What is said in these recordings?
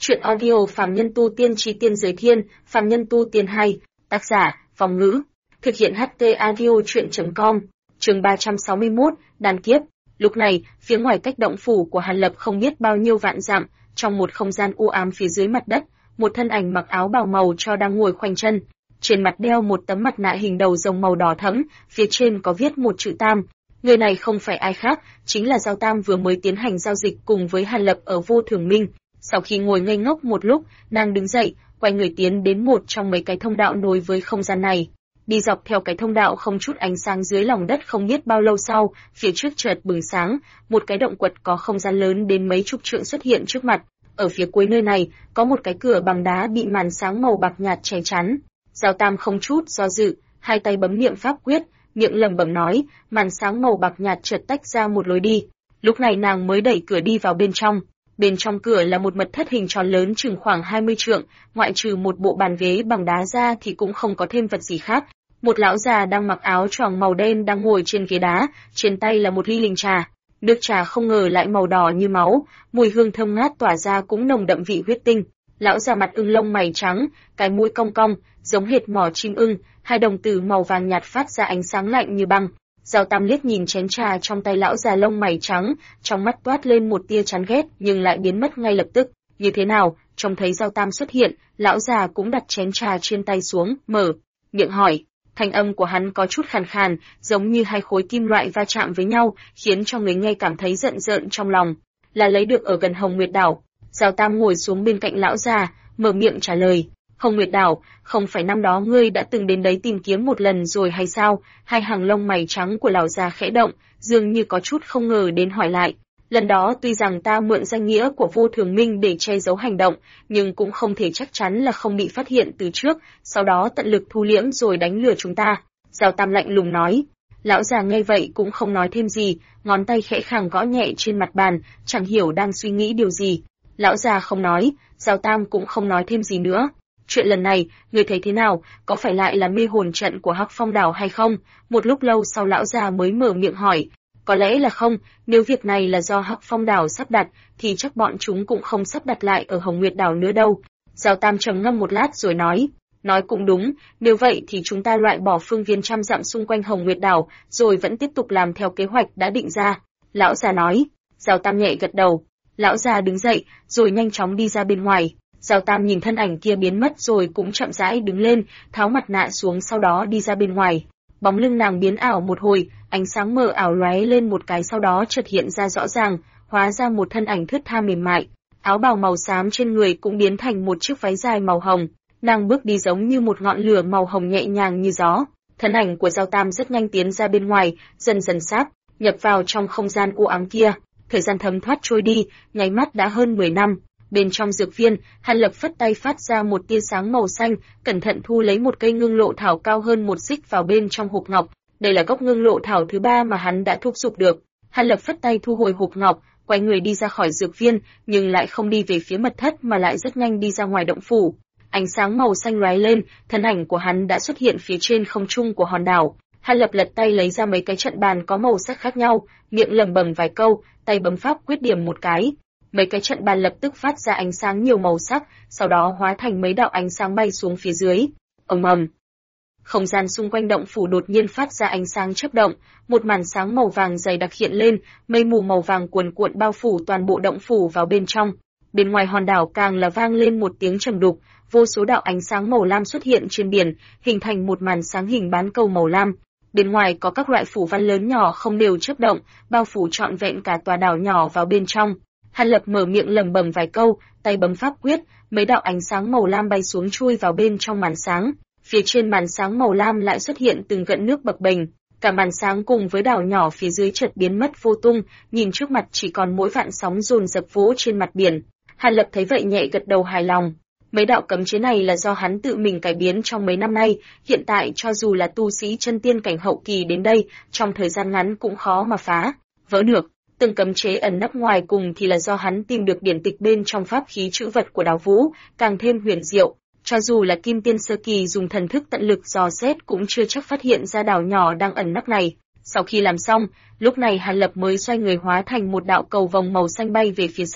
Chuyện audio Phàm Nhân Tu Tiên Chí Tiên Giới Thiên, Phàm Nhân Tu Tiên 2, tác giả, Phong Ngữ, thực hiện HT Audio Truyện.com, chương 361, Đàn Kiếp. Lúc này, phía ngoài cách động phủ của Hàn Lập không biết bao nhiêu vạn dặm, trong một không gian u ám phía dưới mặt đất, một thân ảnh mặc áo bào màu cho đang ngồi khoanh chân, trên mặt đeo một tấm mặt nạ hình đầu rồng màu đỏ thẫm, phía trên có viết một chữ Tam. Người này không phải ai khác, chính là Giao Tam vừa mới tiến hành giao dịch cùng với Hàn Lập ở Vô Thường Minh. Sau khi ngồi ngây ngốc một lúc, nàng đứng dậy, quay người tiến đến một trong mấy cái thông đạo nối với không gian này. Đi dọc theo cái thông đạo không chút ánh sáng dưới lòng đất không biết bao lâu sau, phía trước chợt bừng sáng, một cái động quật có không gian lớn đến mấy chục trượng xuất hiện trước mặt. Ở phía cuối nơi này, có một cái cửa bằng đá bị màn sáng màu bạc nhạt che chắn. Giao Tam không chút do dự, hai tay bấm niệm pháp quyết, miệng lẩm bẩm nói, màn sáng màu bạc nhạt chợt tách ra một lối đi. Lúc này nàng mới đẩy cửa đi vào bên trong. Bên trong cửa là một mật thất hình tròn lớn chừng khoảng 20 trượng, ngoại trừ một bộ bàn ghế bằng đá ra thì cũng không có thêm vật gì khác. Một lão già đang mặc áo choàng màu đen đang ngồi trên ghế đá, trên tay là một ly linh trà. Nước trà không ngờ lại màu đỏ như máu, mùi hương thơm ngát tỏa ra cũng nồng đậm vị huyết tinh. Lão già mặt ưng lông mày trắng, cái mũi cong cong, giống hệt mỏ chim ưng, hai đồng tử màu vàng nhạt phát ra ánh sáng lạnh như băng. Giao Tam liếc nhìn chén trà trong tay lão già lông mày trắng, trong mắt toát lên một tia chán ghét nhưng lại biến mất ngay lập tức. Như thế nào? Trông thấy Giao Tam xuất hiện, lão già cũng đặt chén trà trên tay xuống, mở miệng hỏi. Thanh âm của hắn có chút khàn khàn, giống như hai khối kim loại va chạm với nhau, khiến cho người nghe cảm thấy giận giận trong lòng. Là lấy được ở gần Hồng Nguyệt Đảo. Giao Tam ngồi xuống bên cạnh lão già, mở miệng trả lời. Hồng Nguyệt Đảo, không phải năm đó ngươi đã từng đến đấy tìm kiếm một lần rồi hay sao? Hai hàng lông mày trắng của lão già khẽ động, dường như có chút không ngờ đến hỏi lại. Lần đó tuy rằng ta mượn danh nghĩa của Vô Thường Minh để che giấu hành động, nhưng cũng không thể chắc chắn là không bị phát hiện từ trước, sau đó tận lực thu liễm rồi đánh lừa chúng ta. Giao Tam lạnh lùng nói. Lão già nghe vậy cũng không nói thêm gì, ngón tay khẽ khàng gõ nhẹ trên mặt bàn, chẳng hiểu đang suy nghĩ điều gì. Lão già không nói, Giao Tam cũng không nói thêm gì nữa. Chuyện lần này, người thấy thế nào, có phải lại là mê hồn trận của Hắc Phong Đảo hay không? Một lúc lâu sau lão già mới mở miệng hỏi. Có lẽ là không, nếu việc này là do Hắc Phong Đảo sắp đặt, thì chắc bọn chúng cũng không sắp đặt lại ở Hồng Nguyệt Đảo nữa đâu. Giao Tam trầm ngâm một lát rồi nói. Nói cũng đúng, nếu vậy thì chúng ta loại bỏ phương viên trăm dặm xung quanh Hồng Nguyệt Đảo, rồi vẫn tiếp tục làm theo kế hoạch đã định ra. Lão già nói. Giao Tam nhẹ gật đầu. Lão già đứng dậy, rồi nhanh chóng đi ra bên ngoài. Giao Tam nhìn thân ảnh kia biến mất rồi cũng chậm rãi đứng lên, tháo mặt nạ xuống sau đó đi ra bên ngoài. Bóng lưng nàng biến ảo một hồi, ánh sáng mờ ảo lóe lên một cái sau đó chợt hiện ra rõ ràng, hóa ra một thân ảnh thướt tha mềm mại. Áo bào màu xám trên người cũng biến thành một chiếc váy dài màu hồng, nàng bước đi giống như một ngọn lửa màu hồng nhẹ nhàng như gió. Thân ảnh của Giao Tam rất nhanh tiến ra bên ngoài, dần dần sáp nhập vào trong không gian u ám kia. Thời gian thấm thoát trôi đi, nháy mắt đã hơn 10 năm. Bên trong dược viên, Hàn Lập phất tay phát ra một tia sáng màu xanh, cẩn thận thu lấy một cây ngưng lộ thảo cao hơn một xích vào bên trong hộp ngọc. Đây là gốc ngưng lộ thảo thứ 3 mà hắn đã thúc giục được. Hàn Lập phất tay thu hồi hộp ngọc, quay người đi ra khỏi dược viên, nhưng lại không đi về phía mật thất mà lại rất nhanh đi ra ngoài động phủ. Ánh sáng màu xanh lóe lên, thân ảnh của hắn đã xuất hiện phía trên không trung của hòn đảo. Hàn Lập lật tay lấy ra mấy cái trận bàn có màu sắc khác nhau, miệng lẩm bẩm vài câu, tay bấm pháp quyết điểm một cái. Mấy cái trận bàn lập tức phát ra ánh sáng nhiều màu sắc, sau đó hóa thành mấy đạo ánh sáng bay xuống phía dưới. Ầm ầm. Không gian xung quanh động phủ đột nhiên phát ra ánh sáng chớp động, một màn sáng màu vàng dày đặc hiện lên, mây mù màu vàng cuồn cuộn bao phủ toàn bộ động phủ vào bên trong. Bên ngoài hòn đảo càng là vang lên một tiếng trầm đục, vô số đạo ánh sáng màu lam xuất hiện trên biển, hình thành một màn sáng hình bán cầu màu lam. Bên ngoài có các loại phủ văn lớn nhỏ không đều chớp động, bao phủ trọn vẹn cả tòa đảo nhỏ vào bên trong. Hàn Lập mở miệng lẩm bẩm vài câu, tay bấm pháp quyết, mấy đạo ánh sáng màu lam bay xuống chui vào bên trong màn sáng. Phía trên màn sáng màu lam lại xuất hiện từng gợn nước bập bềnh, cả màn sáng cùng với đảo nhỏ phía dưới chợt biến mất vô tung, nhìn trước mặt chỉ còn mỗi vạn sóng dồn dập vỗ trên mặt biển. Hàn Lập thấy vậy nhẹ gật đầu hài lòng. Mấy đạo cấm chế này là do hắn tự mình cải biến trong mấy năm nay, hiện tại cho dù là tu sĩ chân tiên cảnh hậu kỳ đến đây, trong thời gian ngắn cũng khó mà phá vỡ được. Từng cấm chế ẩn nấp ngoài cùng thì là do hắn tìm được điển tịch bên trong pháp khí trữ vật của Đào Vũ, càng thêm huyền diệu. Cho dù là kim tiên sơ kỳ dùng thần thức tận lực dò xét cũng chưa chắc phát hiện ra đảo nhỏ đang ẩn nấp này. Sau khi làm xong, lúc này Hàn Lập mới xoay người hóa thành một đạo cầu vồng màu xanh bay về phía xa.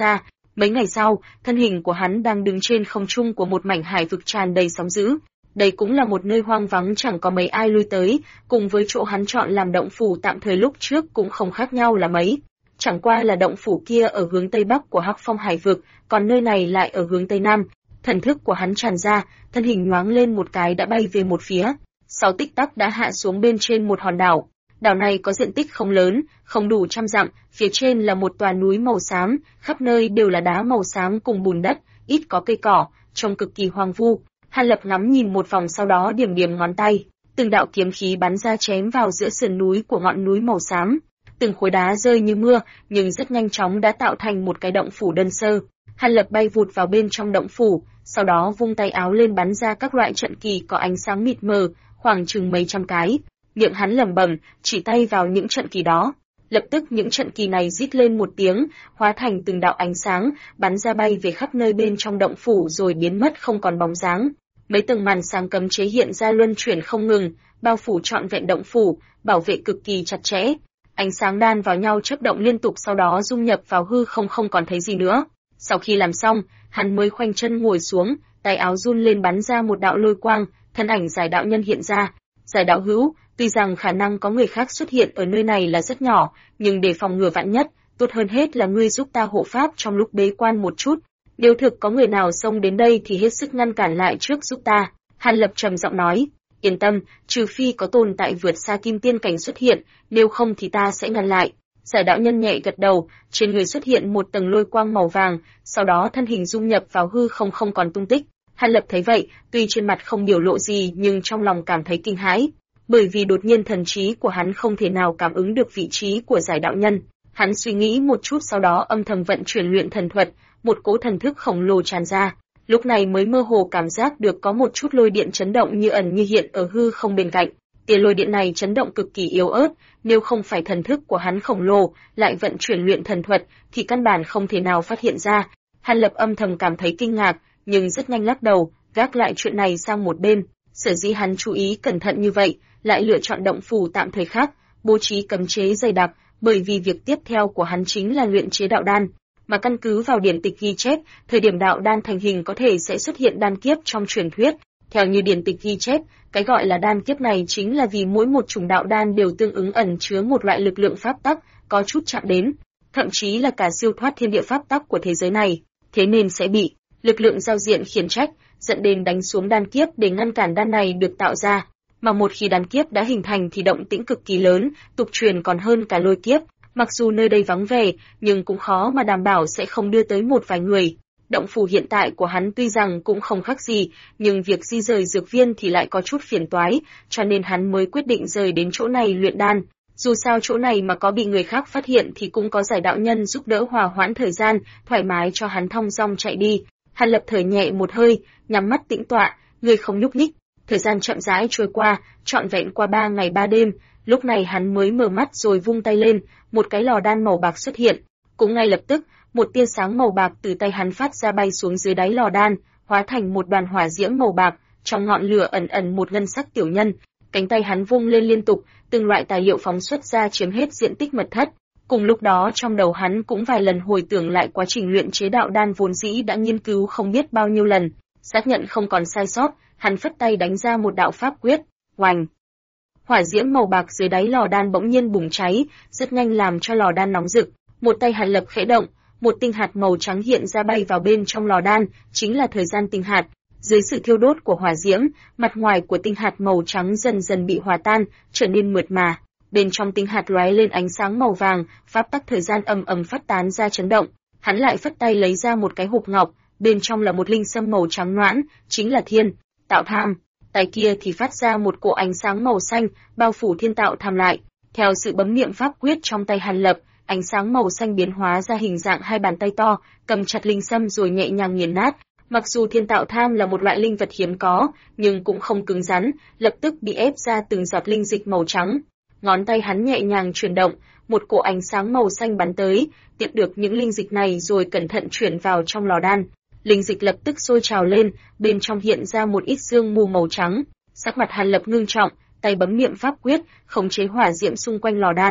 Mấy ngày sau, thân hình của hắn đang đứng trên không trung của một mảnh hải vực tràn đầy sóng dữ. Đây cũng là một nơi hoang vắng chẳng có mấy ai lui tới, cùng với chỗ hắn chọn làm động phủ tạm thời lúc trước cũng không khác nhau là mấy. Chẳng qua là động phủ kia ở hướng tây bắc của Hắc Phong hải vực, còn nơi này lại ở hướng tây nam. Thần thức của hắn tràn ra, thân hình nhoáng lên một cái đã bay về một phía. Sau tích tắc đã hạ xuống bên trên một hòn đảo. Đảo này có diện tích không lớn, không đủ 100 dặm, phía trên là một tòa núi màu xám, khắp nơi đều là đá màu xám cùng bùn đất, ít có cây cỏ, trông cực kỳ hoang vu. Hàn Lập ngắm nhìn một vòng sau đó điểm điểm ngón tay, từng đạo kiếm khí bắn ra chém vào giữa sườn núi của ngọn núi màu xám. Từng khối đá rơi như mưa, nhưng rất nhanh chóng đã tạo thành một cái động phủ đơn sơ. Hàn Lập bay vụt vào bên trong động phủ, sau đó vung tay áo lên bắn ra các loại trận kỳ có ánh sáng mịt mờ, khoảng chừng mấy trăm cái. Miệng hắn lẩm bẩm, chỉ tay vào những trận kỳ đó. Lập tức những trận kỳ này rít lên một tiếng, hóa thành từng đạo ánh sáng, bắn ra bay về khắp nơi bên trong động phủ rồi biến mất không còn bóng dáng. Mấy tầng màn sáng cấm chế hiện ra luân chuyển không ngừng, bao phủ trọn vẹn động phủ, bảo vệ cực kỳ chặt chẽ. Ánh sáng đan vào nhau chớp động liên tục sau đó dung nhập vào hư không còn thấy gì nữa. Sau khi làm xong, hắn mới khoanh chân ngồi xuống, tay áo run lên bắn ra một đạo lôi quang, thân ảnh Giải đạo nhân hiện ra. Giải đạo hữu, tuy rằng khả năng có người khác xuất hiện ở nơi này là rất nhỏ, nhưng để phòng ngừa vạn nhất, tốt hơn hết là ngươi giúp ta hộ pháp trong lúc bế quan một chút. Nếu thực có người nào xông đến đây thì hết sức ngăn cản lại trước giúp ta. Hàn Lập trầm giọng nói, yên tâm, trừ phi có tồn tại vượt xa kim tiên cảnh xuất hiện, nếu không thì ta sẽ ngăn lại. Giải đạo nhân nhẹ gật đầu, trên người xuất hiện một tầng lôi quang màu vàng, sau đó thân hình dung nhập vào hư không còn tung tích. Hàn Lập thấy vậy, tuy trên mặt không biểu lộ gì nhưng trong lòng cảm thấy kinh hãi, bởi vì đột nhiên thần trí của hắn không thể nào cảm ứng được vị trí của Giải đạo nhân. Hắn suy nghĩ một chút sau đó âm thầm vận chuyển luyện thần thuật, một cỗ thần thức khổng lồ tràn ra. Lúc này mới mơ hồ cảm giác được có một chút lôi điện chấn động như ẩn như hiện ở hư không bên cạnh. Tia lôi điện này chấn động cực kỳ yếu ớt, nếu không phải thần thức của hắn khổng lồ, lại vận chuyển luyện thần thuật, thì căn bản không thể nào phát hiện ra. Hàn Lập âm thầm cảm thấy kinh ngạc, nhưng rất nhanh lắc đầu, gác lại chuyện này sang một bên. Sở dĩ hắn chú ý cẩn thận như vậy, lại lựa chọn động phủ tạm thời khác, bố trí cấm chế dày đặc, bởi vì việc tiếp theo của hắn chính là luyện chế đạo đan. Mà căn cứ vào điển tịch ghi chép, thời điểm đạo đan thành hình có thể sẽ xuất hiện đan kiếp trong truyền thuyết. Theo như điển tịch ghi chép, cái gọi là đan kiếp này chính là vì mỗi một chủng đạo đan đều tương ứng ẩn chứa một loại lực lượng pháp tắc, có chút chạm đến, thậm chí là cả siêu thoát thiên địa pháp tắc của thế giới này, thế nên sẽ bị lực lượng giao diện khiển trách, dẫn đến đánh xuống đan kiếp để ngăn cản đan này được tạo ra. Mà một khi đan kiếp đã hình thành thì động tĩnh cực kỳ lớn, tục truyền còn hơn cả lôi kiếp. Mặc dù nơi đây vắng vẻ, nhưng cũng khó mà đảm bảo sẽ không đưa tới một vài người. Động phủ hiện tại của hắn tuy rằng cũng không khác gì, nhưng việc di rời dược viên thì lại có chút phiền toái, cho nên hắn mới quyết định rời đến chỗ này luyện đan. Dù sao chỗ này mà có bị người khác phát hiện thì cũng có Giải đạo nhân giúp đỡ hòa hoãn thời gian, thoải mái cho hắn thong dong chạy đi. Hàn Lập thở nhẹ một hơi, nhắm mắt tĩnh tọa, người không nhúc nhích. Thời gian chậm rãi trôi qua, trọn vẹn qua 3 ngày 3 đêm, lúc này hắn mới mở mắt rồi vung tay lên, một cái lò đan màu bạc xuất hiện. Cũng ngay lập tức, một tia sáng màu bạc từ tay hắn phát ra bay xuống dưới đáy lò đan, hóa thành một đoàn hỏa diễm màu bạc, trong ngọn lửa ẩn ẩn một ngân sắc tiểu nhân. Cánh tay hắn vung lên liên tục, từng loại tài liệu phóng xuất ra chiếm hết diện tích mật thất. Cùng lúc đó trong đầu hắn cũng vài lần hồi tưởng lại quá trình luyện chế đạo đan vốn dĩ đã nghiên cứu không biết bao nhiêu lần, xác nhận không còn sai sót, hắn phất tay đánh ra một đạo pháp quyết, oành. Hỏa diễm màu bạc dưới đáy lò đan bỗng nhiên bùng cháy, rất nhanh làm cho lò đan nóng rực. Một tay Hàn Lập khẽ động, một tinh hạt màu trắng hiện ra bay vào bên trong lò đan, chính là thời gian tinh hạt. Dưới sự thiêu đốt của hỏa diễm, mặt ngoài của tinh hạt màu trắng dần dần bị hòa tan, trở nên mượt mà. Bên trong tinh hạt lóe lên ánh sáng màu vàng, pháp tắc thời gian ầm ầm phát tán ra chấn động. Hắn lại phất tay lấy ra một cái hộp ngọc, bên trong là một linh sâm màu trắng noãn, chính là thiên tạo tham. Tay kia thì phát ra một cỗ ánh sáng màu xanh, bao phủ thiên tạo tham lại. Theo sự bấm niệm pháp quyết trong tay Hàn Lập, ánh sáng màu xanh biến hóa ra hình dạng hai bàn tay to, cầm chặt linh sâm rồi nhẹ nhàng nghiền nát. Mặc dù thiên tạo tham là một loại linh vật hiếm có, nhưng cũng không cứng rắn, lập tức bị ép ra từng giọt linh dịch màu trắng. Ngón tay hắn nhẹ nhàng chuyển động, một cỗ ánh sáng màu xanh bắn tới, tiếp được những linh dịch này rồi cẩn thận chuyển vào trong lò đan. Linh dịch lập tức sôi trào lên, bên trong hiện ra một ít sương mù màu trắng. Sắc mặt Hàn Lập ngưng trọng, tay bấm niệm pháp quyết, khống chế hỏa diễm xung quanh lò đan.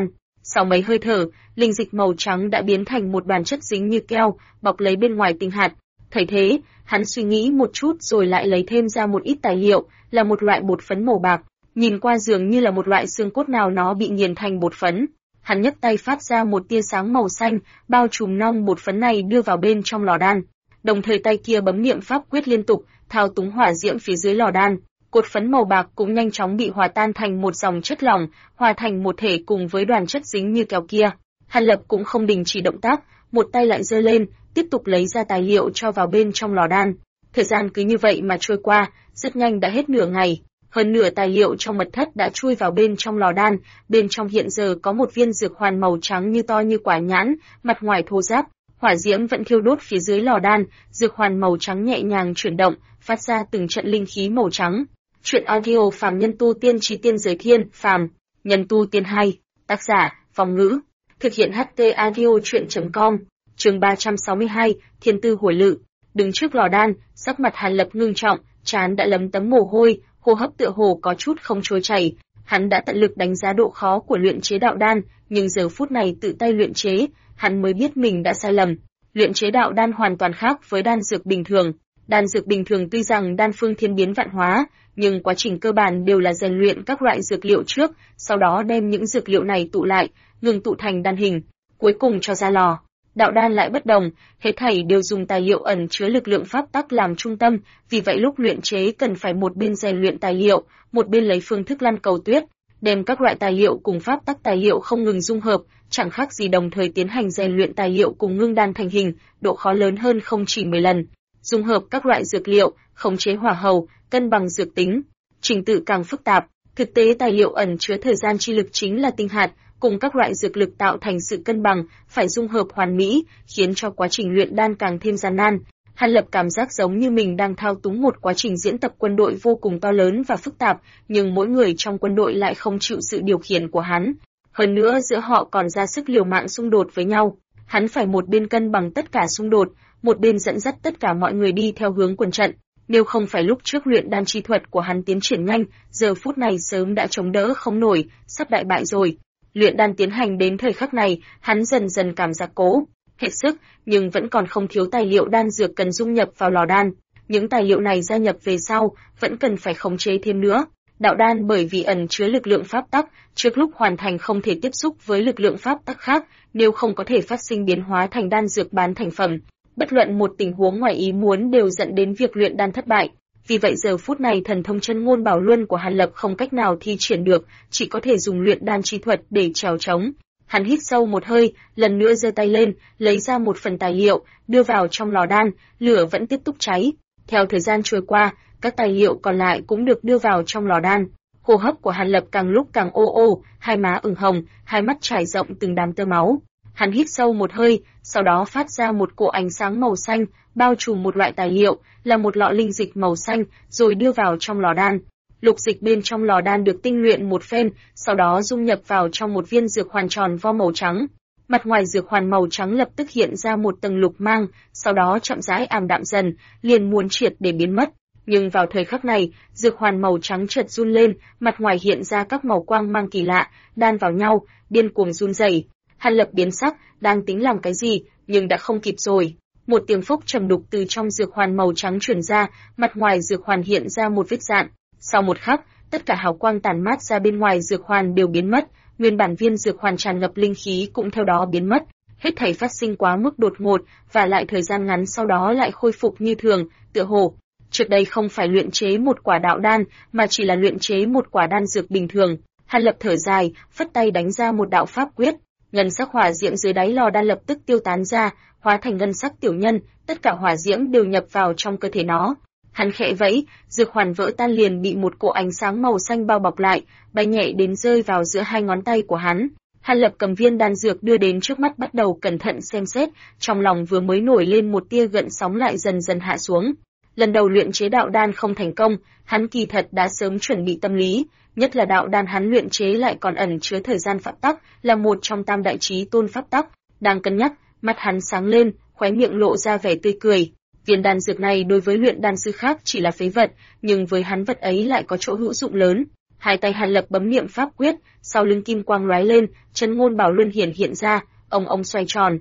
Sau mấy hơi thở, linh dịch màu trắng đã biến thành một đoàn chất dính như keo, bọc lấy bên ngoài tinh hạt. Thấy thế, hắn suy nghĩ một chút rồi lại lấy thêm ra một ít tài liệu, là một loại bột phấn màu bạc, nhìn qua dường như là một loại xương cốt nào nó bị nghiền thành bột phấn. Hắn nhấc tay phát ra một tia sáng màu xanh, bao trùm nong bột phấn này đưa vào bên trong lò đan. Đồng thời tay kia bấm niệm pháp quyết liên tục, thao túng hỏa diễm phía dưới lò đan. Cột phấn màu bạc cũng nhanh chóng bị hòa tan thành một dòng chất lỏng, hòa thành một thể cùng với đoàn chất dính như keo kia. Hàn Lập cũng không đình chỉ động tác, một tay lại giơ lên, tiếp tục lấy ra tài liệu cho vào bên trong lò đan. Thời gian cứ như vậy mà trôi qua, rất nhanh đã hết nửa ngày. Hơn nửa tài liệu trong mật thất đã chui vào bên trong lò đan, bên trong hiện giờ có một viên dược hoàn màu trắng như to như quả nhãn, mặt ngoài thô ráp, hỏa diễm vẫn thiêu đốt phía dưới lò đan, dược hoàn màu trắng nhẹ nhàng chuyển động, phát ra từng trận linh khí màu trắng. Truyện audio Phàm Nhân Tu Tiên Chí Tiên Giới Thiên, Phàm Nhân Tu Tiên 2, tác giả, Phong Ngữ, thực hiện HT audio truyện.com, chương 362, Thiên Tư Hồi Lự. Đứng trước lò đan, sắc mặt Hàn Lập ngưng trọng, trán đã lấm tấm mồ hôi, hô hấp tựa hồ có chút không trôi chảy. Hắn đã tận lực đánh giá độ khó của luyện chế đạo đan, nhưng giờ phút này tự tay luyện chế, hắn mới biết mình đã sai lầm. Luyện chế đạo đan hoàn toàn khác với đan dược bình thường. Đan dược bình thường tuy rằng đan phương thiên biến vạn hóa, nhưng quá trình cơ bản đều là rèn luyện các loại dược liệu trước, sau đó đem những dược liệu này tụ lại, ngừng tụ thành đan hình, cuối cùng cho ra lò. Đạo đan lại bất đồng, hết thảy đều dùng tài liệu ẩn chứa lực lượng pháp tắc làm trung tâm, vì vậy lúc luyện chế cần phải một bên rèn luyện tài liệu, một bên lấy phương thức lăn cầu tuyết, đem các loại tài liệu cùng pháp tắc tài liệu không ngừng dung hợp, chẳng khác gì đồng thời tiến hành rèn luyện tài liệu cùng ngưng đan thành hình, độ khó lớn hơn không chỉ 10 lần. Dung hợp các loại dược liệu, khống chế hỏa hầu, cân bằng dược tính, trình tự càng phức tạp. Thực tế tài liệu ẩn chứa thời gian chi lực chính là tinh hạt, cùng các loại dược lực tạo thành sự cân bằng, phải dung hợp hoàn mỹ, khiến cho quá trình luyện đan càng thêm gian nan. Hàn Lập cảm giác giống như mình đang thao túng một quá trình diễn tập quân đội vô cùng to lớn và phức tạp, nhưng mỗi người trong quân đội lại không chịu sự điều khiển của hắn. Hơn nữa giữa họ còn ra sức liều mạng xung đột với nhau. Hắn phải một bên cân bằng tất cả xung đột, một bên dẫn dắt tất cả mọi người đi theo hướng quần trận. Nếu không phải lúc trước luyện đan chi thuật của hắn tiến triển nhanh, giờ phút này sớm đã chống đỡ không nổi, sắp đại bại rồi. Luyện đan tiến hành đến thời khắc này, hắn dần dần cảm giác cố hết sức, nhưng vẫn còn không thiếu tài liệu đan dược cần dung nhập vào lò đan. Những tài liệu này gia nhập về sau, vẫn cần phải khống chế thêm nữa. Đạo đan bởi vì ẩn chứa lực lượng pháp tắc, trước lúc hoàn thành không thể tiếp xúc với lực lượng pháp tắc khác, nếu không có thể phát sinh biến hóa thành đan dược bán thành phẩm. Bất luận một tình huống ngoài ý muốn đều dẫn đến việc luyện đan thất bại. Vì vậy giờ phút này thần thông chân ngôn bảo luân của Hàn Lập không cách nào thi triển được, chỉ có thể dùng luyện đan chi thuật để trèo trống. Hắn hít sâu một hơi, lần nữa giơ tay lên, lấy ra một phần tài liệu, đưa vào trong lò đan, lửa vẫn tiếp tục cháy. Theo thời gian trôi qua, các tài liệu còn lại cũng được đưa vào trong lò đan. Hô hấp của Hàn Lập càng lúc càng ô ô, hai má ửng hồng, hai mắt trải rộng từng đám tơ máu. Hắn hít sâu một hơi, sau đó phát ra một cỗ ánh sáng màu xanh, bao trùm một loại tài liệu, là một lọ linh dịch màu xanh, rồi đưa vào trong lò đan. Lục dịch bên trong lò đan được tinh luyện một phen, sau đó dung nhập vào trong một viên dược hoàn tròn vo màu trắng. Mặt ngoài dược hoàn màu trắng lập tức hiện ra một tầng lục mang, sau đó chậm rãi ảm đạm dần, liền muốn triệt để biến mất. Nhưng vào thời khắc này, dược hoàn màu trắng chợt run lên, mặt ngoài hiện ra các màu quang mang kỳ lạ, đan vào nhau, điên cuồng run rẩy. Hàn Lập biến sắc, đang tính làm cái gì, nhưng đã không kịp rồi. Một tiếng phốc trầm đục từ trong dược hoàn màu trắng truyền ra, mặt ngoài dược hoàn hiện ra một vết rạn. Sau một khắc, tất cả hào quang tản mát ra bên ngoài dược hoàn đều biến mất, nguyên bản viên dược hoàn tràn ngập linh khí cũng theo đó biến mất. Hết thảy phát sinh quá mức đột ngột, và lại thời gian ngắn sau đó lại khôi phục như thường, tựa hồ trước đây không phải luyện chế một quả đạo đan, mà chỉ là luyện chế một quả đan dược bình thường. Hàn Lập thở dài, phất tay đánh ra một đạo pháp quyết. Ngân sắc hỏa diễm dưới đáy lò đan lập tức tiêu tán ra, hóa thành ngân sắc tiểu nhân, tất cả hỏa diễm đều nhập vào trong cơ thể nó. Hắn khẽ vẫy, dược hoàn vỡ tan liền bị một cỗ ánh sáng màu xanh bao bọc lại, bay nhẹ đến rơi vào giữa hai ngón tay của hắn. Hàn Lập cầm viên đan dược đưa đến trước mắt bắt đầu cẩn thận xem xét, trong lòng vừa mới nổi lên một tia gợn sóng lại dần dần hạ xuống. Lần đầu luyện chế đạo đan không thành công, hắn kỳ thật đã sớm chuẩn bị tâm lý, nhất là đạo đan hắn luyện chế lại còn ẩn chứa thời gian pháp tắc, là một trong tam đại chí tôn pháp tắc. Đang cân nhắc, mắt hắn sáng lên, khóe miệng lộ ra vẻ tươi cười. Viên đan dược này đối với luyện đan sư khác chỉ là phế vật, nhưng với hắn vật ấy lại có chỗ hữu dụng lớn. Hai tay Hàn Lập bấm niệm pháp quyết, sau lưng kim quang lóe lên, chân ngôn bảo luân hiện ra, ông xoay tròn.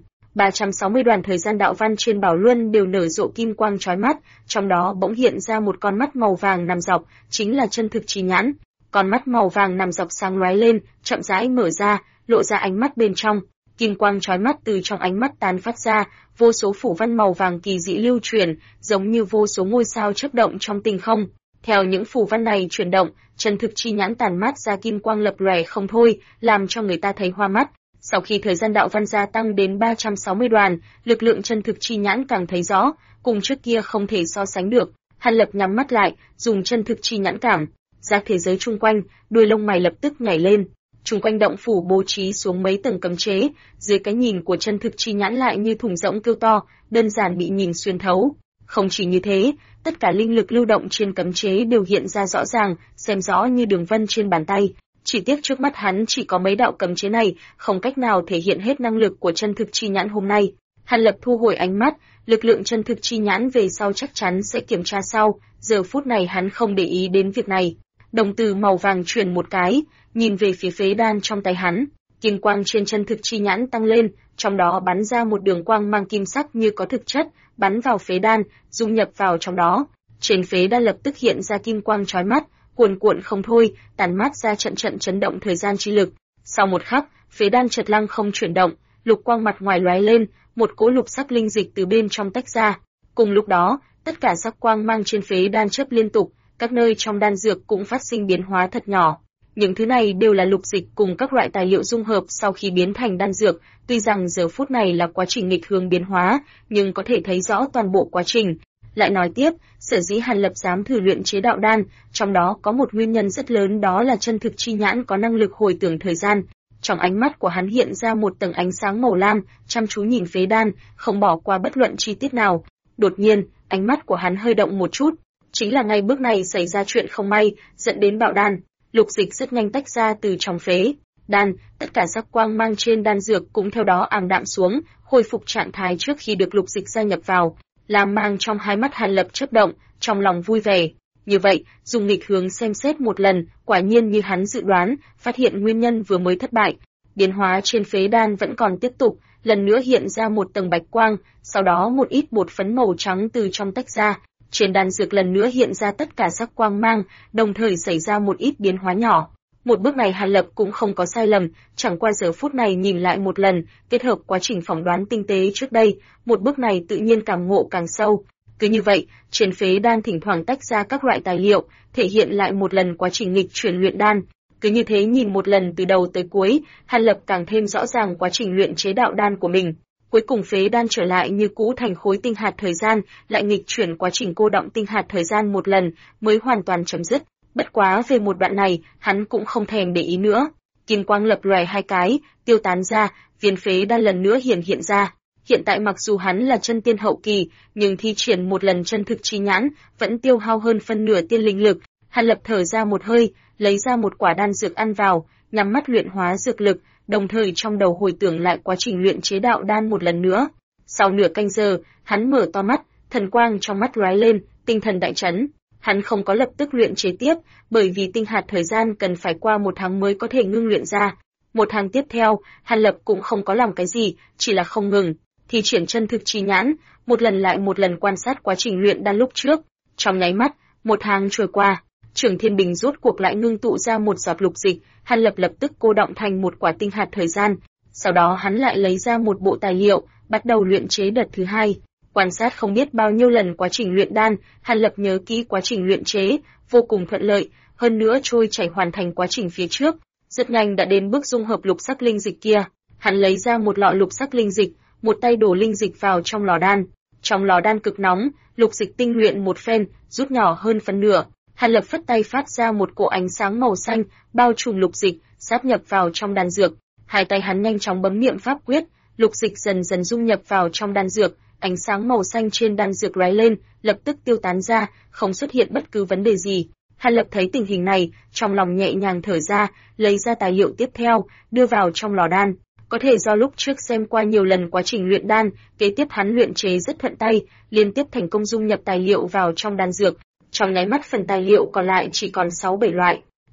360 đoàn thời gian đạo văn trên bảo luân đều nở rộ kim quang chói mắt, trong đó bỗng hiện ra một con mắt màu vàng nằm dọc, chính là chân thực chi nhãn. Con mắt màu vàng nằm dọc sáng lóe lên, chậm rãi mở ra, lộ ra ánh mắt bên trong. Kim quang chói mắt từ trong ánh mắt tán phát ra, vô số phủ văn màu vàng kỳ dị lưu truyền, giống như vô số ngôi sao chớp động trong tinh không. Theo những phủ văn này chuyển động, chân thực chi nhãn tản mát ra kim quang lập lòe không thôi, làm cho người ta thấy hoa mắt. Sau khi thời gian đạo văn gia tăng đến 360 đoàn, lực lượng chân thực chi nhãn càng thấy rõ, cùng trước kia không thể so sánh được. Hàn Lập nhắm mắt lại, dùng chân thực chi nhãn cảm giác thế giới chung quanh, đuôi lông mày lập tức nhảy lên. Chung quanh động phủ bố trí xuống mấy tầng cấm chế, dưới cái nhìn của chân thực chi nhãn lại như thùng rỗng kêu to, đơn giản bị nhìn xuyên thấu. Không chỉ như thế, tất cả linh lực lưu động trên cấm chế đều hiện ra rõ ràng, xem rõ như đường vân trên bàn tay. Chỉ tiếc trước mắt hắn chỉ có mấy đạo cấm chế này, không cách nào thể hiện hết năng lực của chân thực chi nhãn hôm nay. Hàn Lập thu hồi ánh mắt, lực lượng chân thực chi nhãn về sau chắc chắn sẽ kiểm tra sau, giờ phút này hắn không để ý đến việc này. Đồng tử màu vàng chuyển một cái, nhìn về phía phế đan trong tay hắn, kim quang trên chân thực chi nhãn tăng lên, trong đó bắn ra một đường quang mang kim sắc như có thực chất, bắn vào phế đan, dung nhập vào trong đó. Trên phế đan lập tức hiện ra kim quang chói mắt, cuồn cuộn không thôi, tản mát ra trận chấn động thời gian chi lực. Sau một khắc, phế đan chợt lăng không chuyển động, lục quang mặt ngoài lóe lên, một cỗ lục sắc linh dịch từ bên trong tách ra. Cùng lúc đó, tất cả sắc quang mang trên phế đan chớp liên tục, các nơi trong đan dược cũng phát sinh biến hóa thật nhỏ. Những thứ này đều là lục dịch cùng các loại tài liệu dung hợp sau khi biến thành đan dược, tuy rằng giờ phút này là quá trình nghịch hướng biến hóa, nhưng có thể thấy rõ toàn bộ quá trình. Lại nói tiếp, sở dĩ Hàn Lập dám thử luyện chế đạo đan, trong đó có một nguyên nhân rất lớn, đó là chân thực chi nhãn có năng lực hồi tưởng thời gian. Trong ánh mắt của hắn hiện ra một tầng ánh sáng màu lam, chăm chú nhìn phế đan, không bỏ qua bất luận chi tiết nào. Đột nhiên, ánh mắt của hắn hơi động một chút, chính là ngay bước này xảy ra chuyện không may, dẫn đến bạo đan. Lục dịch rất nhanh tách ra từ trong phế đan, tất cả sắc quang mang trên đan dược cũng theo đó ảm đạm xuống, khôi phục trạng thái trước khi được lục dịch gia nhập vào. Lam mang trong hai mắt Hàn Lập chớp động, trong lòng vui vẻ. Như vậy, dùng nghịch hướng xem xét một lần, quả nhiên như hắn dự đoán, phát hiện nguyên nhân vừa mới thất bại. Biến hóa trên phế đan vẫn còn tiếp tục, lần nữa hiện ra một tầng bạch quang, sau đó một ít bột phấn màu trắng từ trong tách ra. Trên đan dược lần nữa hiện ra tất cả sắc quang mang, đồng thời xảy ra một ít biến hóa nhỏ. Một bước này Hàn Lập cũng không có sai lầm, chẳng qua giờ phút này nhìn lại một lần, kết hợp quá trình phỏng đoán tinh tế trước đây, một bước này tự nhiên càng ngộ càng sâu. Cứ như vậy, trên phế đan thỉnh thoảng tách ra các loại tài liệu, thể hiện lại một lần quá trình nghịch chuyển luyện đan. Cứ như thế nhìn một lần từ đầu tới cuối, Hàn Lập càng thêm rõ ràng quá trình luyện chế đạo đan của mình. Cuối cùng phế đan trở lại như cũ thành khối tinh hạt thời gian, lại nghịch chuyển quá trình cô đọng tinh hạt thời gian một lần, mới hoàn toàn chấm dứt. Bất quá về một đoạn này, hắn cũng không thèm để ý nữa. Kim quang lập lòe hai cái, tiêu tán ra, viên phế đan lần nữa hiện ra. Hiện tại mặc dù hắn là chân tiên hậu kỳ, nhưng thi triển một lần chân thực chi nhãn, vẫn tiêu hao hơn phân nửa tiên linh lực. Hàn Lập thở ra một hơi, lấy ra một quả đan dược ăn vào, nhắm mắt luyện hóa dược lực, đồng thời trong đầu hồi tưởng lại quá trình luyện chế đạo đan một lần nữa. Sau nửa canh giờ, hắn mở to mắt, thần quang trong mắt lóe lên, tinh thần đại chấn. Hắn không có lập tức luyện chế tiếp, bởi vì tinh hạt thời gian cần phải qua 1 tháng mới có thể ngưng luyện ra. 1 tháng tiếp theo, Hàn Lập cũng không có làm cái gì, chỉ là không ngừng thi triển chân thực chi nhãn, một lần lại một lần quan sát quá trình luyện đan lúc trước. Trong nháy mắt, 1 tháng trôi qua, Trường Thiên Bình rốt cuộc lại ngưng tụ ra một giọt lục dịch, Hàn Lập lập tức cô đọng thành một quả tinh hạt thời gian. Sau đó hắn lại lấy ra một bộ tài liệu, bắt đầu luyện chế đợt thứ hai. Quan sát không biết bao nhiêu lần quá trình luyện đan, Hàn Lập nhớ kỹ quá trình luyện chế, vô cùng thuận lợi, hơn nữa trôi chảy hoàn thành quá trình phía trước, rất nhanh đã đến bước dung hợp lục sắc linh dịch kia. Hắn lấy ra một lọ lục sắc linh dịch, một tay đổ linh dịch vào trong lò đan. Trong lò đan cực nóng, lục dịch tinh luyện một phen, rút nhỏ hơn phân nửa. Hàn Lập phất tay phát ra một cỗ ánh sáng màu xanh, bao trùm lục dịch, sáp nhập vào trong đan dược. Hai tay hắn nhanh chóng bấm niệm pháp quyết, lục dịch dần dần dung nhập vào trong đan dược, ánh sáng màu xanh trên đan dược lóe lên, lập tức tiêu tán ra, không xuất hiện bất cứ vấn đề gì. Hàn Lập thấy tình hình này, trong lòng nhẹ nhàng thở ra, lấy ra tài liệu tiếp theo, đưa vào trong lò đan. Có thể do lúc trước xem qua nhiều lần quá trình luyện đan, kế tiếp hắn luyện chế rất thuận tay, liên tiếp thành công dung nhập tài liệu vào trong đan dược. Trong nháy mắt phần tài liệu còn lại chỉ còn 6-7 loại.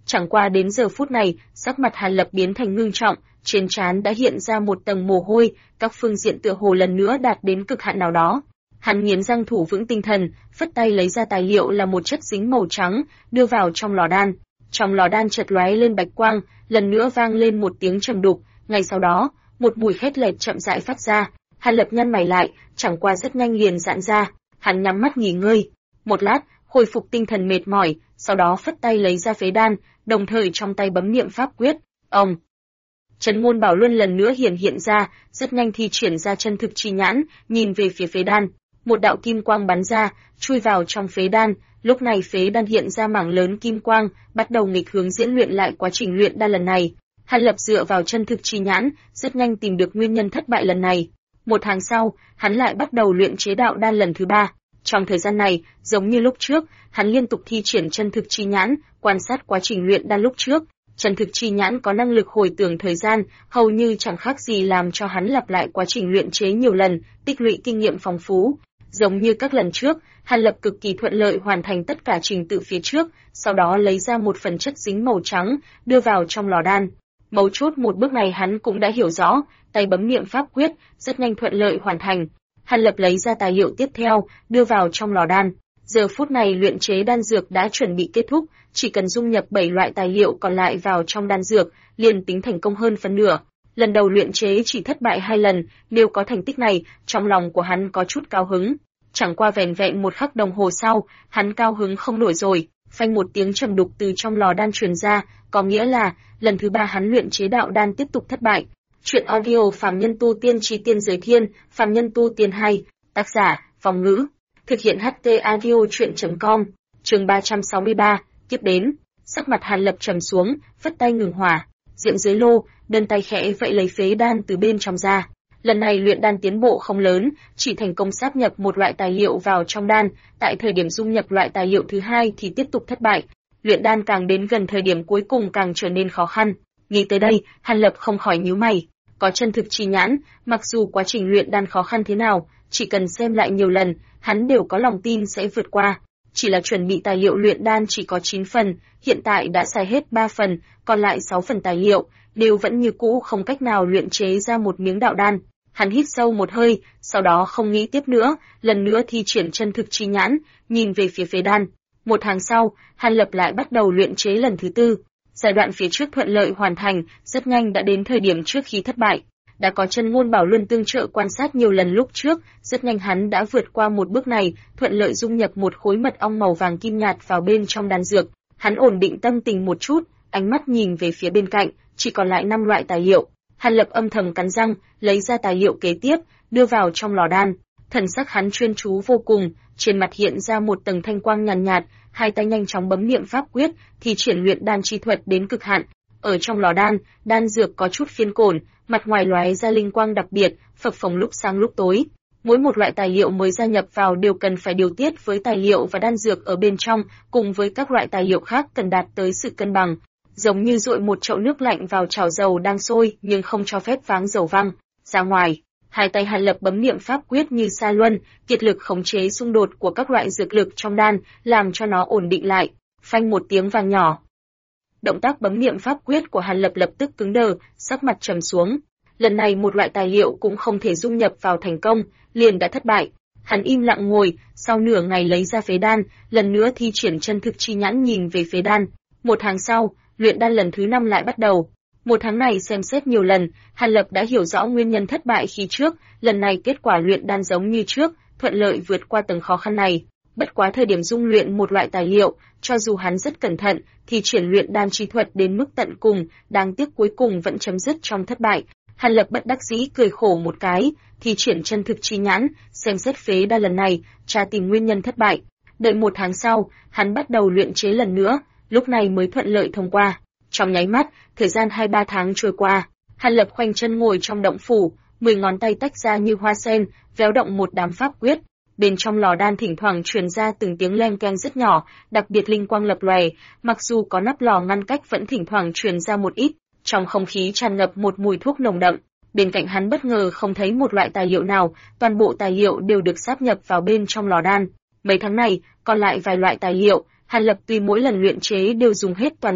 Chẳng qua đến giờ phút này, sắc mặt Hàn Lập biến thành ngưng trọng, trên trán đã hiện ra một tầng mồ hôi, các phương diện tựa hồ lần nữa đạt đến cực hạn nào đó. Hắn nghiến răng thủ vững tinh thần, phất tay lấy ra tài liệu là một chất dính màu trắng, đưa vào trong lò đan. Trong lò đan chợt lóe lên bạch quang, lần nữa vang lên một tiếng trầm đục, ngay sau đó, một mùi khét lẹt chậm rãi phát ra. Hàn Lập nhăn mày lại, chẳng qua rất nhanh liền giãn ra, hắn nhắm mắt nghỉ ngơi. Một lát, hồi phục tinh thần mệt mỏi, sau đó phất tay lấy ra phế đan, đồng thời trong tay bấm niệm pháp quyết. Ông Trấn Ngôn Bảo Luân lần nữa hiện ra, rất nhanh thi triển ra chân thực chi nhãn, nhìn về phía phế đan. Một đạo kim quang bắn ra, chui vào trong phế đan. Lúc này phế đan hiện ra mảng lớn kim quang, bắt đầu nghịch hướng diễn luyện lại quá trình luyện đan lần này. Hàn Lập dựa vào chân thực chi nhãn, rất nhanh tìm được nguyên nhân thất bại lần này. Một tháng sau, hắn lại bắt đầu luyện chế đạo đan lần thứ 3. Trong thời gian này, giống như lúc trước, hắn liên tục thi triển chân thực chi nhãn, quan sát quá trình luyện đan lúc trước. Chân thực chi nhãn có năng lực hồi tưởng thời gian, hầu như chẳng khác gì làm cho hắn lặp lại quá trình luyện chế nhiều lần, tích lũy kinh nghiệm phong phú. Giống như các lần trước, Hàn Lập cực kỳ thuận lợi hoàn thành tất cả trình tự phía trước, sau đó lấy ra một phần chất dính màu trắng, đưa vào trong lò đan. Mấu chốt một bước này hắn cũng đã hiểu rõ, tay bấm niệm pháp quyết, rất nhanh thuận lợi hoàn thành. Hàn Lập lấy ra tài liệu tiếp theo, đưa vào trong lò đan. Giờ phút này luyện chế đan dược đã chuẩn bị kết thúc, chỉ cần dung nhập 7 loại tài liệu còn lại vào trong đan dược, liền tính thành công hơn phần nửa. Lần đầu luyện chế chỉ thất bại 2 lần, nếu có thành tích này, trong lòng của hắn có chút cao hứng. Chẳng qua vẻn vẹn một khắc đồng hồ sau, hắn cao hứng không nổi rồi, phanh một tiếng trầm đục từ trong lò đan truyền ra, có nghĩa là lần thứ 3 hắn luyện chế đạo đan tiếp tục thất bại. Chuyện audio Phàm Nhân Tu Tiên Chí Tiên Giới Thiên, Phàm Nhân Tu Tiên 2, tác giả, Phong Ngữ, thực hiện HT audio chuyện.com, chương 363, tiếp đến, sắc mặt Hàn Lập trầm xuống, phất tay ngừng hỏa, diệm dưới lô, đơn tay khẽ vậy lấy phế đan từ bên trong ra. Lần này luyện đan tiến bộ không lớn, chỉ thành công sáp nhập một loại tài liệu vào trong đan, tại thời điểm dung nhập loại tài liệu thứ 2 thì tiếp tục thất bại. Luyện đan càng đến gần thời điểm cuối cùng càng trở nên khó khăn. Nghĩ tới đây, Hàn Lập không khỏi nhíu mày. Có chân thực chi nhãn, mặc dù quá trình luyện đan khó khăn thế nào, chỉ cần xem lại nhiều lần, hắn đều có lòng tin sẽ vượt qua. Chỉ là chuẩn bị tài liệu luyện đan chỉ có 9 phần, hiện tại đã xài hết 3 phần, còn lại 6 phần tài liệu, đều vẫn như cũ không cách nào luyện chế ra một miếng đạo đan. Hắn hít sâu một hơi, sau đó không nghĩ tiếp nữa, lần nữa thi triển chân thực chi nhãn, nhìn về phía phế đan. Một tháng sau, Hàn Lập lại bắt đầu luyện chế lần thứ 4. Giai đoạn phía trước thuận lợi hoàn thành, rất nhanh đã đến thời điểm trước khi thất bại. Đã có Chân Ngôn Bảo Luân tương trợ quan sát nhiều lần lúc trước, rất nhanh hắn đã vượt qua một bước này, thuận lợi dung nhập một khối mật ong màu vàng kim nhạt vào bên trong đan dược. Hắn ổn định tâm tình một chút, ánh mắt nhìn về phía bên cạnh, chỉ còn lại 5 loại tài liệu. Hàn Lập âm thầm cắn răng, lấy ra tài liệu kế tiếp, đưa vào trong lò đan. Thần sắc hắn chuyên chú vô cùng, trên mặt hiện ra một tầng thanh quang nhàn nhạt, hai tay nhanh chóng bấm niệm pháp quyết, thì triển luyện đan chi thuật đến cực hạn. Ở trong lò đan, đan dược có chút phiên cổn, mặt ngoài lóe ra linh quang đặc biệt, phập phồng lúc sáng lúc tối. Mỗi một loại tài liệu mới gia nhập vào đều cần phải điều tiết với tài liệu và đan dược ở bên trong, cùng với các loại tài liệu khác cần đạt tới sự cân bằng. Giống như dội một chậu nước lạnh vào chảo dầu đang sôi, nhưng không cho phép váng dầu văng ra ngoài. Hai tay Hàn Lập bấm niệm pháp quyết như sa luân, kiệt lực khống chế xung đột của các loại dược lực trong đan, làm cho nó ổn định lại. Phanh một tiếng vang nhỏ. Động tác bấm niệm pháp quyết của Hàn Lập lập tức cứng đờ, sắc mặt trầm xuống. Lần này một loại tài liệu cũng không thể dung nhập vào thành công, liền đã thất bại. Hắn im lặng ngồi, sau nửa ngày lấy ra phế đan, lần nữa thi triển chân thực chi nhãn nhìn về phế đan. Một tháng sau, luyện đan lần thứ 5 lại bắt đầu. Một tháng này xem xét nhiều lần, Hàn Lập đã hiểu rõ nguyên nhân thất bại khi trước, lần này kết quả luyện đan giống như trước, thuận lợi vượt qua tầng khó khăn này. Bất quá thời điểm dung luyện một loại tài liệu, cho dù hắn rất cẩn thận, thì triển luyện đan chi thuật đến mức tận cùng, đáng tiếc cuối cùng vẫn chấm dứt trong thất bại. Hàn Lập bất đắc dĩ cười khổ một cái, thì triển chân thực chi nhãn, xem xét phế đan lần này, tra tìm nguyên nhân thất bại. Đợi một tháng sau, hắn bắt đầu luyện chế lần nữa, lúc này mới thuận lợi thông qua. Trong nháy mắt, thời gian 2-3 tháng trôi qua, Hàn Lập khoanh chân ngồi trong động phủ, 10 ngón tay tách ra như hoa sen, véo động một đám pháp quyết. Bên trong lò đan thỉnh thoảng truyền ra từng tiếng leng keng rất nhỏ, đặc biệt linh quang lập lòe, mặc dù có nắp lò ngăn cách vẫn thỉnh thoảng truyền ra một ít, trong không khí tràn ngập một mùi thuốc nồng đậm. Bên cạnh hắn bất ngờ không thấy một loại tài liệu nào, toàn bộ tài liệu đều được sáp nhập vào bên trong lò đan. Mấy tháng này, còn lại vài loại tài liệu, Hàn Lập tuy mỗi lần luyện chế đều dùng hết toàn lực,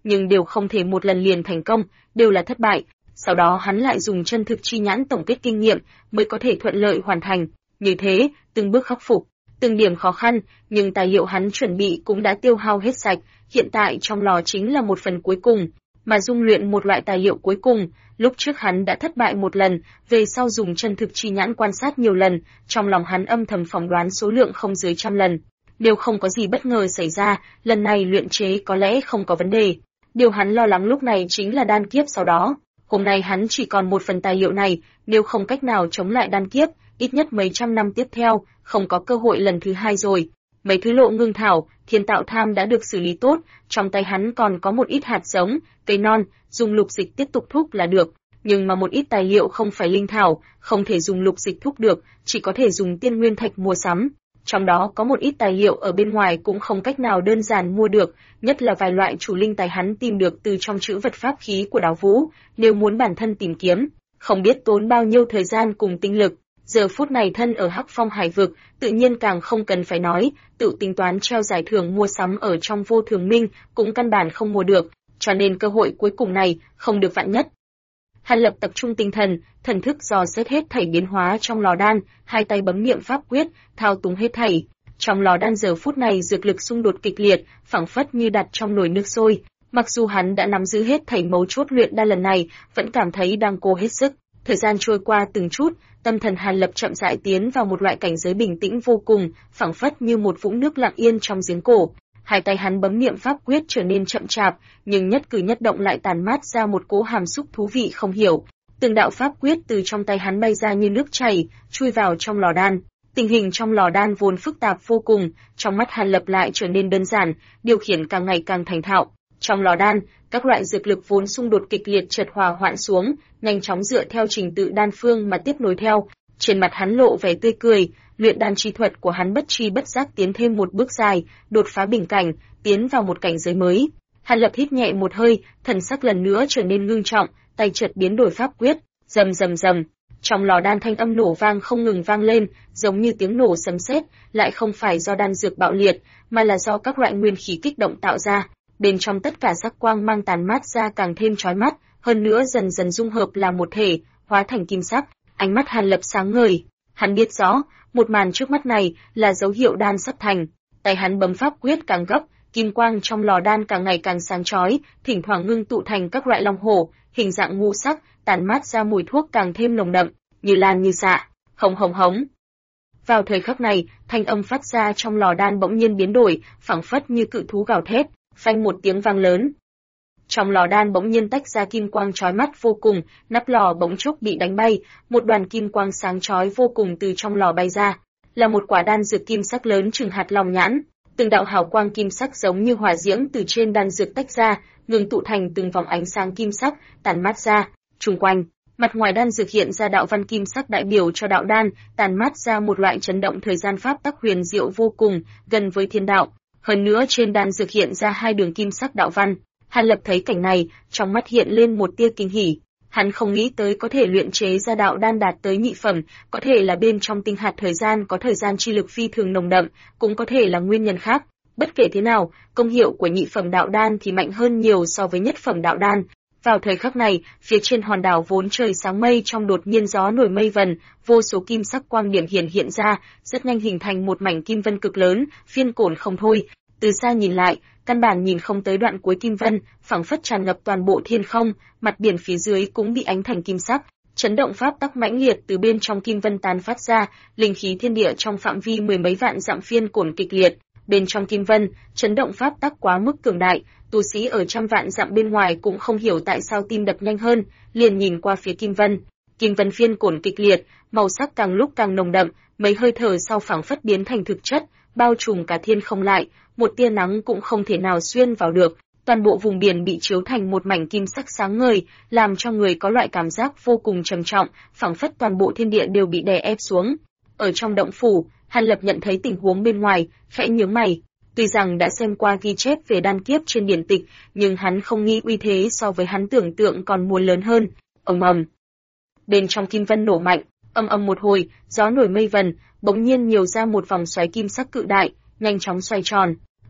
nhưng đều không thể một lần liền thành công, đều là thất bại. Sau đó hắn lại dùng chân thực chi nhãn tổng kết kinh nghiệm, mới có thể thuận lợi hoàn thành. Như thế, từng bước khắc phục, từng điểm khó khăn, nhưng tài liệu hắn chuẩn bị cũng đã tiêu hao hết sạch, hiện tại trong lò chính là một phần cuối cùng, mà dung luyện một loại tài liệu cuối cùng, lúc trước hắn đã thất bại một lần, về sau dùng chân thực chi nhãn quan sát nhiều lần, trong lòng hắn âm thầm phỏng đoán số lượng không dưới 100 lần. Đều không có gì bất ngờ xảy ra, lần này luyện chế có lẽ không có vấn đề. Điều hắn lo lắng lúc này chính là đan kiếp sau đó. Hôm nay hắn chỉ còn một phần tài liệu này, nếu không cách nào chống lại đan kiếp, ít nhất mấy trăm năm tiếp theo, không có cơ hội lần thứ hai rồi. Mấy thứ lộ ngưng thảo, thiên tạo tham đã được xử lý tốt, trong tay hắn còn có một ít hạt giống, cây non, dùng lục dịch tiếp tục thúc là được. Nhưng mà một ít tài liệu không phải linh thảo, không thể dùng lục dịch thúc được, chỉ có thể dùng tiên nguyên thạch mua sắm. Trong đó có một ít tài liệu ở bên ngoài cũng không cách nào đơn giản mua được, nhất là vài loại chủ linh tài hắn tìm được từ trong trữ vật pháp khí của Đào Vũ, nếu muốn bản thân tìm kiếm, không biết tốn bao nhiêu thời gian cùng tinh lực. Giờ phút này thân ở Hắc Phong Hải vực, tự nhiên càng không cần phải nói, tự tính toán treo giải thưởng mua sắm ở trong Vô Thường Minh cũng căn bản không mua được, cho nên cơ hội cuối cùng này không được vạn nhất. Hàn Lập tập trung tinh thần, thần thức dò xét hết thảy biến hóa trong lò đan, hai tay bấm niệm pháp quyết, thao túng hết thảy. Trong lò đan giờ phút này dược lực xung đột kịch liệt, phảng phất như đặt trong nồi nước sôi. Mặc dù hắn đã nắm giữ hết thảy mấu chốt luyện đan lần này, vẫn cảm thấy đang cố hết sức. Thời gian trôi qua từng chút, tâm thần Hàn Lập chậm rãi tiến vào một loại cảnh giới bình tĩnh vô cùng, phảng phất như một vũng nước lặng yên trong giếng cổ. Hai tay hắn bấm niệm pháp quyết trở nên chậm chạp, nhưng nhất cử nhất động lại tản mát ra một cỗ hàm xúc thú vị không hiểu. Từng đạo pháp quyết từ trong tay hắn bay ra như nước chảy, chui vào trong lò đan. Tình hình trong lò đan vốn phức tạp vô cùng, trong mắt Hàn Lập lại trở nên đơn giản, điều khiển càng ngày càng thành thạo. Trong lò đan, các loại dược lực vốn xung đột kịch liệt chợt hòa hoãn xuống, nhanh chóng dựa theo trình tự đan phương mà tiếp nối theo. Trên mặt hắn lộ vẻ tươi cười, luyện đan chi thuật của hắn bất tri bất giác tiến thêm một bước dài, đột phá bình cảnh, tiến vào một cảnh giới mới. Hàn Lập hít nhẹ một hơi, thần sắc lần nữa trở nên ngưng trọng, tay chợt biến đổi pháp quyết, rầm rầm rầm. Trong lò đan thanh âm nổ vang không ngừng vang lên, giống như tiếng nổ sấm sét, lại không phải do đan dược bạo liệt, mà là do các loại nguyên khí kích động tạo ra. Bên trong tất cả sắc quang mang tàn mát ra càng thêm chói mắt, hơn nữa dần dần dung hợp là một thể, hóa thành kim sắc. Ánh mắt Hàn Lập sáng ngời, hắn biết rõ, một màn trước mắt này là dấu hiệu đan sắp thành. Tay hắn bấm pháp quyết càng gấp, kim quang trong lò đan càng ngày càng sáng chói, thỉnh thoảng ngưng tụ thành các loại long hổ, hình dạng ngũ sắc, tản mát ra mùi thuốc càng thêm nồng đậm, như lan như xạ, hống hống hống. Vào thời khắc này, thanh âm phát ra trong lò đan bỗng nhiên biến đổi, phảng phất như cự thú gào thét, phanh một tiếng vang lớn. Trong lò đan bỗng nhiên tách ra kim quang chói mắt vô cùng, nắp lò bỗng chốc bị đánh bay, một đoàn kim quang sáng chói vô cùng từ trong lò bay ra, là một quả đan dược kim sắc lớn chừng hạt lòng nhãn. Từng đạo hào quang kim sắc giống như hỏa diễm từ trên đan dược tách ra, ngưng tụ thành từng vòng ánh sáng kim sắc, tản mát ra. Xung quanh, mặt ngoài đan dược hiện ra đạo văn kim sắc đại biểu cho đạo đan, tản mát ra một loại chấn động thời gian pháp tắc huyền diệu vô cùng, gần với thiên đạo. Hơn nữa trên đan dược hiện ra hai đường kim sắc đạo văn. Hàn Lập thấy cảnh này, trong mắt hiện lên một tia kinh hỉ. Hắn không nghĩ tới có thể luyện chế ra đạo đan đạt tới nhị phẩm, có thể là bên trong tinh hạt thời gian có thời gian chi lực phi thường nồng đậm, cũng có thể là nguyên nhân khác. Bất kể thế nào, công hiệu của nhị phẩm đạo đan thì mạnh hơn nhiều so với nhất phẩm đạo đan. Vào thời khắc này, phía trên hòn đảo vốn trời sáng mây trong đột nhiên gió nổi mây vần, vô số kim sắc quang điểm hiện ra, rất nhanh hình thành một mảnh kim vân cực lớn, phiên cổn không thôi. Từ xa nhìn lại, căn bản nhìn không tới đoạn cuối kim vân, phảng phất tràn ngập toàn bộ thiên không, mặt biển phía dưới cũng bị ánh thành kim sắc. Chấn động pháp tắc mãnh liệt từ bên trong kim vân tán phát ra, linh khí thiên địa trong phạm vi mười mấy vạn dặm phiên cổn kịch liệt. Bên trong kim vân, chấn động pháp tắc quá mức cường đại, tu sĩ ở trăm vạn dặm bên ngoài cũng không hiểu tại sao tim đập nhanh hơn, liền nhìn qua phía kim vân. Kim vân phiên cổn kịch liệt, màu sắc càng lúc càng nồng đậm, mấy hơi thở sau phảng phất biến thành thực chất, bao trùm cả thiên không lại, một tia nắng cũng không thể nào xuyên vào được. Toàn bộ vùng biển bị chiếu thành một mảnh kim sắc sáng ngời, làm cho người có loại cảm giác vô cùng trầm trọng, phảng phất toàn bộ thiên địa đều bị đè ép xuống. Ở trong động phủ, Hàn Lập nhận thấy tình huống bên ngoài, khẽ nhướng mày. Tuy rằng đã xem qua ghi chép về đan kiếp trên điển tịch, nhưng hắn không nghĩ uy thế so với hắn tưởng tượng còn muốn lớn hơn. Ầm ầm. Bên trong kim vân nổ mạnh, ầm ầm một hồi, gió nổi mây vần, bỗng nhiên nhiều ra một vòng xoáy kim sắc cự đại, nhanh chóng xoay tròn.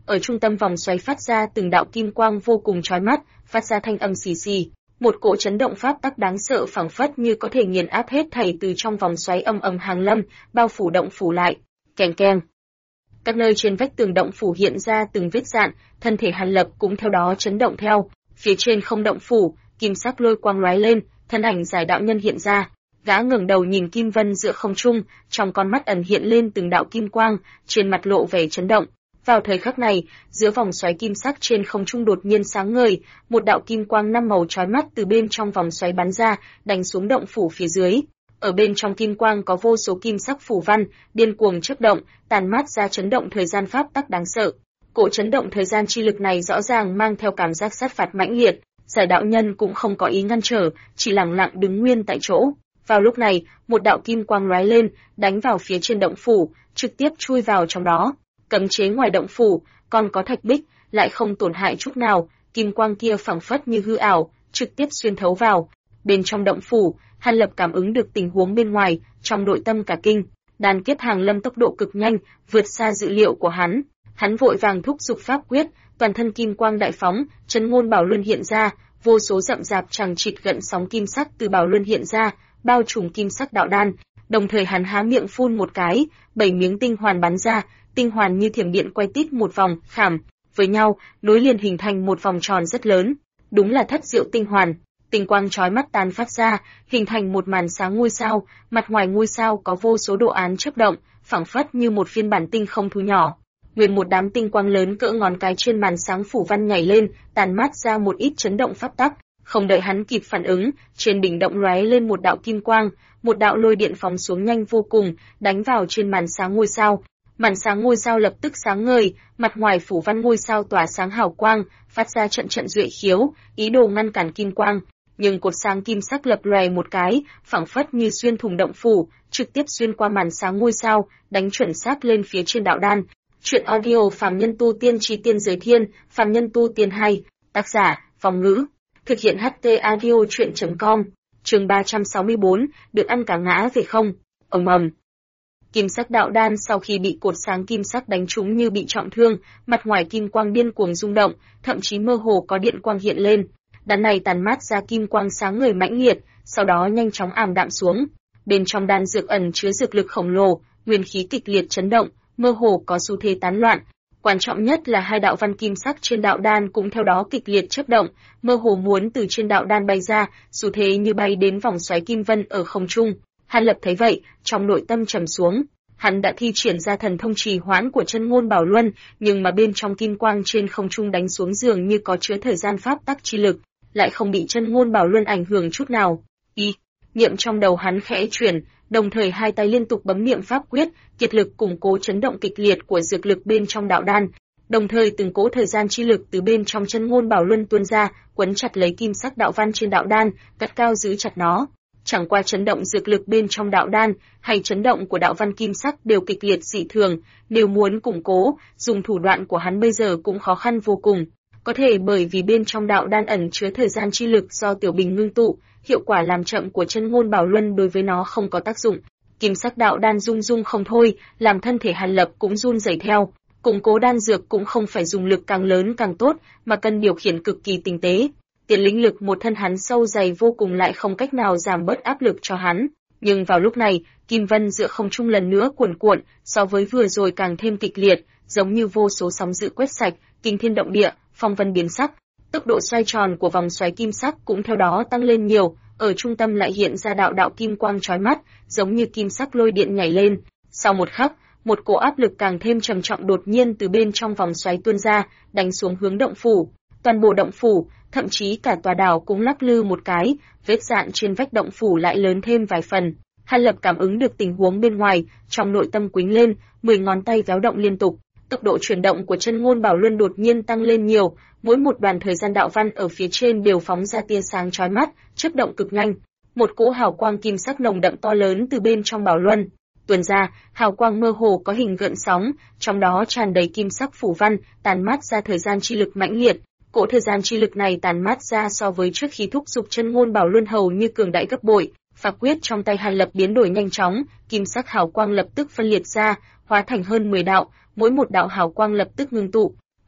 Ở trung tâm vòng xoáy phát ra từng đạo kim quang vô cùng chói mắt, phát ra thanh âm xì xì. Một cỗ chấn động pháp tắc đáng sợ phảng phất như có thể nghiền áp hết thảy từ trong vòng xoáy âm ầm hàng lâm, bao phủ động phủ lại. Keng keng. Các nơi trên vách tường động phủ hiện ra từng vết rạn, thân thể Hàn Lập cũng theo đó chấn động theo. Phía trên không động phủ, kim sắc lôi quang lóe lên, thân ảnh giải đạo nhân hiện ra. Gã ngẩng đầu nhìn Kim Vân giữa không trung, trong con mắt ẩn hiện lên từng đạo kim quang, trên mặt lộ vẻ chấn động. Vào thời khắc này, giữa vòng xoáy kim sắc trên không trung đột nhiên sáng ngời, một đạo kim quang năm màu chói mắt từ bên trong vòng xoáy bắn ra, đánh xuống động phủ phía dưới. Ở bên trong kim quang có vô số kim sắc phù văn, điên cuồng chớp động, tàn mát ra chấn động thời gian pháp tắc đáng sợ. Cỗ chấn động thời gian chi lực này rõ ràng mang theo cảm giác sát phạt mãnh liệt, giải đạo nhân cũng không có ý ngăn trở, chỉ lặng lặng đứng nguyên tại chỗ. Vào lúc này, một đạo kim quang lóe lên, đánh vào phía trên động phủ, trực tiếp chui vào trong đó. Cấm chế ngoài động phủ, còn có thạch bích, lại không tổn hại chút nào, kim quang kia phảng phất như hư ảo, trực tiếp xuyên thấu vào. Bên trong động phủ, Hàn Lập cảm ứng được tình huống bên ngoài, trong nội tâm cả kinh, đan kiếp hàng lâm tốc độ cực nhanh, vượt xa dự liệu của hắn. Hắn vội vàng thúc giục pháp quyết, toàn thân kim quang đại phóng, chân ngôn bảo luân hiện ra, vô số rậm rạp chằng chịt gợn sóng kim sắc từ bảo luân hiện ra, bao trùm kim sắc đạo đan. Đồng thời hắn há miệng phun một cái, 7 miếng tinh hoàn bắn ra, tinh hoàn như thiểm điện quay tít một vòng, khảm với nhau, nối liền hình thành một vòng tròn rất lớn. Đúng là thất diệu tinh hoàn. Tinh quang chói mắt tán phát ra, hình thành một màn sáng ngôi sao, mặt ngoài ngôi sao có vô số đồ án chớp động, phảng phất như một phiên bản tinh không thu nhỏ. Nguyên một đám tinh quang lớn cỡ ngón cái trên màn sáng phủ văn nhảy lên, tàn mát ra một ít chấn động pháp tắc. Không đợi hắn kịp phản ứng, trên đỉnh động lóe lên một đạo kim quang, một đạo lôi điện phóng xuống nhanh vô cùng, đánh vào trên màn sáng ngôi sao. Màn sáng ngôi sao lập tức sáng ngời, mặt ngoài phủ văn ngôi sao tỏa sáng hào quang, phát ra trận trận duệ khiếu, ý đồ ngăn cản kim quang. Nhưng cột sáng kim sắc lập lòe một cái, phảng phất như xuyên thủng động phủ, trực tiếp xuyên qua màn sáng ngôi sao, đánh chuẩn xác lên phía trên đạo đan. Truyện audio Phàm Nhân Tu Tiên Chí Tiên Giới Thiên, Phàm Nhân Tu Tiên 2, tác giả, Phong Ngữ. Thực hiện HT audio chuyện.com. Chương 364, được ăn cả ngã về không. Ầm ầm. Kim sắc đạo đan sau khi bị cột sáng kim sắc đánh trúng như bị trọng thương, mặt ngoài kim quang điên cuồng rung động, thậm chí mơ hồ có điện quang hiện lên. Đan này tàn mát ra kim quang sáng ngời mãnh liệt, sau đó nhanh chóng ảm đạm xuống. Bên trong đan dược ẩn chứa dược lực khổng lồ, nguyên khí kịch liệt chấn động, mơ hồ có xu thế tán loạn. Quan trọng nhất là hai đạo văn kim sắc trên đạo đan cũng theo đó kịch liệt chớp động, mơ hồ muốn từ trên đạo đan bay ra, xu thế như bay đến vòng xoáy kim vân ở không trung. Hàn Lập thấy vậy, trong nội tâm trầm xuống. Hắn đã thi triển ra thần thông trì hoãn của chân ngôn bảo luân, nhưng mà bên trong kim quang trên không trung đánh xuống dường như có chứa thời gian pháp tắc chi lực, lại không bị chân ngôn bảo luân ảnh hưởng chút nào. Niệm trong đầu hắn khẽ chuyển, đồng thời hai tay liên tục bấm niệm pháp quyết, kiệt lực củng cố chấn động kịch liệt của dược lực bên trong đạo đan. Đồng thời từng cỗ thời gian chi lực từ bên trong chân ngôn bảo luân tuôn ra, quấn chặt lấy kim sắc đạo văn trên đạo đan, gắt cao giữ chặt nó. Chẳng qua chấn động dược lực bên trong đạo đan hay chấn động của đạo văn kim sắc đều kịch liệt dị thường, nếu muốn củng cố, dùng thủ đoạn của hắn bây giờ cũng khó khăn vô cùng. Có thể bởi vì bên trong đạo đan ẩn chứa thời gian chi lực do tiểu bình ngưng tụ, hiệu quả làm chậm của chân ngôn bảo luân đối với nó không có tác dụng. Kim sắc đạo đan rung rung không thôi, làm thân thể Hàn Lập cũng run rẩy theo. Củng cố đan dược cũng không phải dùng lực càng lớn càng tốt, mà cần điều khiển cực kỳ tinh tế. Tiền linh lực một thân hắn sâu dày vô cùng lại không cách nào giảm bớt áp lực cho hắn. Nhưng vào lúc này, kim vân giữa không trung lần nữa cuồn cuộn, so với vừa rồi càng thêm kịch liệt, giống như vô số sóng dữ quét sạch, kinh thiên động địa, phong vân biến sắc. Tốc độ xoay tròn của vòng xoáy kim sắc cũng theo đó tăng lên nhiều, ở trung tâm lại hiện ra đạo đạo kim quang chói mắt, giống như kim sắc lôi điện nhảy lên. Sau một khắc, một cỗ áp lực càng thêm trầm trọng đột nhiên từ bên trong vòng xoáy tuôn ra, đánh xuống hướng động phủ. Toàn bộ động phủ, thậm chí cả tòa đảo cũng lắc lư một cái, vết rạn trên vách động phủ lại lớn thêm vài phần. Hàn Lập cảm ứng được tình huống bên ngoài, trong nội tâm quĩnh lên, 10 ngón tay véo động liên tục. Tốc độ chuyển động của chân ngôn bảo luân đột nhiên tăng lên nhiều, mỗi một đoạn thời gian đạo văn ở phía trên đều phóng ra tia sáng chói mắt, chớp động cực nhanh. Một cỗ hào quang kim sắc nồng đậm to lớn từ bên trong bảo luân tuôn ra, hào quang mơ hồ có hình gợn sóng, trong đó tràn đầy kim sắc phủ văn, tàn mát ra thời gian chi lực mãnh liệt. Cỗ thời gian chi lực này tàn mát ra so với trước khi thúc giục chân ngôn bảo luân hầu như cường đại gấp bội. Pháp quyết trong tay Hàn Lập biến đổi nhanh chóng, kim sắc hào quang lập tức phân liệt ra, hóa thành hơn 10 đạo, mỗi một đạo hào quang lập tức ngưng tụ.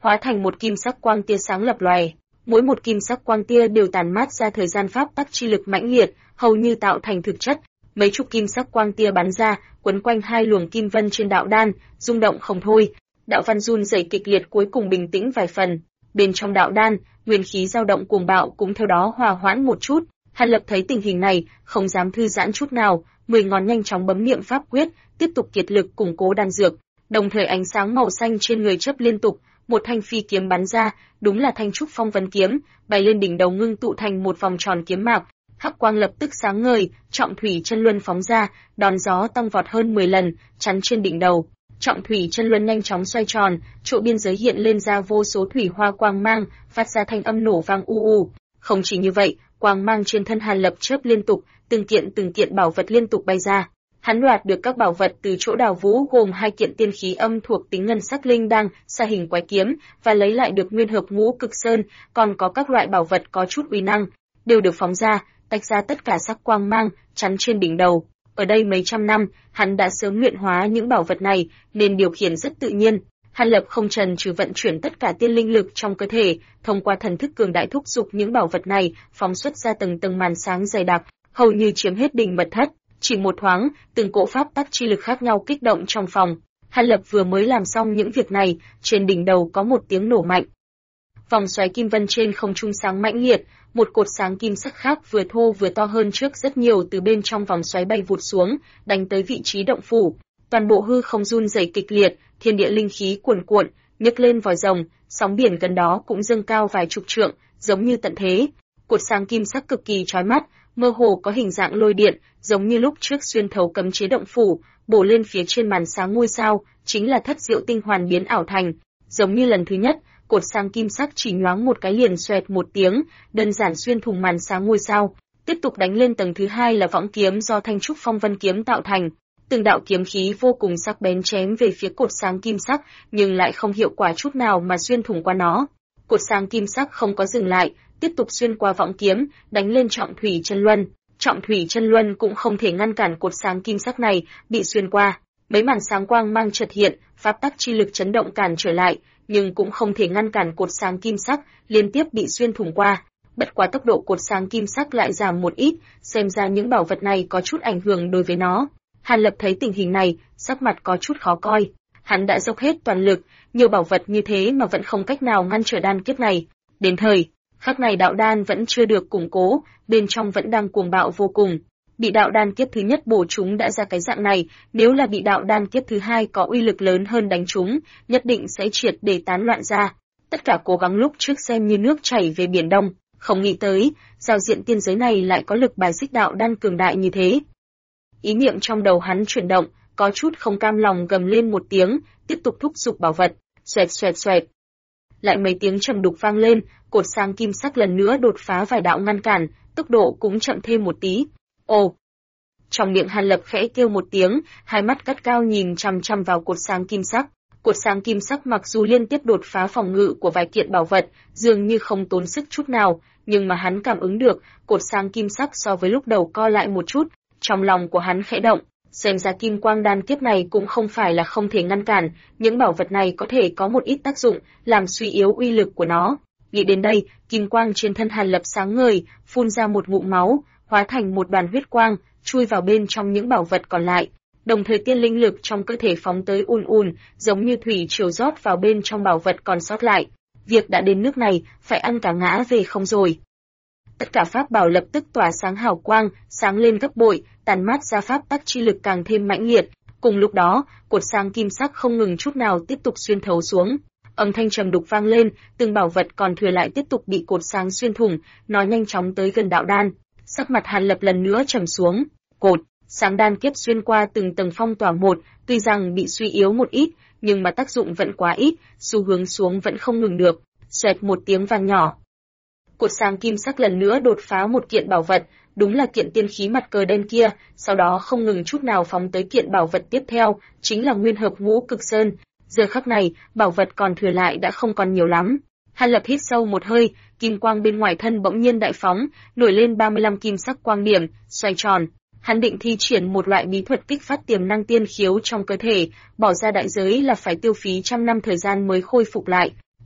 hóa thành một kim sắc quang tia sáng lập lòe. Mỗi một kim sắc quang tia đều tản mát ra thời gian pháp tắc chi lực mãnh liệt, hầu như tạo thành thực chất. Mấy chục kim sắc quang tia bắn ra, quấn quanh hai luồng kim vân trên đạo đan, rung động không thôi. Đạo văn run rẩy kịch liệt cuối cùng bình tĩnh vài phần. Bên trong đạo đan, nguyên khí dao động cuồng bạo cũng theo đó hòa hoãn một chút. Hàn Lập thấy tình hình này, không dám thư giãn chút nào, 10 ngón nhanh chóng bấm niệm pháp quyết, tiếp tục kiệt lực củng cố đan dược. Đồng thời ánh sáng màu xanh trên người chớp liên tục, một thanh phi kiếm bắn ra, đúng là thanh trúc phong vân kiếm, bay lên đỉnh đầu ngưng tụ thành một vòng tròn kiếm mạc. Hắc quang lập tức sáng ngời, trọng thủy chân luân phóng ra, đón gió tăng vọt hơn 10 lần, chắn trên đỉnh đầu. Trọng thủy chân luân nhanh chóng xoay tròn, chỗ biên giới hiện lên ra vô số thủy hoa quang mang, phát ra thanh âm nổ vang u u. Không chỉ như vậy, quang mang trên thân Hàn Lập chớp liên tục, từng kiện bảo vật liên tục bay ra. Hắn đoạt được các bảo vật từ chỗ Đào Vũ gồm 2 kiện tiên khí âm thuộc tính ngân sắc linh đăng, sa hình quái kiếm và lấy lại được nguyên hợp ngũ cực sơn, còn có các loại bảo vật có chút uy năng, đều được phóng ra, tách ra tất cả sắc quang mang, chắn trên đỉnh đầu. Ở đây mấy trăm năm, hắn đã sớm luyện hóa những bảo vật này, nên điều khiển rất tự nhiên. Hàn Lập không chần chừ vận chuyển tất cả tiên linh lực trong cơ thể, thông qua thần thức cường đại thúc giục những bảo vật này, phóng xuất ra từng tầng màn sáng dày đặc, hầu như chiếm hết đỉnh mật thất. Chỉ một thoáng, từng cỗ pháp tắc chi lực khác nhau kích động trong phòng. Hàn Lập vừa mới làm xong những việc này, trên đỉnh đầu có một tiếng nổ mạnh. Vòng xoáy kim vân trên không trung sáng mãnh liệt, một cột sáng kim sắc khác vừa thô vừa to hơn trước rất nhiều từ bên trong vòng xoáy bay vụt xuống, đánh tới vị trí động phủ. Toàn bộ hư không run rẩy kịch liệt, thiên địa linh khí cuồn cuộn, nhấc lên vòi rồng, sóng biển gần đó cũng dâng cao vài chục trượng, giống như tận thế. Cột sáng kim sắc cực kỳ chói mắt, mơ hồ có hình dạng lôi điện, giống như lúc trước xuyên thấu cấm chế động phủ, bổ lên phía trên màn sáng ngôi sao, chính là thất diệu tinh hoàn biến ảo thành. Giống như lần thứ nhất, cột sáng kim sắc chỉ nhoáng một cái liền xoẹt một tiếng, đơn giản xuyên thủng màn sáng ngôi sao. Tiếp tục đánh lên tầng thứ hai là võng kiếm do thanh trúc phong vân kiếm tạo thành. Từng đạo kiếm khí vô cùng sắc bén chém về phía cột sáng kim sắc, nhưng lại không hiệu quả chút nào mà xuyên thủng qua nó. Cột sáng kim sắc không có dừng lại, tiếp tục xuyên qua võng kiếm, đánh lên trọng thủy chân luân. Trọng thủy chân luân cũng không thể ngăn cản cột sáng kim sắc này bị xuyên qua. Mấy màn sáng quang mang chợt hiện, pháp tắc chi lực chấn động cản trở lại, nhưng cũng không thể ngăn cản cột sáng kim sắc liên tiếp bị xuyên thủng qua. Bất quá tốc độ cột sáng kim sắc lại giảm một ít, xem ra những bảo vật này có chút ảnh hưởng đối với nó. Hàn Lập thấy tình hình này, sắc mặt có chút khó coi. Hắn đã dốc hết toàn lực, nhiều bảo vật như thế mà vẫn không cách nào ngăn trở đan kiếp này. Đến thời khắc này đạo đan vẫn chưa được củng cố, bên trong vẫn đang cuồng bạo vô cùng. Bị đạo đan kiếp thứ nhất bổ chúng đã ra cái dạng này, nếu là bị đạo đan kiếp thứ hai có uy lực lớn hơn đánh chúng, nhất định sẽ triệt để tán loạn ra. Tất cả cố gắng lúc trước xem như nước chảy về biển đông, không nghĩ tới, giao diện tiên giới này lại có lực bài xích đạo đan cường đại như thế. Ý niệm trong đầu hắn chuyển động, có chút không cam lòng gầm lên một tiếng, tiếp tục thúc giục bảo vật, xoẹt xoẹt xoẹt. Lại mấy tiếng trầm đục vang lên, cột sáng kim sắc lần nữa đột phá vài đạo ngăn cản, tốc độ cũng chậm thêm một tí. Ồ! Trong miệng Hàn Lập khẽ kêu một tiếng, hai mắt cắt cao nhìn chằm chằm vào cột sáng kim sắc. Cột sáng kim sắc mặc dù liên tiếp đột phá phòng ngự của vài kiện bảo vật, dường như không tốn sức chút nào, nhưng mà hắn cảm ứng được, cột sáng kim sắc so với lúc đầu co lại một chút, trong lòng của hắn khẽ động. Xem ra kim quang đan kiếp này cũng không phải là không thể ngăn cản, những bảo vật này có thể có một ít tác dụng, làm suy yếu uy lực của nó. Nghĩ đến đây, kim quang trên thân Hàn Lập sáng ngời, phun ra một ngụm máu, hóa thành một đoàn huyết quang, chui vào bên trong những bảo vật còn lại. Đồng thời tiên linh lực trong cơ thể phóng tới ùn ùn, giống như thủy triều rót vào bên trong bảo vật còn sót lại. Việc đã đến nước này, phải ăn cả ngã về không rồi. Tất cả pháp bảo lập tức tỏa sáng hào quang, sáng lên gấp bội, tàn mát ra pháp tắc chi lực càng thêm mãnh liệt. Cùng lúc đó, cột sáng kim sắc không ngừng chút nào tiếp tục xuyên thấu xuống. Âm thanh trầm đục vang lên, từng bảo vật còn thừa lại tiếp tục bị cột sáng xuyên thủng, nó nhanh chóng tới gần đạo đan. Sắc mặt Hàn Lập lần nữa trầm xuống. Cột sáng đan kiếp xuyên qua từng tầng phong tỏa một, tuy rằng bị suy yếu một ít, nhưng mà tác dụng vẫn quá ít, xu hướng xuống vẫn không ngừng được. Xoẹt một tiếng vang nhỏ. Cột sáng kim sắc lần nữa đột phá một kiện bảo vật, đúng là kiện tiên khí mặt cờ đen kia, sau đó không ngừng chút nào phóng tới kiện bảo vật tiếp theo, chính là nguyên hợp ngũ cực sơn. Giờ khắc này, bảo vật còn thừa lại đã không còn nhiều lắm. Hàn Lập hít sâu một hơi, kim quang bên ngoài thân bỗng nhiên đại phóng, nổi lên 35 kim sắc quang điểm, xoay tròn. Hắn định thi triển một loại bí thuật kích phát tiềm năng tiên khiếu trong cơ thể, bỏ ra đại giới là phải tiêu phí trăm năm thời gian mới khôi phục lại.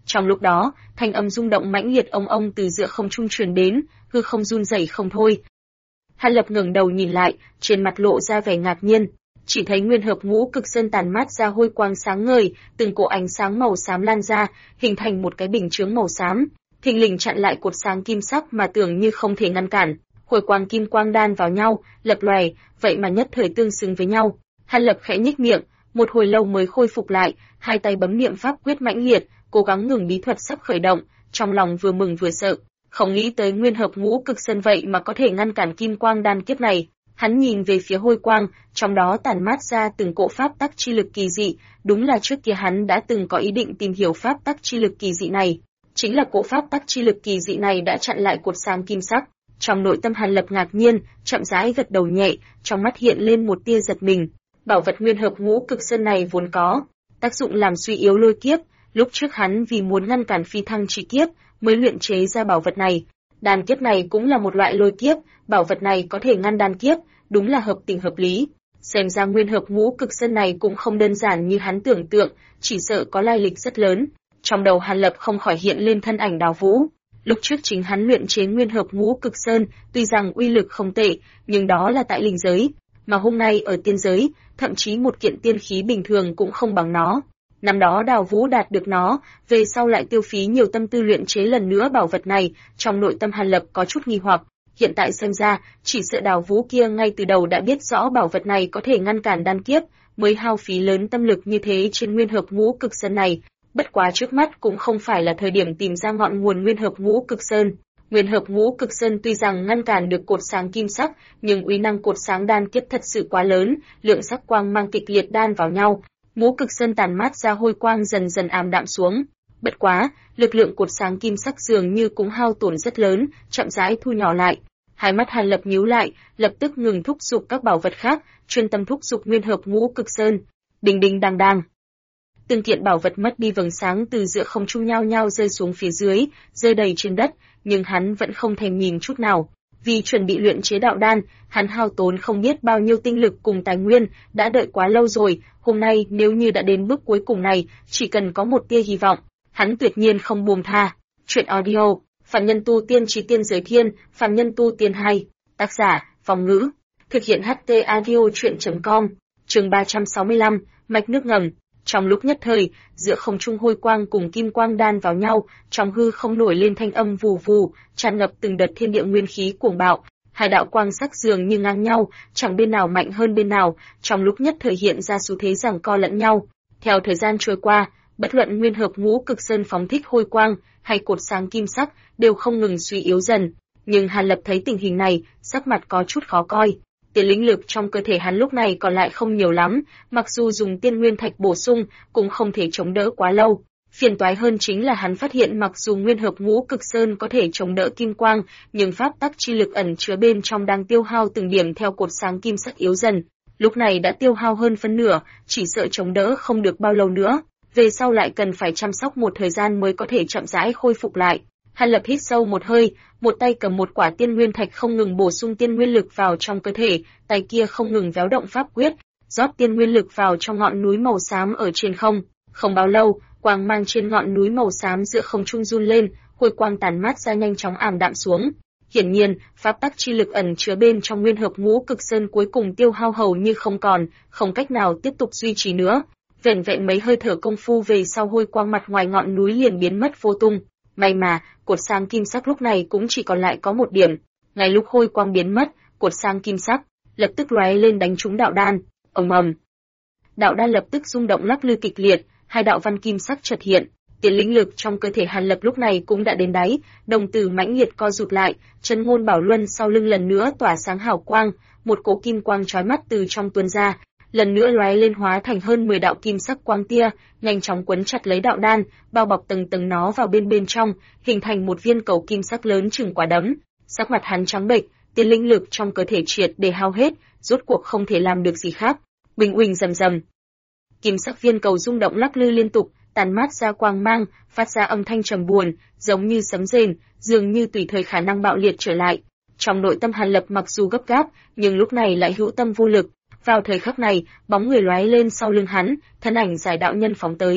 Trong lúc đó, thanh âm rung động mãnh liệt ông ông từ giữa không trung truyền đến, hư không run rẩy không thôi. Hàn Lập ngẩng đầu nhìn lại, trên mặt lộ ra vẻ ngạc nhiên, chỉ thấy nguyên hợp ngũ cực sơn tàn mát ra hôi quang sáng ngời, từng cỗ ánh sáng màu xám lan ra, hình thành một cái bình chướng màu xám, thình lình chặn lại cột sáng kim sắc mà tưởng như không thể ngăn cản. Hồi quang kim quang đan vào nhau, lập lòe, vậy mà nhất thời tương xứng với nhau. Hàn Lập khẽ nhếch miệng, một hồi lâu mới khôi phục lại, hai tay bấm niệm pháp quyết mãnh liệt, cố gắng ngừng bí thuật sắp khởi động, trong lòng vừa mừng vừa sợ, không nghĩ tới nguyên hợp ngũ cực sơn vậy mà có thể ngăn cản kim quang đan kiếp này. Hắn nhìn về phía hôi quang, trong đó tản mát ra từng cỗ pháp tắc chi lực kỳ dị, đúng là trước kia hắn đã từng có ý định tìm hiểu pháp tắc chi lực kỳ dị này. Chính là cỗ pháp tắc chi lực kỳ dị này đã chặn lại cột sáng kim sắc. Trong nội tâm Hàn Lập ngạc nhiên, chậm rãi gật đầu nhẹ, trong mắt hiện lên một tia giật mình. Bảo vật nguyên hợp ngũ cực sơn này vốn có tác dụng làm suy yếu lôi kiếp, lúc trước hắn vì muốn ngăn cản phi thăng chi kiếp mới luyện chế ra bảo vật này. Đan kiếp này cũng là một loại lôi kiếp, bảo vật này có thể ngăn đan kiếp, đúng là hợp tình hợp lý. Xem ra nguyên hợp ngũ cực sơn này cũng không đơn giản như hắn tưởng tượng, chỉ sợ có lai lịch rất lớn. Trong đầu Hàn Lập không khỏi hiện lên thân ảnh Đào Vũ. Lúc trước chính hắn luyện chế nguyên hợp ngũ cực sơn, tuy rằng uy lực không tệ, nhưng đó là tại linh giới, mà hôm nay ở tiên giới, thậm chí một kiện tiên khí bình thường cũng không bằng nó. Năm đó Đào Vũ đạt được nó, về sau lại tiêu phí nhiều tâm tư luyện chế lần nữa bảo vật này, trong nội tâm Hàn Lập có chút nghi hoặc. Hiện tại xem ra, chỉ sợ Đào Vũ kia ngay từ đầu đã biết rõ bảo vật này có thể ngăn cản đan kiếp, mới hao phí lớn tâm lực như thế trên nguyên hợp ngũ cực sơn này. Bất quá trước mắt cũng không phải là thời điểm tìm ra ngọn nguồn nguyên hợp ngũ cực sơn. Nguyên hợp ngũ cực sơn tuy rằng ngăn cản được cột sáng kim sắc, nhưng uy năng cột sáng đan kiếp thật sự quá lớn, lượng sắc quang mang kịch liệt đan vào nhau, ngũ cực sơn tàn mát ra hôi quang dần dần ảm đạm xuống. Bất quá, lực lượng cột sáng kim sắc dường như cũng hao tổn rất lớn, chậm rãi thu nhỏ lại. Hai mắt Hàn Lập nhíu lại, lập tức ngừng thúc giục các bảo vật khác, chuyên tâm thúc giục nguyên hợp ngũ cực sơn. Đinh đinh đang đang. Từng kiện bảo vật mất đi vầng sáng từ giữa không trung nhao nhao rơi xuống phía dưới, rơi đầy trên đất, nhưng hắn vẫn không thèm nhìn chút nào. Vì chuẩn bị luyện chế đạo đan, hắn hao tốn không biết bao nhiêu tinh lực cùng tài nguyên, đã đợi quá lâu rồi, hôm nay nếu như đã đến bước cuối cùng này, chỉ cần có một tia hy vọng, hắn tuyệt nhiên không buông tha. Truyện audio, Phạm Nhân Tu Tiên Chí Tiên Giới Thiên, Phạm Nhân Tu Tiên 2, tác giả, Phong Ngữ, thực hiện HT audio truyện.com, chương 365, mạch nước ngầm. Trong lúc nhất thời, giữa không trung hôi quang cùng kim quang đan vào nhau, trong hư không nổi lên thanh âm vù vù, tràn ngập từng đợt thiên địa nguyên khí cuồng bạo. Hai đạo quang sắc dường như ngang nhau, chẳng bên nào mạnh hơn bên nào, trong lúc nhất thời hiện ra xu thế giằng co lẫn nhau. Theo thời gian trôi qua, bất luận nguyên hợp ngũ cực sơn phóng thích hôi quang hay cột sáng kim sắc đều không ngừng suy yếu dần. Nhưng Hàn Lập thấy tình hình này, sắc mặt có chút khó coi. Tiền linh lực trong cơ thể hắn lúc này còn lại không nhiều lắm, mặc dù dùng tiên nguyên thạch bổ sung, cũng không thể chống đỡ quá lâu. Phiền toái hơn chính là hắn phát hiện mặc dù nguyên hợp ngũ cực sơn có thể chống đỡ kim quang, nhưng pháp tắc chi lực ẩn chứa bên trong đang tiêu hao từng điểm theo cột sáng kim sắc yếu dần. Lúc này đã tiêu hao hơn phân nửa, chỉ sợ chống đỡ không được bao lâu nữa. Về sau lại cần phải chăm sóc một thời gian mới có thể chậm rãi khôi phục lại. Hàn Lập hít sâu một hơi, một tay cầm một quả tiên nguyên thạch không ngừng bổ sung tiên nguyên lực vào trong cơ thể, tay kia không ngừng véo động pháp quyết, rót tiên nguyên lực vào trong ngọn núi màu xám ở trên không. Không bao lâu, quang mang trên ngọn núi màu xám giữa không trung run lên, hôi quang tàn mát ra nhanh chóng ảm đạm xuống. Hiển nhiên, pháp tắc chi lực ẩn chứa bên trong nguyên hợp ngũ cực sơn cuối cùng tiêu hao hầu như không còn, không cách nào tiếp tục duy trì nữa. Vẻn vẹn mấy hơi thở công phu về sau hôi quang mặt ngoài ngọn núi liền biến mất vô tung. May mà, cột sáng kim sắc lúc này cũng chỉ còn lại có một điểm. Ngay lúc hôi quang biến mất, cột sáng kim sắc lập tức lóe lên đánh trúng đạo đan. Ầm ầm. Đạo đan lập tức rung động lắc lư kịch liệt, hai đạo văn kim sắc chợt hiện. Tiền linh lực trong cơ thể Hàn Lập lúc này cũng đã đến đáy, đồng tử mãnh liệt co rụt lại, chân ngôn bảo luân sau lưng lần nữa tỏa sáng hào quang, một cỗ kim quang chói mắt từ trong tuôn ra, lần nữa lóe lên hóa thành hơn 10 đạo kim sắc quang tia, nhanh chóng quấn chặt lấy đạo đan, bao bọc từng tầng nó vào bên trong, hình thành một viên cầu kim sắc lớn chừng quả đấm. Sắc mặt hắn trắng bệch, tiền linh lực trong cơ thể triệt để hao hết, rốt cuộc không thể làm được gì khác. Bình uỳnh rầm rầm. Kim sắc viên cầu rung động lắc lư liên tục, tàn mát ra quang mang, phát ra âm thanh trầm buồn, giống như sấm rền, dường như tùy thời khả năng bạo liệt trở lại. Trong nội tâm Hàn Lập mặc dù gấp gáp, nhưng lúc này lại hữu tâm vô lực. Vào thời khắc này, bóng người lóe lên sau lưng hắn, thân ảnh giải đạo nhân phóng tới.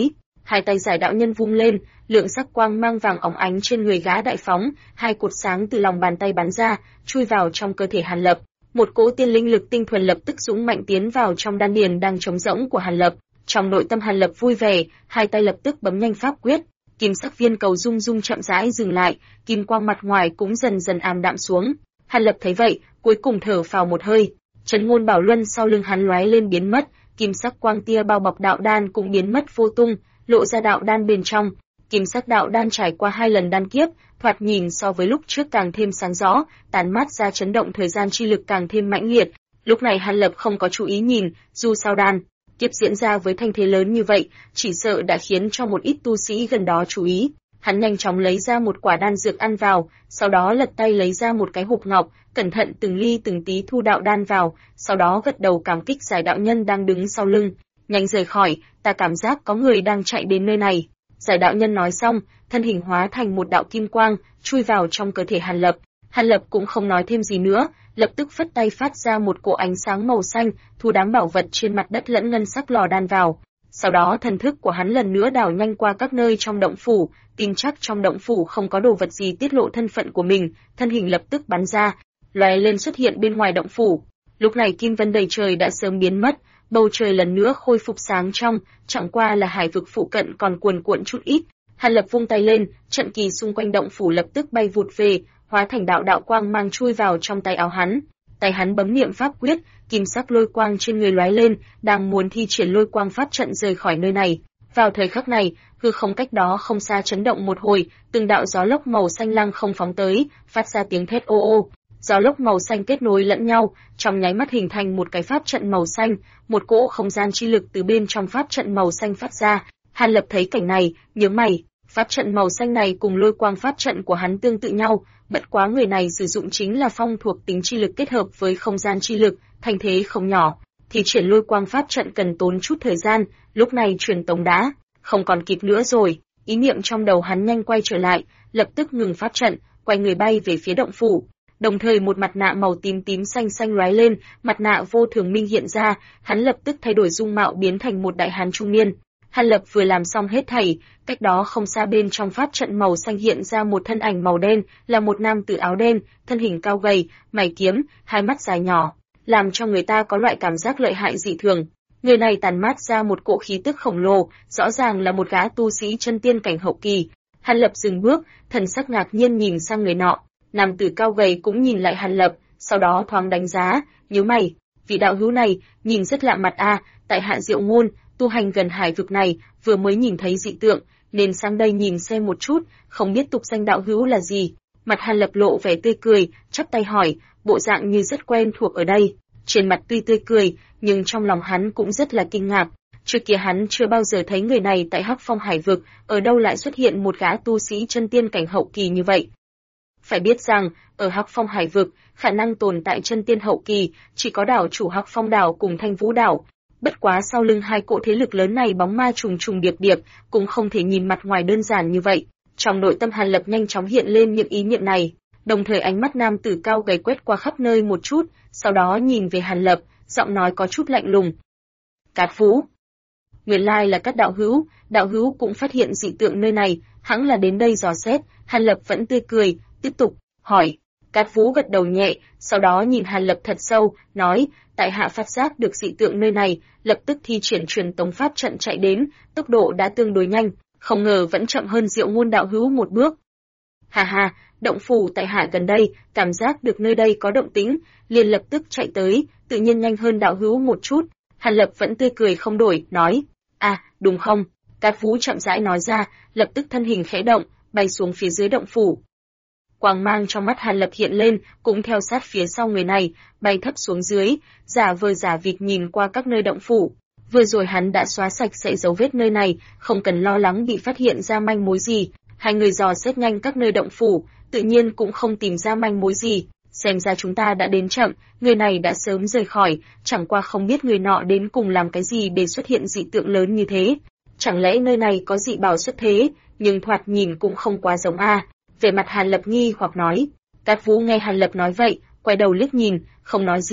Hai tay giải đạo nhân vung lên, lượng sắc quang mang vàng óng ánh trên người gã đại phóng, hai cột sáng từ lòng bàn tay bắn ra, chui vào trong cơ thể Hàn Lập. Một cỗ tiên linh lực tinh thuần lập tức dũng mạnh tiến vào trong đan điền đang trống rỗng của Hàn Lập. Trong nội tâm Hàn Lập vui vẻ, hai tay lập tức bấm nhanh pháp quyết, kim sắc viên cầu rung rung chậm rãi dừng lại, kim quang mặt ngoài cũng dần dần ảm đạm xuống. Hàn Lập thấy vậy, cuối cùng thở phào một hơi. Trấn Ngôn Bảo Luân sau lưng hắn lóe lên biến mất, kim sắc quang tia bao bọc đạo đan cũng biến mất vô tung, lộ ra đạo đan bên trong. Kim sắc đạo đan trải qua 2 lần đan kiếp, thoạt nhìn so với lúc trước càng thêm sáng rõ, tán mát ra chấn động thời gian chi lực càng thêm mãnh liệt. Lúc này Hàn Lập không có chú ý nhìn, dù sao đan kiếp diễn ra với thanh thế lớn như vậy, chỉ sợ đã khiến cho một ít tu sĩ gần đó chú ý. Hắn nhanh chóng lấy ra một quả đan dược ăn vào, sau đó lật tay lấy ra một cái hộp ngọc, cẩn thận từng ly từng tí thu đạo đan vào, sau đó gật đầu cảm kích Giải đạo nhân đang đứng sau lưng. Nhanh rời khỏi, ta cảm giác có người đang chạy đến nơi này. Giải đạo nhân nói xong, thân hình hóa thành một đạo kim quang, chui vào trong cơ thể Hàn Lập. Hàn Lập cũng không nói thêm gì nữa, lập tức phất tay phát ra một cỗ ánh sáng màu xanh, thu đám bảo vật trên mặt đất lẫn ngân sắc lò đan vào. Sau đó thần thức của hắn lần nữa đảo nhanh qua các nơi trong động phủ, tin chắc trong động phủ không có đồ vật gì tiết lộ thân phận của mình, thân hình lập tức bắn ra, lóe lên xuất hiện bên ngoài động phủ. Lúc này kim vân đầy trời đã sớm biến mất, bầu trời lần nữa khôi phục sáng trong, chẳng qua là hải vực phụ cận còn cuồn cuộn chút ít. Hàn Lập vung tay lên, trận kỳ xung quanh động phủ lập tức bay vụt về, hóa thành đạo đạo quang mang chui vào trong tay áo hắn. Tay hắn bấm niệm pháp quyết, kim sắc lôi quang trên người lóe lên, đang muốn thi triển lôi quang pháp trận rời khỏi nơi này. Vào thời khắc này, hư không cách đó không xa chấn động một hồi, từng đạo gió lốc màu xanh lăng không phóng tới, phát ra tiếng thét ô ô. Gió lốc màu xanh kết nối lẫn nhau, trong nháy mắt hình thành một cái pháp trận màu xanh, một cỗ không gian chi lực từ bên trong pháp trận màu xanh phát ra. Hàn Lập thấy cảnh này, nhớ mày, pháp trận màu xanh này cùng lôi quang pháp trận của hắn tương tự nhau, bất quá người này sử dụng chính là phong thuộc tính chi lực kết hợp với không gian chi lực, thành thế không nhỏ. Thì triển lôi quang pháp trận cần tốn chút thời gian, lúc này truyền tống đã không còn kịp nữa rồi. Ý niệm trong đầu hắn nhanh quay trở lại, lập tức ngừng pháp trận, quay người bay về phía động phủ. Đồng thời một mặt nạ màu tím tím xanh xanh lóe lên, mặt nạ vô thường minh hiện ra, hắn lập tức thay đổi dung mạo biến thành một đại hán trung niên. Hàn Lập vừa làm xong hết thảy, cách đó không xa bên trong pháp trận màu xanh hiện ra một thân ảnh màu đen, là một nam tử áo đen, thân hình cao gầy, mày kiếm, hai mắt dài nhỏ, làm cho người ta có loại cảm giác lợi hại dị thường. Người này tàn mát ra một cỗ khí tức khổng lồ, rõ ràng là một gã tu sĩ chân tiên cảnh hậu kỳ. Hàn Lập dừng bước, thần sắc ngạc nhiên nhìn sang người nọ. Nam tử cao gầy cũng nhìn lại Hàn Lập, sau đó thoáng đánh giá, nhíu mày, vị đạo hữu này nhìn rất lạ mặt a, tại hạ Diệu Ngôn, tu hành gần hải vực này, vừa mới nhìn thấy dị tượng, nên sang đây nhìn xem một chút, không biết tục danh đạo hữu là gì. Mặt Hàn Lập lộ vẻ tươi cười, chắp tay hỏi, bộ dạng như rất quen thuộc ở đây. Trên mặt tuy tươi cười, nhưng trong lòng hắn cũng rất là kinh ngạc. Trước kia hắn chưa bao giờ thấy người này tại Hắc Phong hải vực, ở đâu lại xuất hiện một gã tu sĩ chân tiên cảnh hậu kỳ như vậy. Phải biết rằng, ở Hắc Phong hải vực, khả năng tồn tại chân tiên hậu kỳ, chỉ có đảo chủ Hắc Phong đảo cùng Thanh Vũ đảo. Bất quá sau lưng hai cỗ thế lực lớn này bóng ma trùng trùng điệp điệp, cũng không thể nhìn mặt ngoài đơn giản như vậy. Trong nội tâm Hàn Lập nhanh chóng hiện lên những ý niệm này, đồng thời ánh mắt nam tử cao gầy quét qua khắp nơi một chút, sau đó nhìn về Hàn Lập, giọng nói có chút lạnh lùng. Cát Vũ, nguyên lai là các đạo hữu cũng phát hiện dị tượng nơi này, hẳn là đến đây dò xét. Hàn Lập vẫn tươi cười, tiếp tục hỏi. Cát Vũ gật đầu nhẹ, sau đó nhìn Hàn Lập thật sâu, nói, tại hạ phát giác được dị tượng nơi này, lập tức thi triển truyền tống pháp trận chạy đến, tốc độ đã tương đối nhanh, không ngờ vẫn chậm hơn Diệu Ngôn đạo hữu một bước. Hà hà, động phủ tại hạ gần đây, cảm giác được nơi đây có động tĩnh, liền lập tức chạy tới, tự nhiên nhanh hơn đạo hữu một chút. Hàn Lập vẫn tươi cười không đổi, nói, đúng không? Cát Vũ chậm rãi nói ra, lập tức thân hình khẽ động, bay xuống phía dưới động phủ. Quang mang trong mắt Hàn Lập hiện lên, cũng theo sát phía sau người này, bay thấp xuống dưới, giả vờ giả vịt nhìn qua các nơi động phủ. Vừa rồi hắn đã xóa sạch sẽ dấu vết nơi này, không cần lo lắng bị phát hiện ra manh mối gì. Hai người dò xét nhanh các nơi động phủ, tự nhiên cũng không tìm ra manh mối gì. Xem ra chúng ta đã đến chậm, người này đã sớm rời khỏi, chẳng qua không biết người nọ đến cùng làm cái gì để xuất hiện dị tượng lớn như thế. Chẳng lẽ nơi này có dị bảo xuất thế, nhưng thoạt nhìn cũng không quá giống a. Về mặt Hàn Lập nghi hoặc nói. Cát Vũ nghe Hàn Lập nói vậy, quay đầu liếc nhìn, không nói gì.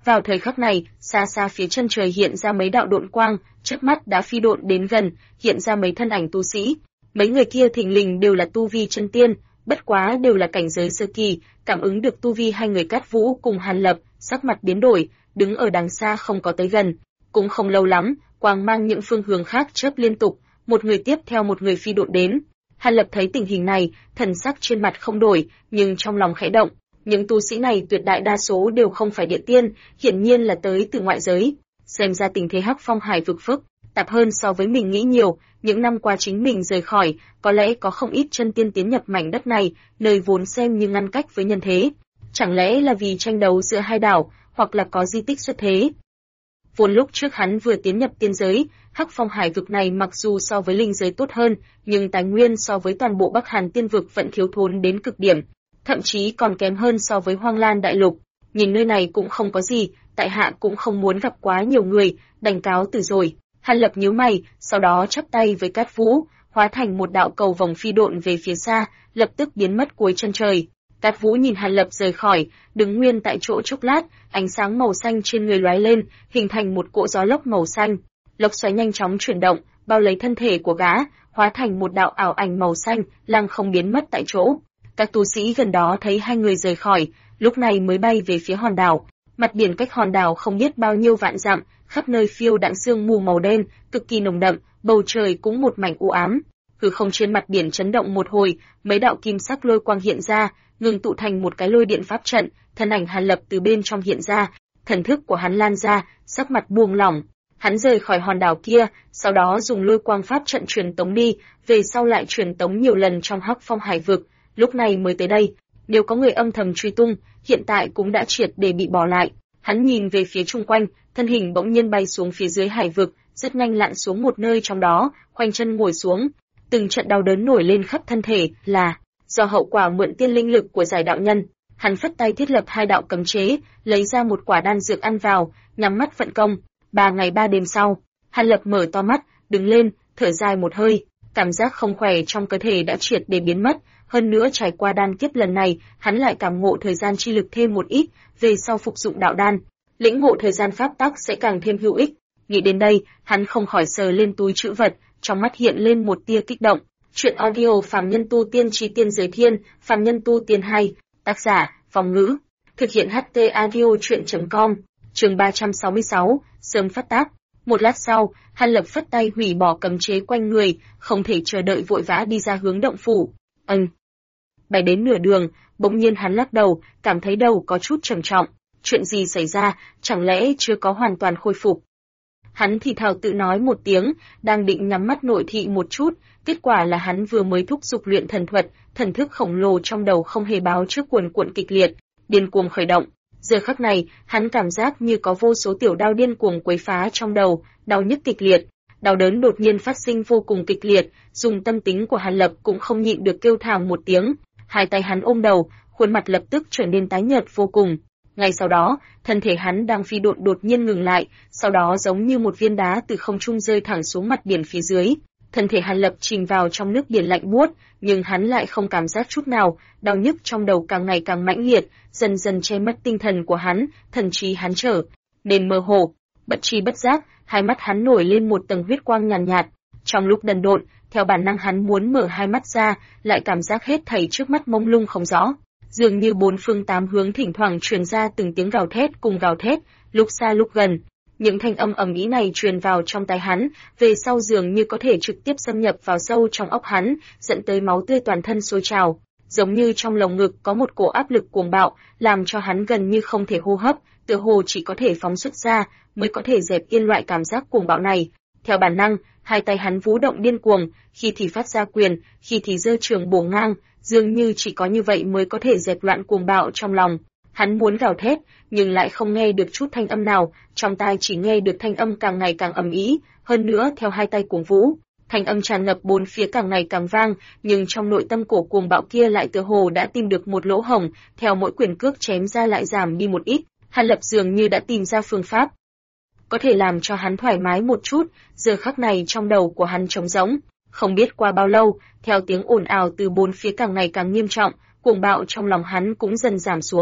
Vào thời khắc này, xa xa phía chân trời hiện ra mấy đạo độn quang, chớp mắt đã phi độn đến gần, hiện ra mấy thân ảnh tu sĩ. Mấy người kia thình lình đều là tu vi chân tiên, bất quá đều là cảnh giới sơ kỳ, cảm ứng được tu vi hai người Cát Vũ cùng Hàn Lập, sắc mặt biến đổi, đứng ở đằng xa không có tới gần. Cũng không lâu lắm, quang mang những phương hướng khác chớp liên tục, một người tiếp theo một người phi độn đến. Hàn Lập thấy tình hình này, thần sắc trên mặt không đổi, nhưng trong lòng khẽ động. Những tu sĩ này tuyệt đại đa số đều không phải địa tiên, hiển nhiên là tới từ ngoại giới. Xem ra tình thế Hắc Phong Hải vực phức tạp hơn so với mình nghĩ nhiều. Những năm qua chính mình rời khỏi, có lẽ có không ít chân tiên tiến nhập mảnh đất này, nơi vốn xem như ngăn cách với nhân thế. Chẳng lẽ là vì tranh đấu giữa hai đảo, hoặc là có di tích xuất thế? Vốn lúc trước hắn vừa tiến nhập tiên giới, Hắc Phong Hải vực này mặc dù so với linh giới tốt hơn, nhưng tài nguyên so với toàn bộ Bắc Hàn tiên vực vẫn thiếu thốn đến cực điểm, thậm chí còn kém hơn so với Hoang Lan đại lục. Nhìn nơi này cũng không có gì, tại hạ cũng không muốn gặp quá nhiều người, đành cáo từ rồi. Hàn Lập nhíu mày, sau đó chắp tay với Cát Vũ, hóa thành một đạo cầu vòng phi độn về phía xa, lập tức biến mất cuối chân trời. Cát Vũ nhìn Hàn Lập rời khỏi, đứng nguyên tại chỗ chốc lát, ánh sáng màu xanh trên người lóe lên, hình thành một cỗ gió lốc màu xanh. Lốc xoáy nhanh chóng chuyển động, bao lấy thân thể của gã, hóa thành một đạo ảo ảnh màu xanh, lăng không biến mất tại chỗ. Các tu sĩ gần đó thấy hai người rời khỏi, lúc này mới bay về phía hòn đảo. Mặt biển cách hòn đảo không biết bao nhiêu vạn dặm, khắp nơi phiêu đãng sương mù màu đen, cực kỳ nồng đậm, bầu trời cũng một mảnh u ám. Hư không trên mặt biển chấn động một hồi, mấy đạo kim sắc lôi quang hiện ra, ngừng tụ thành một cái lôi điện pháp trận, thân ảnh Hàn Lập từ bên trong hiện ra, thần thức của hắn lan ra, sắc mặt buông lỏng. Hắn rời khỏi hòn đảo kia, sau đó dùng lôi quang pháp trận truyền tống đi, về sau lại truyền tống nhiều lần trong Hắc Phong Hải vực, lúc này mới tới đây. Nếu có người âm thầm truy tung, hiện tại cũng đã triệt để bị bỏ lại. Hắn nhìn về phía chung quanh, thân hình bỗng nhiên bay xuống phía dưới hải vực, rất nhanh lặn xuống một nơi trong đó, khoanh chân ngồi xuống. Từng trận đau đớn nổi lên khắp thân thể, là do hậu quả mượn tiên linh lực của giải đạo nhân. Hắn phất tay thiết lập hai đạo cấm chế, lấy ra một quả đan dược ăn vào, nhắm mắt vận công. 3 ngày 3 đêm sau, Hàn Lập mở to mắt, đứng lên, thở dài một hơi, cảm giác không khỏe trong cơ thể đã triệt để biến mất. Hơn nữa trải qua đan kiếp lần này, hắn lại cảm ngộ thời gian chi lực thêm một ít, về sau phục dụng đạo đan, lĩnh ngộ thời gian pháp tắc sẽ càng thêm hữu ích. Nghĩ đến đây, hắn không khỏi sờ lên túi trữ vật, trong mắt hiện lên một tia kích động. Chuyện audio Phàm Nhân Tu Tiên Chi Tiên Giới Thiên, Phàm Nhân Tu Tiên 2, tác giả, Phong Ngữ, thực hiện HT audio truyện.com, chương 366, sớm phát tác. Một lát sau, Hàn Lập phất tay hủy bỏ cấm chế quanh người, không thể chờ đợi vội vã đi ra hướng động phủ. Bay đến nửa đường, bỗng nhiên hắn lắc đầu, cảm thấy đầu có chút trầm trọng. Chuyện gì xảy ra, chẳng lẽ chưa có hoàn toàn khôi phục? Hắn thì thào tự nói một tiếng, đang định nhắm mắt nội thị một chút, kết quả là hắn vừa mới thúc giục luyện thần thuật, thần thức khổng lồ trong đầu không hề báo trước cuồn cuộn kịch liệt, điên cuồng khởi động. Giờ khắc này, hắn cảm giác như có vô số tiểu đao điên cuồng quấy phá trong đầu, đau nhức kịch liệt. Đau đớn đột nhiên phát sinh vô cùng kịch liệt, dùng tâm tính của Hàn Lập cũng không nhịn được kêu thảm một tiếng. Hai tay hắn ôm đầu, khuôn mặt lập tức trở nên tái nhợt vô cùng. Ngay sau đó, thân thể hắn đang phi độn đột nhiên ngừng lại, sau đó giống như một viên đá từ không trung rơi thẳng xuống mặt biển phía dưới. Thân thể Hàn Lập chìm vào trong nước biển lạnh buốt, nhưng hắn lại không cảm giác chút nào, đau nhức trong đầu càng ngày càng mãnh liệt, dần dần che mất tinh thần của hắn, thần trí hắn trở nên mơ hồ. Bất tri bất giác, hai mắt hắn nổi lên một tầng huyết quang nhàn nhạt. Trong lúc đần độn, theo bản năng hắn muốn mở hai mắt ra, lại cảm giác hết thảy trước mắt mông lung không rõ. Dường như bốn phương tám hướng thỉnh thoảng truyền ra từng tiếng gào thét cùng gào thét, lúc xa lúc gần. Những thanh âm ầm ĩ này truyền vào trong tai hắn, về sau dường như có thể trực tiếp xâm nhập vào sâu trong óc hắn, dẫn tới máu tươi toàn thân sôi trào. Giống như trong lồng ngực có một cổ áp lực cuồng bạo, làm cho hắn gần như không thể hô hấp, tựa hồ chỉ có thể phóng xuất ra, mới có thể dẹp yên loại cảm giác cuồng bạo này. Theo bản năng, hai tay hắn vũ động điên cuồng, khi thì phát ra quyền, khi thì giơ trường bổ ngang, dường như chỉ có như vậy mới có thể dẹp loạn cuồng bạo trong lòng. Hắn muốn gào thét, nhưng lại không nghe được chút thanh âm nào, trong tai chỉ nghe được thanh âm càng ngày càng ầm ĩ, hơn nữa theo hai tay cuồng vũ, thanh âm tràn ngập bốn phía càng ngày càng vang, nhưng trong nội tâm cổ cuồng bạo kia lại tựa hồ đã tìm được một lỗ hổng, theo mỗi quyền cước chém ra lại giảm đi một ít. Hàn Lập dường như đã tìm ra phương pháp có thể làm cho hắn thoải mái một chút. Giờ khắc này trong đầu của hắn trống rỗng, không biết qua bao lâu, theo tiếng ồn ào từ bốn phía càng ngày càng nghiêm trọng, cuồng bạo trong lòng hắn cũng dần giảm xuống.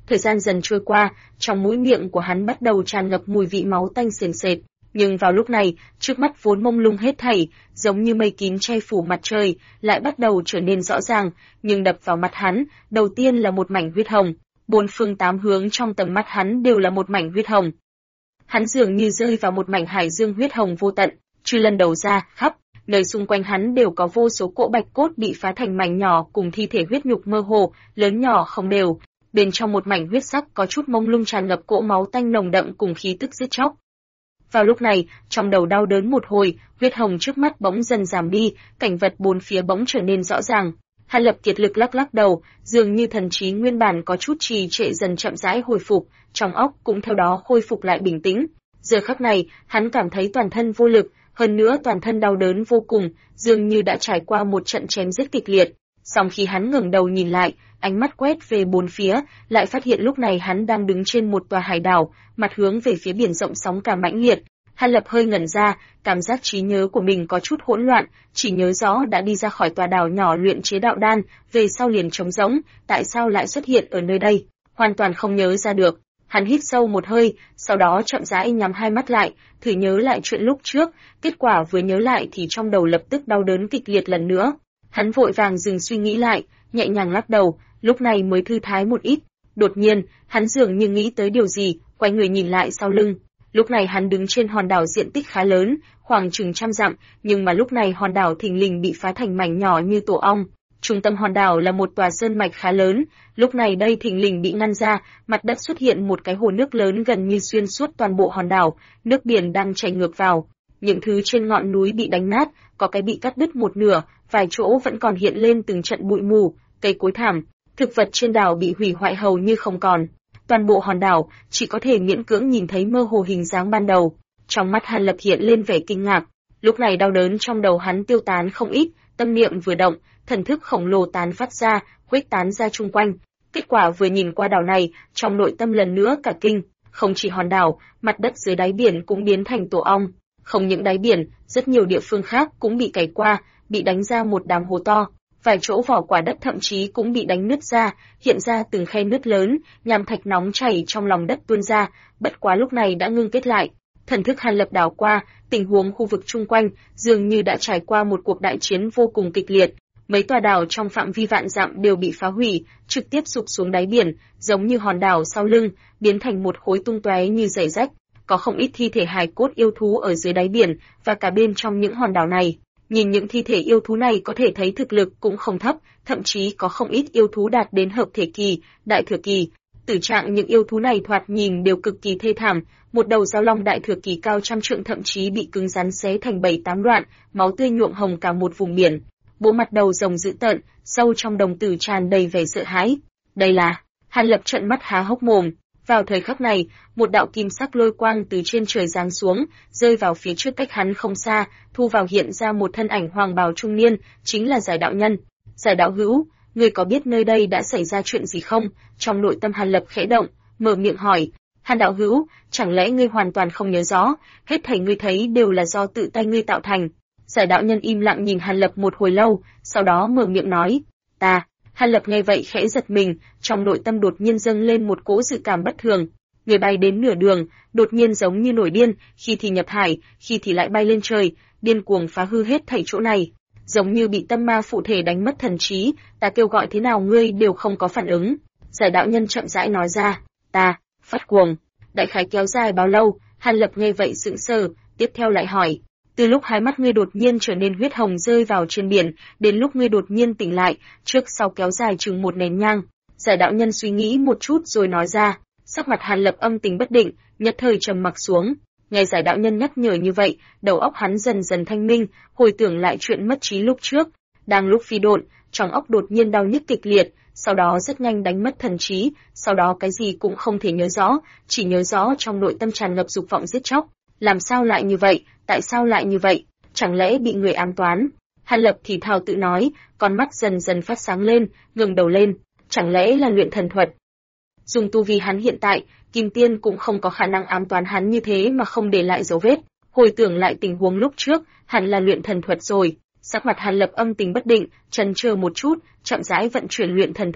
Thời gian dần trôi qua, trong mũi miệng của hắn bắt đầu tràn ngập mùi vị máu tanh sền sệt. Nhưng vào lúc này, trước mắt vốn mông lung hết thảy, giống như mây kín che phủ mặt trời, lại bắt đầu trở nên rõ ràng, nhưng đập vào mặt hắn, đầu tiên là một mảnh huyết hồng. Bốn phương tám hướng trong tầm mắt hắn đều là một mảnh huyết hồng. Hắn dường như rơi vào một mảnh hải dương huyết hồng vô tận, trừ lần đầu ra, khắp nơi xung quanh hắn đều có vô số cỗ bạch cốt bị phá thành mảnh nhỏ cùng thi thể huyết nhục mơ hồ, lớn nhỏ không đều. Bên trong một mảnh huyết sắc có chút mông lung tràn ngập cỗ máu tanh nồng đậm cùng khí tức giết chóc. Vào lúc này, trong đầu đau đớn một hồi, huyết hồng trước mắt bỗng dần giảm đi, cảnh vật bốn phía bỗng trở nên rõ ràng. Hàn Lập kiệt lực lắc lắc đầu, dường như thần trí nguyên bản có chút trì trệ dần chậm rãi hồi phục, trong óc cũng theo đó khôi phục lại bình tĩnh. Giờ khắc này, hắn cảm thấy toàn thân vô lực, hơn nữa toàn thân đau đớn vô cùng, dường như đã trải qua một trận chém giết kịch liệt. Song khi hắn ngẩng đầu nhìn lại, ánh mắt quét về bốn phía, lại phát hiện lúc này hắn đang đứng trên một tòa hải đảo, mặt hướng về phía biển rộng sóng cả mãnh liệt. Hàn Lập hơi ngẩn ra, cảm giác trí nhớ của mình có chút hỗn loạn, chỉ nhớ rõ đã đi ra khỏi tòa đảo nhỏ luyện chế đạo đan, về sau liền trống rỗng, tại sao lại xuất hiện ở nơi đây, hoàn toàn không nhớ ra được. Hắn hít sâu một hơi, sau đó chậm rãi nhắm hai mắt lại, thử nhớ lại chuyện lúc trước, kết quả vừa nhớ lại thì trong đầu lập tức đau đớn kịch liệt lần nữa. Hắn vội vàng dừng suy nghĩ lại, nhẹ nhàng lắc đầu, lúc này mới thư thái một ít. Đột nhiên, hắn dường như nghĩ tới điều gì, quay người nhìn lại sau lưng. Lúc này hắn đứng trên hòn đảo diện tích khá lớn, khoảng chừng 100 dặm, nhưng mà lúc này hòn đảo thình lình bị phá thành mảnh nhỏ như tổ ong. Trung tâm hòn đảo là một tòa sơn mạch khá lớn, lúc này đây thình lình bị ngăn ra, mặt đất xuất hiện một cái hồ nước lớn gần như xuyên suốt toàn bộ hòn đảo, nước biển đang chảy ngược vào. Những thứ trên ngọn núi bị đánh nát, có cái bị cắt đứt một nửa, vài chỗ vẫn còn hiện lên từng trận bụi mù, cây cối thảm, thực vật trên đảo bị hủy hoại hầu như không còn. Toàn bộ hòn đảo chỉ có thể miễn cưỡng nhìn thấy mơ hồ hình dáng ban đầu. Trong mắt Hàn Lập hiện lên vẻ kinh ngạc, lúc này đau đớn trong đầu hắn tiêu tán không ít, tâm niệm vừa động, thần thức khổng lồ tán phát ra, khuếch tán ra chung quanh. Kết quả vừa nhìn qua đảo này, trong nội tâm lần nữa cả kinh, không chỉ hòn đảo, mặt đất dưới đáy biển cũng biến thành tổ ong. Không những đáy biển, rất nhiều địa phương khác cũng bị cày qua, bị đánh ra một đám hố to. Vài chỗ vỏ quả đất thậm chí cũng bị đánh nứt ra, hiện ra từng khe nứt lớn, nham thạch nóng chảy trong lòng đất tuôn ra, bất quá lúc này đã ngưng kết lại. Thần thức Hàn Lập đảo qua, tình huống khu vực chung quanh dường như đã trải qua một cuộc đại chiến vô cùng kịch liệt. Mấy tòa đảo trong phạm vi vạn dặm đều bị phá hủy, trực tiếp sụp xuống đáy biển, giống như hòn đảo sau lưng, biến thành một khối tung tóe như rải rách. Có không ít thi thể hài cốt yêu thú ở dưới đáy biển và cả bên trong những hòn đảo này. Nhìn những thi thể yêu thú này có thể thấy thực lực cũng không thấp, thậm chí có không ít yêu thú đạt đến hợp thể kỳ, đại thừa kỳ. Tử trạng những yêu thú này thoạt nhìn đều cực kỳ thê thảm, một đầu giao long đại thừa kỳ cao trăm trượng thậm chí bị cứng rắn xé thành 7-8 đoạn, máu tươi nhuộm hồng cả một vùng biển. Bộ mặt đầu rồng dữ tợn, sâu trong đồng tử tràn đầy vẻ sợ hãi. Đây là... Hàn Lập trợn mắt há hốc mồm. Vào thời khắc này, một đạo kim sắc lôi quang từ trên trời giáng xuống, rơi vào phía trước cách hắn không xa, thu vào hiện ra một thân ảnh hoàng bào trung niên, chính là Giải đạo nhân. Giải đạo hữu, ngươi có biết nơi đây đã xảy ra chuyện gì không? Trong nội tâm Hàn Lập khẽ động, mở miệng hỏi. Hàn đạo hữu, chẳng lẽ ngươi hoàn toàn không nhớ rõ, hết thảy ngươi thấy đều là do tự tay ngươi tạo thành? Giải đạo nhân im lặng nhìn Hàn Lập một hồi lâu, sau đó mở miệng nói. Ta. Hàn Lập nghe vậy khẽ giật mình, trong nội tâm đột nhiên dâng lên một cỗ dự cảm bất thường. Người bay đến nửa đường, đột nhiên giống như nổi điên, khi thì nhập hải, khi thì lại bay lên trời, điên cuồng phá hư hết thảy chỗ này. Giống như bị tâm ma phụ thể đánh mất thần trí, ta kêu gọi thế nào ngươi đều không có phản ứng. Giải đạo nhân chậm rãi nói ra, ta, phát cuồng. Đại khái kéo dài bao lâu? Hàn Lập nghe vậy sững sờ, tiếp theo lại hỏi. Từ lúc hai mắt ngươi đột nhiên trở nên huyết hồng rơi vào trên biển, đến lúc ngươi đột nhiên tỉnh lại, trước sau kéo dài chừng một nén nhang. Giải đạo nhân suy nghĩ một chút rồi nói ra, sắc mặt Hàn Lập âm tình bất định, nhất thời trầm mặc xuống. Nghe giải đạo nhân nhắc nhở như vậy, đầu óc hắn dần dần thanh minh, hồi tưởng lại chuyện mất trí lúc trước. Đang lúc phi độn, trong óc đột nhiên đau nhức kịch liệt, sau đó rất nhanh đánh mất thần trí, sau đó cái gì cũng không thể nhớ rõ, chỉ nhớ rõ trong nội tâm tràn ngập dục vọng giết chóc. Làm sao lại như vậy? Tại sao lại như vậy? Chẳng lẽ bị người ám toán? Hàn Lập thì thào tự nói, con mắt dần dần phát sáng lên, ngẩng đầu lên. Chẳng lẽ là luyện thần thuật? Dùng tu vi hắn hiện tại, Kim Tiên cũng không có khả năng ám toán hắn như thế mà không để lại dấu vết. Hồi tưởng lại tình huống lúc trước, hẳn là luyện thần thuật rồi. Sắc mặt Hàn Lập âm tình bất định, chần chờ một chút, chậm rãi vận chuyển luyện thần thuật.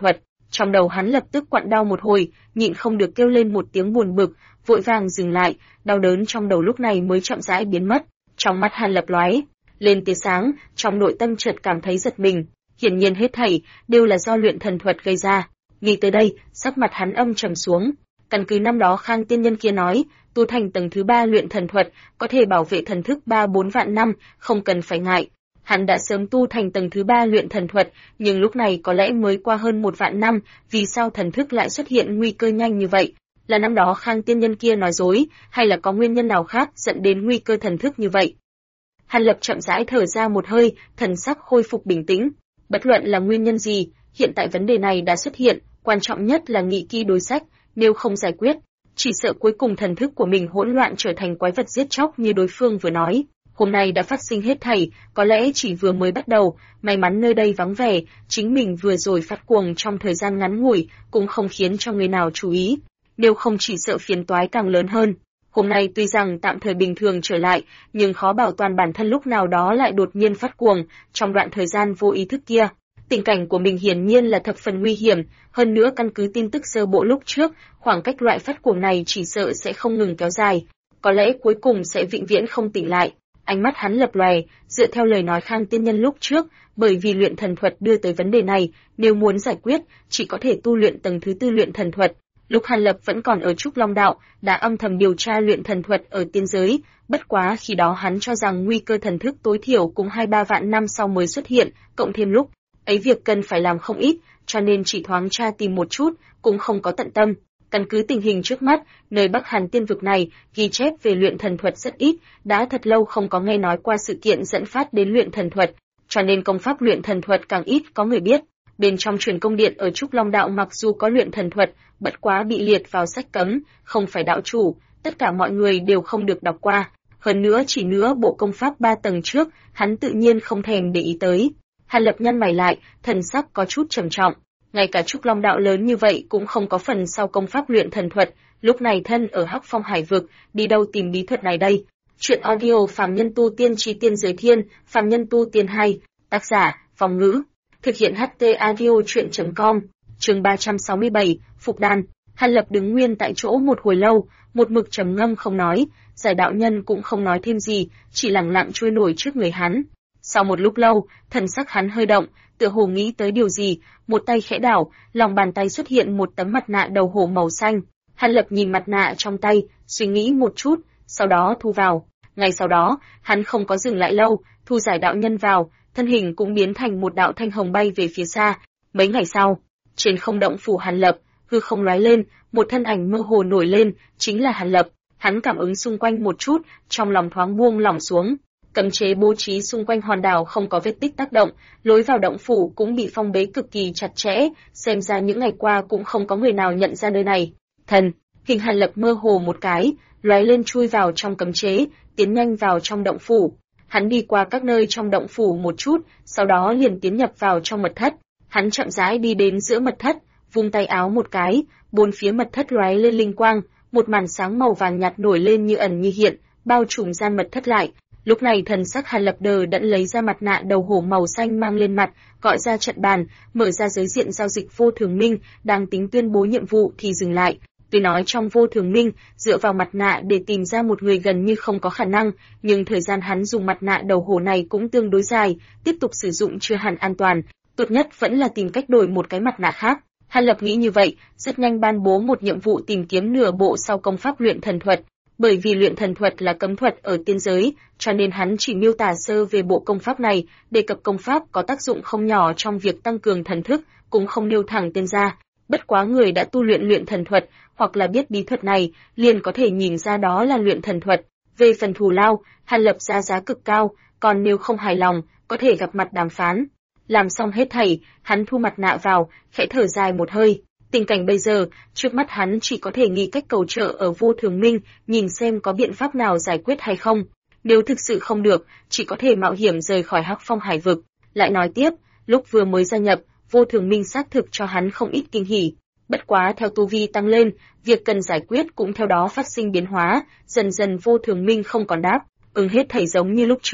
Trong đầu hắn lập tức quặn đau một hồi, nhịn không được kêu lên một tiếng buồn bực, vội vàng dừng lại, đau đớn trong đầu lúc này mới chậm rãi biến mất. Trong mắt Hàn Lập lóe lên tia sáng, trong nội tâm chợt cảm thấy giật mình, hiển nhiên hết thảy đều là do luyện thần thuật gây ra. Nghĩ tới đây, sắc mặt hắn âm trầm xuống. Căn cứ năm đó Khang tiên nhân kia nói, tu thành tầng thứ 3 luyện thần thuật, có thể bảo vệ thần thức 3-4 vạn năm, không cần phải ngại. Hắn đã sớm tu thành tầng thứ 3 luyện thần thuật, nhưng lúc này có lẽ mới qua hơn 1 vạn năm, vì sao thần thức lại xuất hiện nguy cơ nhanh như vậy? Là năm đó Khang tiên nhân kia nói dối, hay là có nguyên nhân nào khác dẫn đến nguy cơ thần thức như vậy? Hàn Lập chậm rãi thở ra một hơi, thần sắc khôi phục bình tĩnh. Bất luận là nguyên nhân gì, hiện tại vấn đề này đã xuất hiện, quan trọng nhất là nghị kỹ đối sách, nếu không giải quyết, chỉ sợ cuối cùng thần thức của mình hỗn loạn trở thành quái vật giết chóc như đối phương vừa nói. Hôm nay đã phát sinh hết thảy, có lẽ chỉ vừa mới bắt đầu, may mắn nơi đây vắng vẻ, chính mình vừa rồi phát cuồng trong thời gian ngắn ngủi, cũng không khiến cho người nào chú ý, nếu không chỉ sợ phiền toái càng lớn hơn. Hôm nay tuy rằng tạm thời bình thường trở lại, nhưng khó bảo toàn bản thân lúc nào đó lại đột nhiên phát cuồng, trong đoạn thời gian vô ý thức kia. Tình cảnh của mình hiển nhiên là thập phần nguy hiểm, hơn nữa căn cứ tin tức sơ bộ lúc trước, khoảng cách loại phát cuồng này chỉ sợ sẽ không ngừng kéo dài, có lẽ cuối cùng sẽ vĩnh viễn không tỉnh lại. Ánh mắt hắn lập lòe, dựa theo lời nói Khang tiên nhân lúc trước, bởi vì luyện thần thuật đưa tới vấn đề này, nếu muốn giải quyết, chỉ có thể tu luyện tầng thứ 4 luyện thần thuật. Lúc Hàn Lập vẫn còn ở Trúc Long Đạo, đã âm thầm điều tra luyện thần thuật ở tiên giới, bất quá khi đó hắn cho rằng nguy cơ thần thức tối thiểu cũng 2-3 vạn năm sau mới xuất hiện, cộng thêm lúc ấy việc cần phải làm không ít, cho nên chỉ thoáng tra tìm một chút, cũng không có tận tâm. Căn cứ tình hình trước mắt, nơi Bắc Hàn tiên vực này, ghi chép về luyện thần thuật rất ít, đã thật lâu không có nghe nói qua sự kiện dẫn phát đến luyện thần thuật, cho nên công pháp luyện thần thuật càng ít có người biết. Bên trong truyền công điện ở Trúc Long Đạo mặc dù có luyện thần thuật, bất quá bị liệt vào sách cấm, không phải đạo chủ, tất cả mọi người đều không được đọc qua. Hơn nữa chỉ nữa bộ công pháp 3 tầng trước, hắn tự nhiên không thèm để ý tới. Hàn Lập nhăn mày lại, thần sắc có chút trầm trọng. Ngay cả Trúc Long Đạo lớn như vậy cũng không có phần sau công pháp luyện thần thuật, lúc này thân ở Hắc Phong Hải vực, đi đâu tìm bí thuật này đây? Chuyện audio Phàm Nhân Tu Tiên Chi Tiên Giới Thiên, Phàm Nhân Tu Tiên 2, tác giả, Phong Ngữ. Thực hiện HT Audio Chuyện.com, chương 367, Phục Đan. Hàn Lập đứng nguyên tại chỗ một hồi lâu, một mực trầm ngâm không nói, Giải đạo nhân cũng không nói thêm gì, chỉ lặng lặng trôi nổi trước người hắn. Sau một lúc lâu, thần sắc hắn hơi động, tựa hồ nghĩ tới điều gì, một tay khẽ đảo, lòng bàn tay xuất hiện một tấm mặt nạ đầu hổ màu xanh. Hàn Lập nhìn mặt nạ trong tay, suy nghĩ một chút, sau đó thu vào. Ngay sau đó, hắn không có dừng lại lâu, thu Giải đạo nhân vào, thân hình cũng biến thành một đạo thanh hồng bay về phía xa. Mấy ngày sau, trên không động phủ Hàn Lập, hư không lóe lên, một thân ảnh mơ hồ nổi lên, chính là Hàn Lập. Hắn cảm ứng xung quanh một chút, trong lòng thoáng buông lỏng xuống. Cấm chế bố trí xung quanh hòn đảo không có vết tích tác động, lối vào động phủ cũng bị phong bế cực kỳ chặt chẽ, xem ra những ngày qua cũng không có người nào nhận ra nơi này. Thần, hình Hàn Lập mơ hồ một cái, lóe lên chui vào trong cấm chế, tiến nhanh vào trong động phủ. Hắn đi qua các nơi trong động phủ một chút, sau đó liền tiến nhập vào trong mật thất. Hắn chậm rãi đi đến giữa mật thất, vung tay áo một cái, bốn phía mật thất lóe lên linh quang, một màn sáng màu vàng nhạt nổi lên như ẩn như hiện, bao trùm gian mật thất lại. Lúc này thần sắc Hàn Lập đờ đẫn lấy ra mặt nạ đầu hổ màu xanh mang lên mặt, gọi ra trận bàn, mở ra giới diện giao dịch vô thường minh, đang tính tuyên bố nhiệm vụ thì dừng lại. Tuy nói trong vô thường minh, dựa vào mặt nạ để tìm ra một người gần như không có khả năng, nhưng thời gian hắn dùng mặt nạ đầu hổ này cũng tương đối dài, tiếp tục sử dụng chưa hẳn an toàn, tốt nhất vẫn là tìm cách đổi một cái mặt nạ khác. Hàn Lập nghĩ như vậy, rất nhanh ban bố một nhiệm vụ tìm kiếm nửa bộ sau công pháp luyện thần thuật. Bởi vì luyện thần thuật là cấm thuật ở tiên giới, cho nên hắn chỉ miêu tả sơ về bộ công pháp này, đề cập công pháp có tác dụng không nhỏ trong việc tăng cường thần thức, cũng không nêu thẳng tên ra. Bất quá người đã tu luyện luyện thần thuật, hoặc là biết bí thuật này, liền có thể nhìn ra đó là luyện thần thuật. Về phần thù lao, Hàn Lập ra giá cực cao, còn nếu không hài lòng, có thể gặp mặt đàm phán. Làm xong hết thảy, hắn thu mặt nạ vào, khẽ thở dài một hơi. Tình cảnh bây giờ, trước mắt hắn chỉ có thể nghĩ cách cầu trợ ở vô thường minh, nhìn xem có biện pháp nào giải quyết hay không. Nếu thực sự không được, chỉ có thể mạo hiểm rời khỏi Hắc Phong Hải vực. Lại nói tiếp, lúc vừa mới gia nhập, vô thường minh xác thực cho hắn không ít kinh hỉ. Bất quá theo tu vi tăng lên, việc cần giải quyết cũng theo đó phát sinh biến hóa, dần dần vô thường minh không còn đáp, hết thảy giống như lúc trước.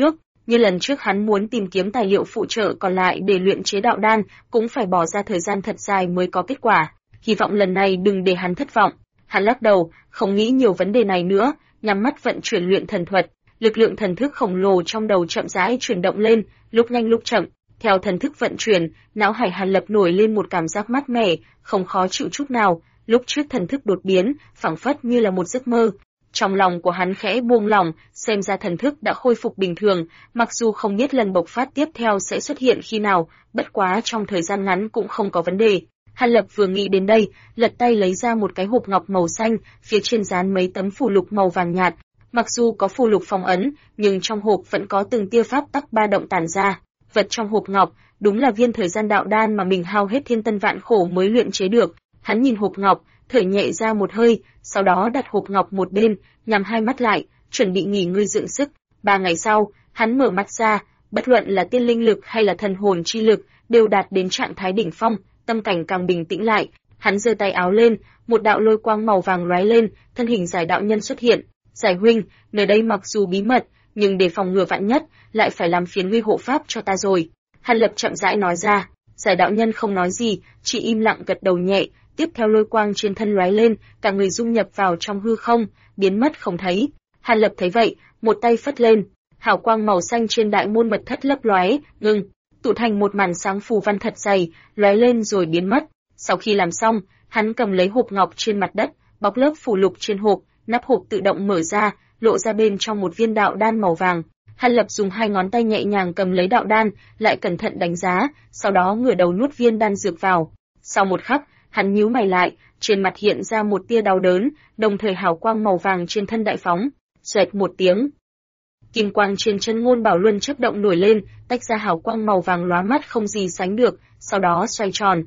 Như lần trước hắn muốn tìm kiếm tài liệu phụ trợ còn lại để luyện chế đạo đan, cũng phải bỏ ra thời gian thật dài mới có kết quả. Hy vọng lần này đừng để hắn thất vọng. Hắn lắc đầu, không nghĩ nhiều vấn đề này nữa, nhắm mắt vận chuyển luyện thần thuật. Lực lượng thần thức khổng lồ trong đầu chậm rãi chuyển động lên, lúc nhanh lúc chậm. Theo thần thức vận chuyển, não hải Hàn Lập nổi lên một cảm giác mát mẻ, không khó chịu chút nào. Lúc trước thần thức đột biến, phảng phất như là một giấc mơ. Trong lòng của hắn khẽ buông lỏng, xem ra thần thức đã khôi phục bình thường, mặc dù không biết lần bộc phát tiếp theo sẽ xuất hiện khi nào, bất quá trong thời gian ngắn cũng không có vấn đề. Hàn Lập vừa nghĩ đến đây, lật tay lấy ra một cái hộp ngọc màu xanh, phía trên dán mấy tấm phù lục màu vàng nhạt. Mặc dù có phù lục phong ấn, nhưng trong hộp vẫn có từng tia pháp tắc ba động tản ra. Vật trong hộp ngọc đúng là viên thời gian đạo đan mà mình hao hết thiên tân vạn khổ mới luyện chế được. Hắn nhìn hộp ngọc, thở nhẹ ra một hơi, sau đó đặt hộp ngọc một bên, nhắm hai mắt lại, chuẩn bị nghỉ ngơi dưỡng sức. 3 ngày sau, hắn mở mắt ra, bất luận là tiên linh lực hay là thần hồn chi lực đều đạt đến trạng thái đỉnh phong, tâm cảnh càng bình tĩnh lại. Hắn giơ tay áo lên, một đạo lôi quang màu vàng lóe lên, thân hình Giải đạo nhân xuất hiện. Giải huynh, nơi đây mặc dù bí mật, nhưng để phòng ngừa vạn nhất, lại phải làm phiền ngươi hộ pháp cho ta rồi. Hàn Lập chậm rãi nói ra. Giải đạo nhân không nói gì, chỉ im lặng gật đầu nhẹ. Tiếp theo lôi quang trên thân lóe lên, cả người dung nhập vào trong hư không, biến mất không thấy. Hàn Lập thấy vậy, một tay phất lên, hào quang màu xanh trên đại môn mật thất lấp lóe, ngừng, tụ thành một màn sáng phù văn thật dày, lóe lên rồi biến mất. Sau khi làm xong, hắn cầm lấy hộp ngọc trên mặt đất, bọc lớp phù lục trên hộp, nắp hộp tự động mở ra, lộ ra bên trong một viên đạo đan màu vàng. Hàn Lập dùng 2 ngón tay nhẹ nhàng cầm lấy đạo đan, lại cẩn thận đánh giá, sau đó ngửa đầu nuốt viên đan dược vào. Sau một khắc, hắn nhíu mày lại, trên mặt hiện ra một tia đau đớn, đồng thời hào quang màu vàng trên thân đại phóng. Xoẹt một tiếng, kim quang trên chân ngôn bảo luân chớp động nổi lên, tách ra hào quang màu vàng lóa mắt không gì sánh được, sau đó xoay tròn.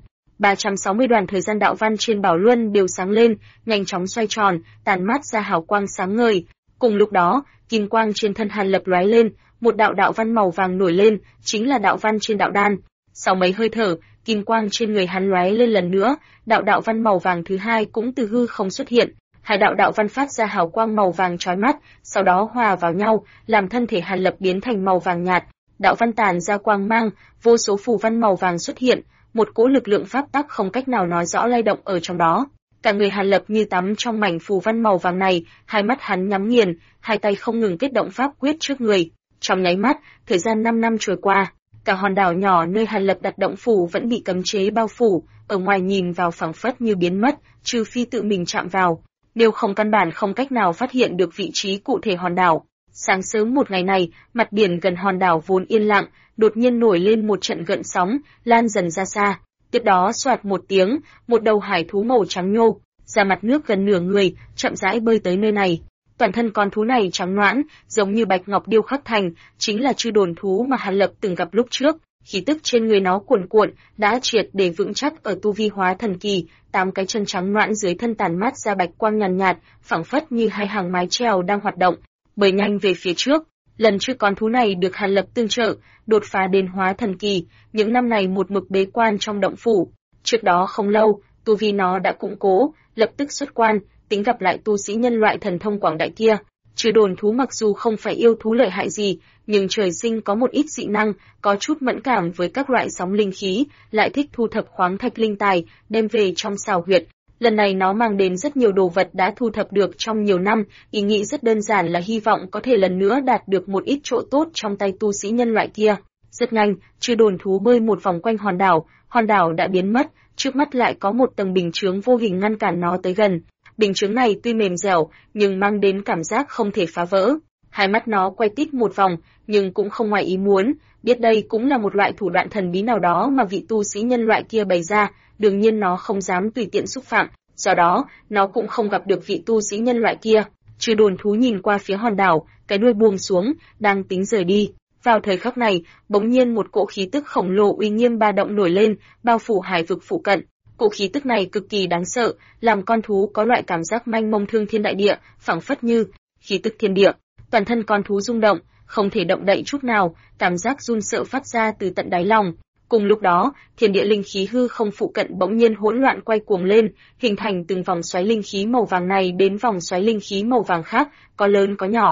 360 đoàn thời gian đạo văn trên bảo luân đều sáng lên, nhanh chóng xoay tròn, tàn mát ra hào quang sáng ngời. Cùng lúc đó, kim quang trên thân Hàn Lập lóe lên, một đạo đạo văn màu vàng nổi lên, chính là đạo văn trên đạo đan. Sau mấy hơi thở, kim quang trên người hắn lóe lên lần nữa, đạo văn màu vàng thứ hai cũng từ hư không xuất hiện. 2 đạo văn phát ra hào quang màu vàng chói mắt, sau đó hòa vào nhau, làm thân thể Hàn Lập biến thành màu vàng nhạt. Đạo văn tản ra quang mang, vô số phù văn màu vàng xuất hiện, một cỗ lực lượng pháp tắc không cách nào nói rõ lay động ở trong đó. Cả người Hàn Lập như tắm trong mảnh phù văn màu vàng này, hai mắt hắn nhắm nghiền, hai tay không ngừng kết động pháp quyết trước người. Trong nháy mắt, thời gian 5 năm trôi qua, cả hòn đảo nhỏ nơi Hàn Lập đặt động phủ vẫn bị cấm chế bao phủ, ở ngoài nhìn vào phảng phất như biến mất, trừ phi tự mình chạm vào, nếu không căn bản không cách nào phát hiện được vị trí cụ thể hòn đảo. Sáng sớm một ngày này, mặt biển gần hòn đảo vốn yên lặng, đột nhiên nổi lên một trận gợn sóng, lan dần ra xa. Tiếp đó xoạt một tiếng, một đầu hải thú màu trắng nhô, ra mặt nước gần nửa người, chậm rãi bơi tới nơi này. Toàn thân con thú này trắng nõn, giống như bạch ngọc điêu khắc thành, chính là chư đồn thú mà Hàn Lập từng gặp lúc trước. Khí tức trên người nó cuồn cuộn, đã triệt để vững chắc ở tu vi hóa thần kỳ, 8 cái chân trắng nõn dưới thân tản mát ra bạch quang nhàn nhạt, phảng phất như 2 hàng mái chèo đang hoạt động, bơi nhanh về phía trước. Lần trước con thú này được Hàn Lập tương trợ, đột phá đến hóa thần kỳ, những năm này một mực bế quan trong động phủ. Trước đó không lâu, tu vi nó đã củng cố, lập tức xuất quan, tính gặp lại tu sĩ nhân loại thần thông quảng đại kia. Chư đồn thú mặc dù không phải yêu thú lợi hại gì, nhưng trời sinh có một ít dị năng, có chút mẫn cảm với các loại sóng linh khí, lại thích thu thập khoáng thạch linh tài, đem về trong xào huyệt. Lần này nó mang đến rất nhiều đồ vật đã thu thập được trong nhiều năm, ý nghĩ rất đơn giản là hy vọng có thể lần nữa đạt được một ít chỗ tốt trong tay tu sĩ nhân loại kia. Rất nhanh, chư đồn thú bơi một vòng quanh hòn đảo đã biến mất, trước mắt lại có một tầng bình chướng vô hình ngăn cản nó tới gần. Bình chướng này tuy mềm dẻo, nhưng mang đến cảm giác không thể phá vỡ. Hai mắt nó quay tít một vòng, nhưng cũng không ngoài ý muốn, biết đây cũng là một loại thủ đoạn thần bí nào đó mà vị tu sĩ nhân loại kia bày ra, đương nhiên nó không dám tùy tiện xúc phạm, do đó, nó cũng không gặp được vị tu sĩ nhân loại kia. Chư đồn thú nhìn qua phía hòn đảo, cái đuôi buông xuống, đang tính rời đi. Vào thời khắc này, bỗng nhiên một cỗ khí tức khổng lồ uy nghiêm ba động nổi lên, bao phủ hải vực phụ cận. Cỗ khí tức này cực kỳ đáng sợ, làm con thú có loại cảm giác mênh mông thương thiên đại địa, phảng phất như khí tức thiên địa. Toàn thân con thú rung động, không thể động đậy chút nào, cảm giác run sợ phát ra từ tận đáy lòng. Cùng lúc đó, thiên địa linh khí hư không phụ cận bỗng nhiên hỗn loạn quay cuồng lên, hình thành từng vòng xoáy linh khí màu vàng này đến vòng xoáy linh khí màu vàng khác, có lớn có nhỏ.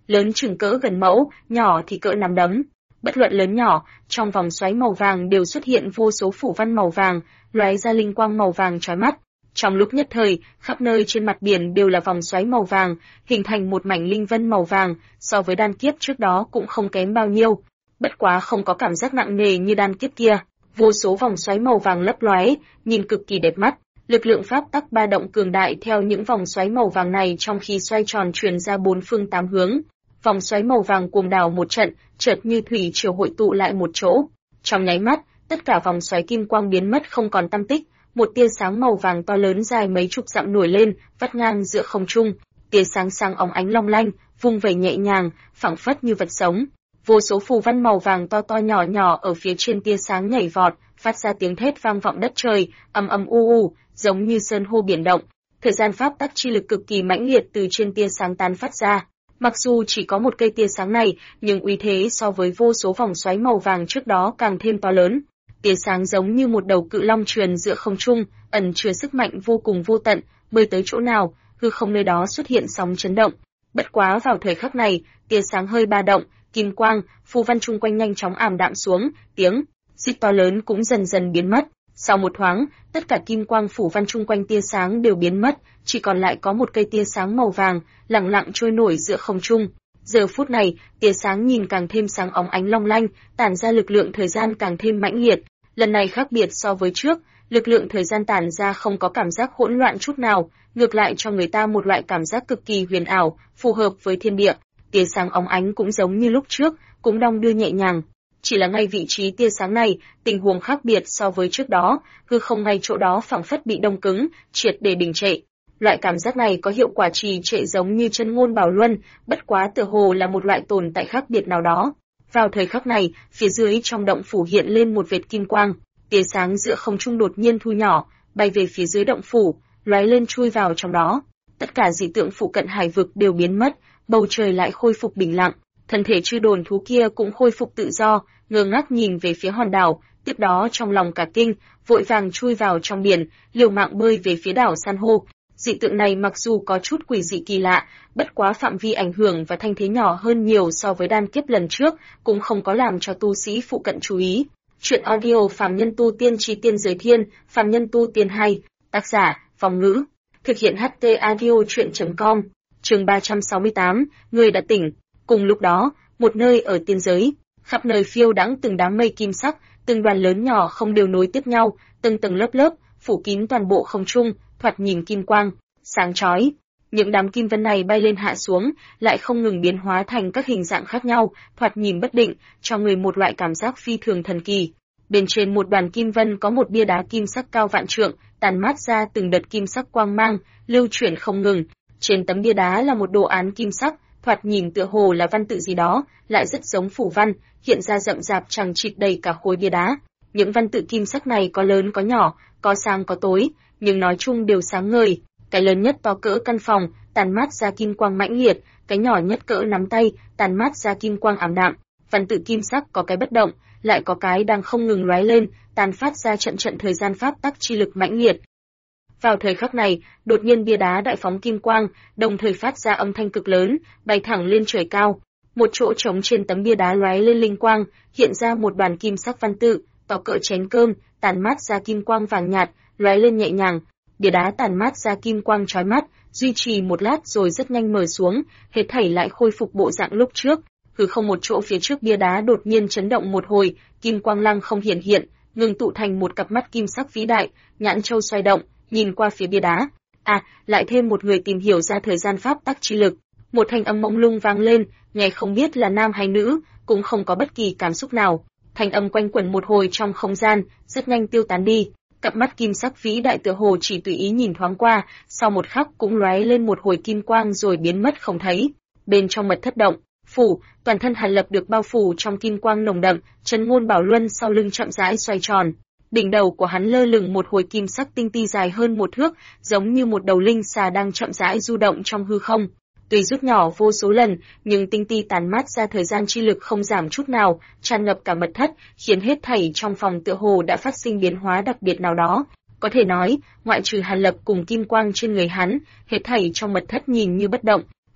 lớn chừng cỡ gần mẫu, nhỏ thì cỡ nắm đấm. Bất luận lớn nhỏ, trong vòng xoáy màu vàng đều xuất hiện vô số phủ văn màu vàng, lóe ra linh quang màu vàng chói mắt. Trong lúc nhất thời, khắp nơi trên mặt biển đều là vòng xoáy màu vàng, hình thành một mảnh linh vân màu vàng, so với đan kiếp trước đó cũng không kém bao nhiêu. Bất quá không có cảm giác nặng nề như đan kiếp kia, vô số vòng xoáy màu vàng lấp lóe, nhìn cực kỳ đẹp mắt. Lực lượng pháp tắc ba động cường đại theo những vòng xoáy màu vàng này trong khi xoay tròn truyền ra bốn phương tám hướng. Vòng xoáy màu vàng cuồng đảo một trận, chợt như thủy triều hội tụ lại một chỗ. Trong nháy mắt, tất cả vòng xoáy kim quang biến mất không còn tăm tích, một tia sáng màu vàng to lớn dài mấy chục dặm nổi lên, vắt ngang giữa không trung. Tia sáng sáng óng ánh long lanh, vung vẩy nhẹ nhàng, phảng phất như vật sống. Vô số phù văn màu vàng to to nhỏ nhỏ ở phía trên tia sáng nhảy vọt, phát ra tiếng thét vang vọng đất trời, ầm ầm u u, giống như sơn hô biển động. Thời gian pháp tắc chi lực cực kỳ mãnh liệt từ trên tia sáng tán phát ra. Mặc dù chỉ có một cây tia sáng này, nhưng uy thế so với vô số vòng xoáy màu vàng trước đó càng thêm to lớn. Tia sáng giống như một đầu cự long truyền giữa không trung, ẩn chứa sức mạnh vô cùng vô tận, bơi tới chỗ nào, hư không nơi đó xuất hiện sóng chấn động. Bất quá vào thời khắc này, tia sáng hơi ba động, kim quang, phù văn chung quanh nhanh chóng ảm đạm xuống, tiếng rít to lớn cũng dần dần biến mất. Sau một thoáng, tất cả kim quang phủ văn chung quanh tia sáng đều biến mất, chỉ còn lại có một cây tia sáng màu vàng, lặng lặng trôi nổi giữa không trung. Giờ phút này, tia sáng nhìn càng thêm sáng óng ánh long lanh, tản ra lực lượng thời gian càng thêm mãnh liệt. Lần này khác biệt so với trước, lực lượng thời gian tản ra không có cảm giác hỗn loạn chút nào, ngược lại cho người ta một loại cảm giác cực kỳ huyền ảo, phù hợp với thiên địa. Tia sáng óng ánh cũng giống như lúc trước, cũng đong đưa nhẹ nhàng. Chỉ là ngay vị trí tia sáng này, tình huống khác biệt so với trước đó, hư không ngay chỗ đó phảng phất bị đông cứng, triệt để đình trệ. Loại cảm giác này có hiệu quả trì trệ giống như chân ngôn bảo luân, bất quá tựa hồ là một loại tồn tại khác biệt nào đó. Vào thời khắc này, phía dưới trong động phủ hiện lên một vệt kim quang, tia sáng giữa không trung đột nhiên thu nhỏ, bay về phía dưới động phủ, lóe lên chui vào trong đó. Tất cả dị tượng phụ cận hải vực đều biến mất, bầu trời lại khôi phục bình lặng. Thân thể chư đồn thú kia cũng khôi phục tự do, ngơ ngác nhìn về phía hòn đảo, tiếp đó trong lòng cả kinh, vội vàng chui vào trong biển, liều mạng bơi về phía đảo san hô. Dị tượng này mặc dù có chút quỷ dị kỳ lạ, bất quá phạm vi ảnh hưởng và thanh thế nhỏ hơn nhiều so với đan kiếp lần trước, cũng không có làm cho tu sĩ phụ cận chú ý. Chuyện audio Phàm Nhân Tu Tiên Chi Tiên Giới Thiên, Phàm Nhân Tu Tiên 2, tác giả, Phong Ngữ, thực hiện HT Audio Truyện.com, chương 368, người đã tỉnh. Cùng lúc đó, một nơi ở tiên giới, khắp nơi phiêu đãng từng đám mây kim sắc, từng đoàn lớn nhỏ không đều nối tiếp nhau, từng tầng lớp lớp, phủ kín toàn bộ không trung, thoạt nhìn kim quang, sáng chói. Những đám kim vân này bay lên hạ xuống, lại không ngừng biến hóa thành các hình dạng khác nhau, thoạt nhìn bất định, cho người một loại cảm giác phi thường thần kỳ. Bên trên một đoàn kim vân có một bia đá kim sắc cao vạn trượng, tàn mát ra từng đợt kim sắc quang mang, lưu chuyển không ngừng. Trên tấm bia đá là một đồ án kim sắc, thoạt nhìn tựa hồ là văn tự gì đó, lại rất giống phủ văn, hiện ra rậm rạp chằng chịt đầy cả khối bia đá. Những văn tự kim sắc này có lớn có nhỏ, có sáng có tối, nhưng nói chung đều sáng ngời. Cái lớn nhất to cỡ căn phòng, tàn mát ra kim quang mãnh liệt, cái nhỏ nhất cỡ nắm tay, tàn mát ra kim quang ảm đạm. Văn tự kim sắc có cái bất động, lại có cái đang không ngừng lóe lên, tàn phát ra trận trận thời gian pháp tắc chi lực mãnh liệt. Vào thời khắc này, đột nhiên bia đá đại phóng kim quang, đồng thời phát ra âm thanh cực lớn, bay thẳng lên trời cao. Một chỗ trống trên tấm bia đá lóe lên linh quang, hiện ra một đoàn kim sắc văn tự, to cỡ chén cơm, tàn mát ra kim quang vàng nhạt, lóe lên nhẹ nhàng. Bia đá tàn mát ra kim quang chói mắt, duy trì một lát rồi rất nhanh mờ xuống, hết thảy lại khôi phục bộ dạng lúc trước. Hư không một chỗ phía trước bia đá đột nhiên chấn động một hồi, kim quang lăng không hiển hiện, ngừng tụ thành một cặp mắt kim sắc vĩ đại, nhãn châu xoay động, nhìn qua phía bia đá. À, lại thêm một người tìm hiểu ra thời gian pháp tắc chi lực. Một thanh âm mông lung vang lên, nghe không biết là nam hay nữ, cũng không có bất kỳ cảm xúc nào. Thanh âm quanh quẩn một hồi trong không gian, rất nhanh tiêu tán đi. Cặp mắt kim sắc vĩ đại tựa hồ chỉ tùy ý nhìn thoáng qua, sau một khắc cũng lóe lên một hồi kim quang rồi biến mất không thấy. Bên trong mật thất động, phủ, toàn thân Hàn Lập được bao phủ trong kim quang nồng đậm, Trấn Ngôn Bảo Luân sau lưng chậm rãi xoay tròn. Đỉnh đầu của hắn lơ lửng một hồi kim sắc tinh ti dài hơn một thước, giống như một đầu linh xà đang chậm rãi du động trong hư không. Tuy rút nhỏ vô số lần, nhưng tinh ti tàn mát ra thời gian chi lực không giảm chút nào, tràn ngập cả mật thất, khiến hết thảy trong phòng tựa hồ đã phát sinh biến hóa đặc biệt nào đó. Có thể nói, ngoại trừ Hàn Lập cùng kim quang trên người hắn, hết thảy trong mật thất nhìn như bất động.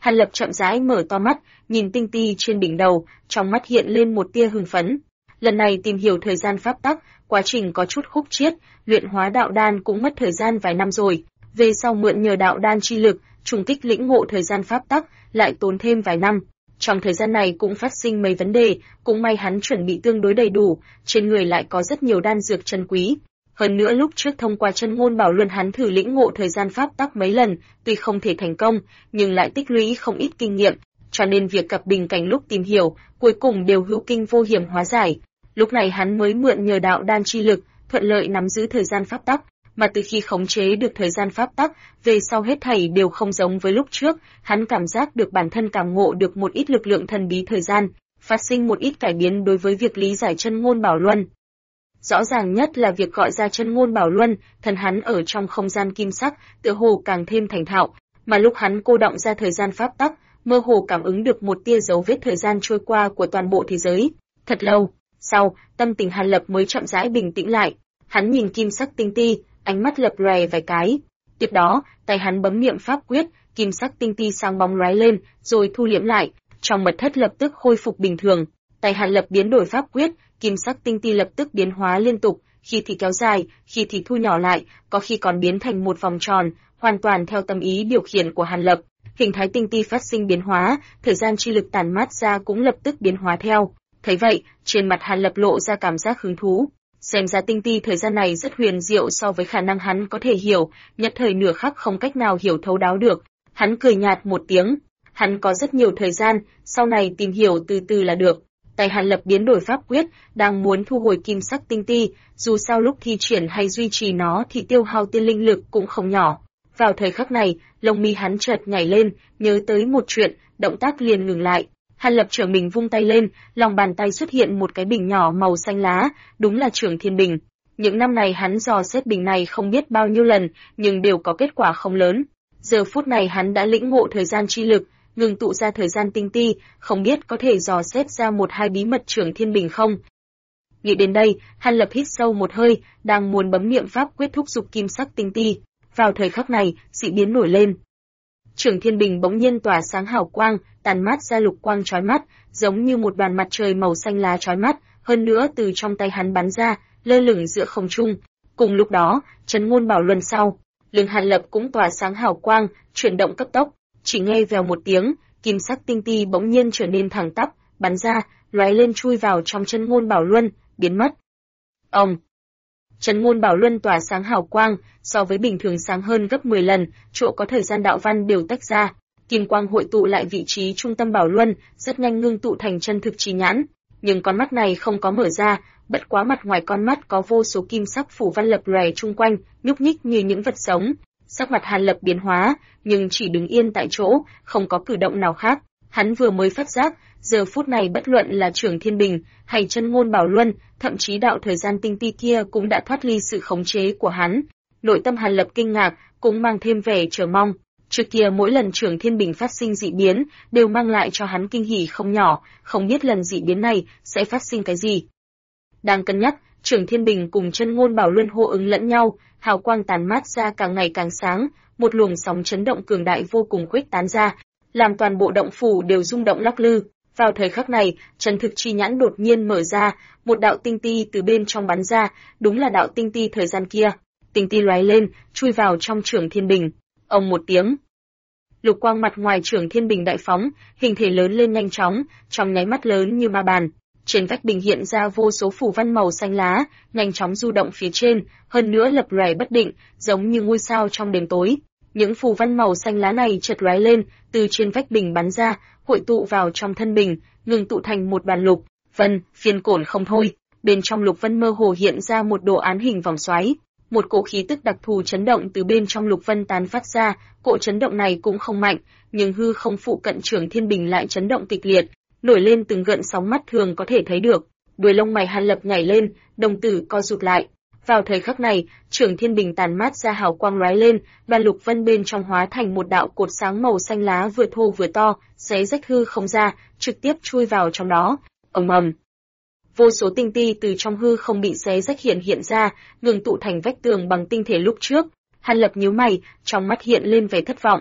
Hàn Lập chậm rãi mở to mắt, nhìn tinh ti trên đỉnh đầu, trong mắt hiện lên một tia hưng phấn. Lần này tìm hiểu thời gian pháp tắc, quá trình có chút khúc chiết, luyện hóa đạo đan cũng mất thời gian vài năm rồi. Về sau mượn nhờ đạo đan chi lực, trùng kích lĩnh ngộ thời gian pháp tắc, lại tốn thêm vài năm. Trong thời gian này cũng phát sinh mấy vấn đề, cũng may hắn chuẩn bị tương đối đầy đủ, trên người lại có rất nhiều đan dược chân quý. Hơn nữa lúc trước thông qua chân ngôn bảo luân hắn thử lĩnh ngộ thời gian pháp tắc mấy lần, tuy không thể thành công, nhưng lại tích lũy không ít kinh nghiệm, cho nên việc gặp bình cảnh lúc tìm hiểu, cuối cùng đều hữu kinh vô hiểm hóa giải. Lúc này hắn mới mượn nhờ đạo đan chi lực, thuận lợi nắm giữ thời gian pháp tắc, mà từ khi khống chế được thời gian pháp tắc, về sau hết thảy đều không giống với lúc trước, hắn cảm giác được bản thân cảm ngộ được một ít lực lượng thần bí thời gian, phát sinh một ít cải biến đối với việc lý giải chân ngôn bảo luân. Rõ ràng nhất là việc gọi ra chân ngôn bảo luân, thần hắn ở trong không gian kim sắc, tựa hồ càng thêm thành thạo, mà lúc hắn cô đọng ra thời gian pháp tắc, mơ hồ cảm ứng được một tia dấu vết thời gian trôi qua của toàn bộ thế giới. Thật lâu, sau, tâm tình Hàn Lập mới chậm rãi bình tĩnh lại, hắn nhìn kim sắc tinh ti, ánh mắt lập lòe vài cái. Tiếp đó, tay hắn bấm niệm pháp quyết, kim sắc tinh ti sáng bóng lóe lên, rồi thu liễm lại, trong mật thất lập tức khôi phục bình thường. Tay Hàn Lập biến đổi pháp quyết, kim sắc tinh ti lập tức biến hóa liên tục, khi thì kéo dài, khi thì thu nhỏ lại, có khi còn biến thành một vòng tròn, hoàn toàn theo tâm ý điều khiển của Hàn Lập. Hình thái tinh ti phát sinh biến hóa, thời gian chi lực tản mát ra cũng lập tức biến hóa theo. Thấy vậy, trên mặt Hàn Lập lộ ra cảm giác hứng thú. Xem ra tinh ti thời gian này rất huyền diệu so với khả năng hắn có thể hiểu, nhất thời nửa khắc không cách nào hiểu thấu đáo được. Hắn cười nhạt một tiếng, hắn có rất nhiều thời gian, sau này tìm hiểu từ từ là được. Tay Hàn Lập biến đổi pháp quyết, đang muốn thu hồi kim sắc tinh ti, dù sao lúc thi triển hay duy trì nó thì tiêu hao tiên linh lực cũng không nhỏ. Vào thời khắc này, lông mi hắn chợt nhảy lên, nhớ tới một chuyện, động tác liền ngừng lại. Hàn Lập trở mình vung tay lên, lòng bàn tay xuất hiện một cái bình nhỏ màu xanh lá, đúng là Trường Thiên Bình. Những năm này hắn dò xét bình này không biết bao nhiêu lần, nhưng đều có kết quả không lớn. Giờ phút này hắn đã lĩnh ngộ thời gian chi lực, ngừng tụ ra thời gian tinh ti, không biết có thể dò xét ra một hai bí mật Trường Thiên Bình không. Nghĩ đến đây, Hàn Lập hít sâu một hơi, đang muốn bấm niệm pháp quyết thúc giục kim sắc tinh ti. Vào thời khắc này, dị biến nổi lên. Trường Thiên Bình bỗng nhiên tỏa sáng hào quang, tàn mát ra lục quang chói mắt, giống như một đoàn mặt trời màu xanh lá chói mắt, hơn nữa từ trong tay hắn bắn ra, lơ lửng giữa không trung. Cùng lúc đó, Trấn Ngôn Bảo Luân sau, lưng Hàn Lập cũng tỏa sáng hào quang, chuyển động cấp tốc, chỉ nghe vèo một tiếng, kim sắc tinh ti bỗng nhiên trở nên thẳng tắp, bắn ra, lóe lên chui vào trong Trấn Ngôn Bảo Luân, biến mất. Trấn Ngôn Bảo Luân tỏa sáng hào quang, so với bình thường sáng hơn gấp 10 lần, chỗ có thời gian đạo văn đều tách ra, kim quang hội tụ lại vị trí trung tâm Bảo Luân, rất nhanh ngưng tụ thành chân thực chi nhãn, nhưng con mắt này không có mở ra, bất quá mặt ngoài con mắt có vô số kim sắc phủ văn lập lòe chung quanh, nhúc nhích như những vật sống. Sắc mặt Hàn Lập biến hóa, nhưng chỉ đứng yên tại chỗ, không có cử động nào khác. Hắn vừa mới phát giác, giờ phút này bất luận là Trường Thiên Bình hay Trấn Ngôn Bảo Luân, thậm chí đạo thời gian tinh ti kia cũng đã thoát ly sự khống chế của hắn. Nội tâm Hàn Lập kinh ngạc, cũng mang thêm vẻ chờ mong. Trước kia mỗi lần Trường Thiên Bình phát sinh dị biến, đều mang lại cho hắn kinh hỉ không nhỏ, không biết lần dị biến này sẽ phát sinh cái gì. Đang cân nhắc, Trường Thiên Bình cùng Trấn Ngôn Bảo Luân hô ứng lẫn nhau, hào quang tàn mát ra càng ngày càng sáng, một luồng sóng chấn động cường đại vô cùng khuếch tán ra, làm toàn bộ động phủ đều rung động lắc lư. Vào thời khắc này, chân thực chi nhãn đột nhiên mở ra, một đạo tinh ti từ bên trong bắn ra, đúng là đạo tinh ti thời gian kia. Tinh ti lóe lên, chui vào trong Trường Thiên Bình. Ầm một tiếng, lục quang mặt ngoài Trường Thiên Bình đại phóng, hình thể lớn lên nhanh chóng, trong nháy mắt lớn như ma bàn. Trên vách bình hiện ra vô số phủ văn màu xanh lá, nhanh chóng du động phía trên, hơn nữa lập lòe bất định, giống như ngôi sao trong đêm tối. Những phù văn màu xanh lá này chợt lóe lên, từ trên vách bình bắn ra, hội tụ vào trong thân bình, ngừng tụ thành một đoàn lục vân, phiên cổn không thôi. Bên trong lục vân mơ hồ hiện ra một đồ án hình vòng xoáy, một cỗ khí tức đặc thù chấn động từ bên trong lục vân tán phát ra. Cỗ chấn động này cũng không mạnh, nhưng hư không phụ cận Trường Thiên Bình lại chấn động kịch liệt, nổi lên từng gợn sóng mắt thường có thể thấy được. Đuôi lông mày Hàn Lập nhảy lên, đồng tử co rụt lại. Vào thời khắc này, Trường Thiên Bình tàn mát ra hào quang lóe lên, đoàn lục vân bên trong hóa thành một đạo cột sáng màu xanh lá vừa thô vừa to, xé rách hư không ra, trực tiếp chui vào trong đó. Ầm ầm. Vô số tinh ti từ trong hư không bị xé rách hiện ra, ngừng tụ thành vách tường bằng tinh thể lúc trước. Hàn Lập nhíu mày, trong mắt hiện lên vẻ thất vọng.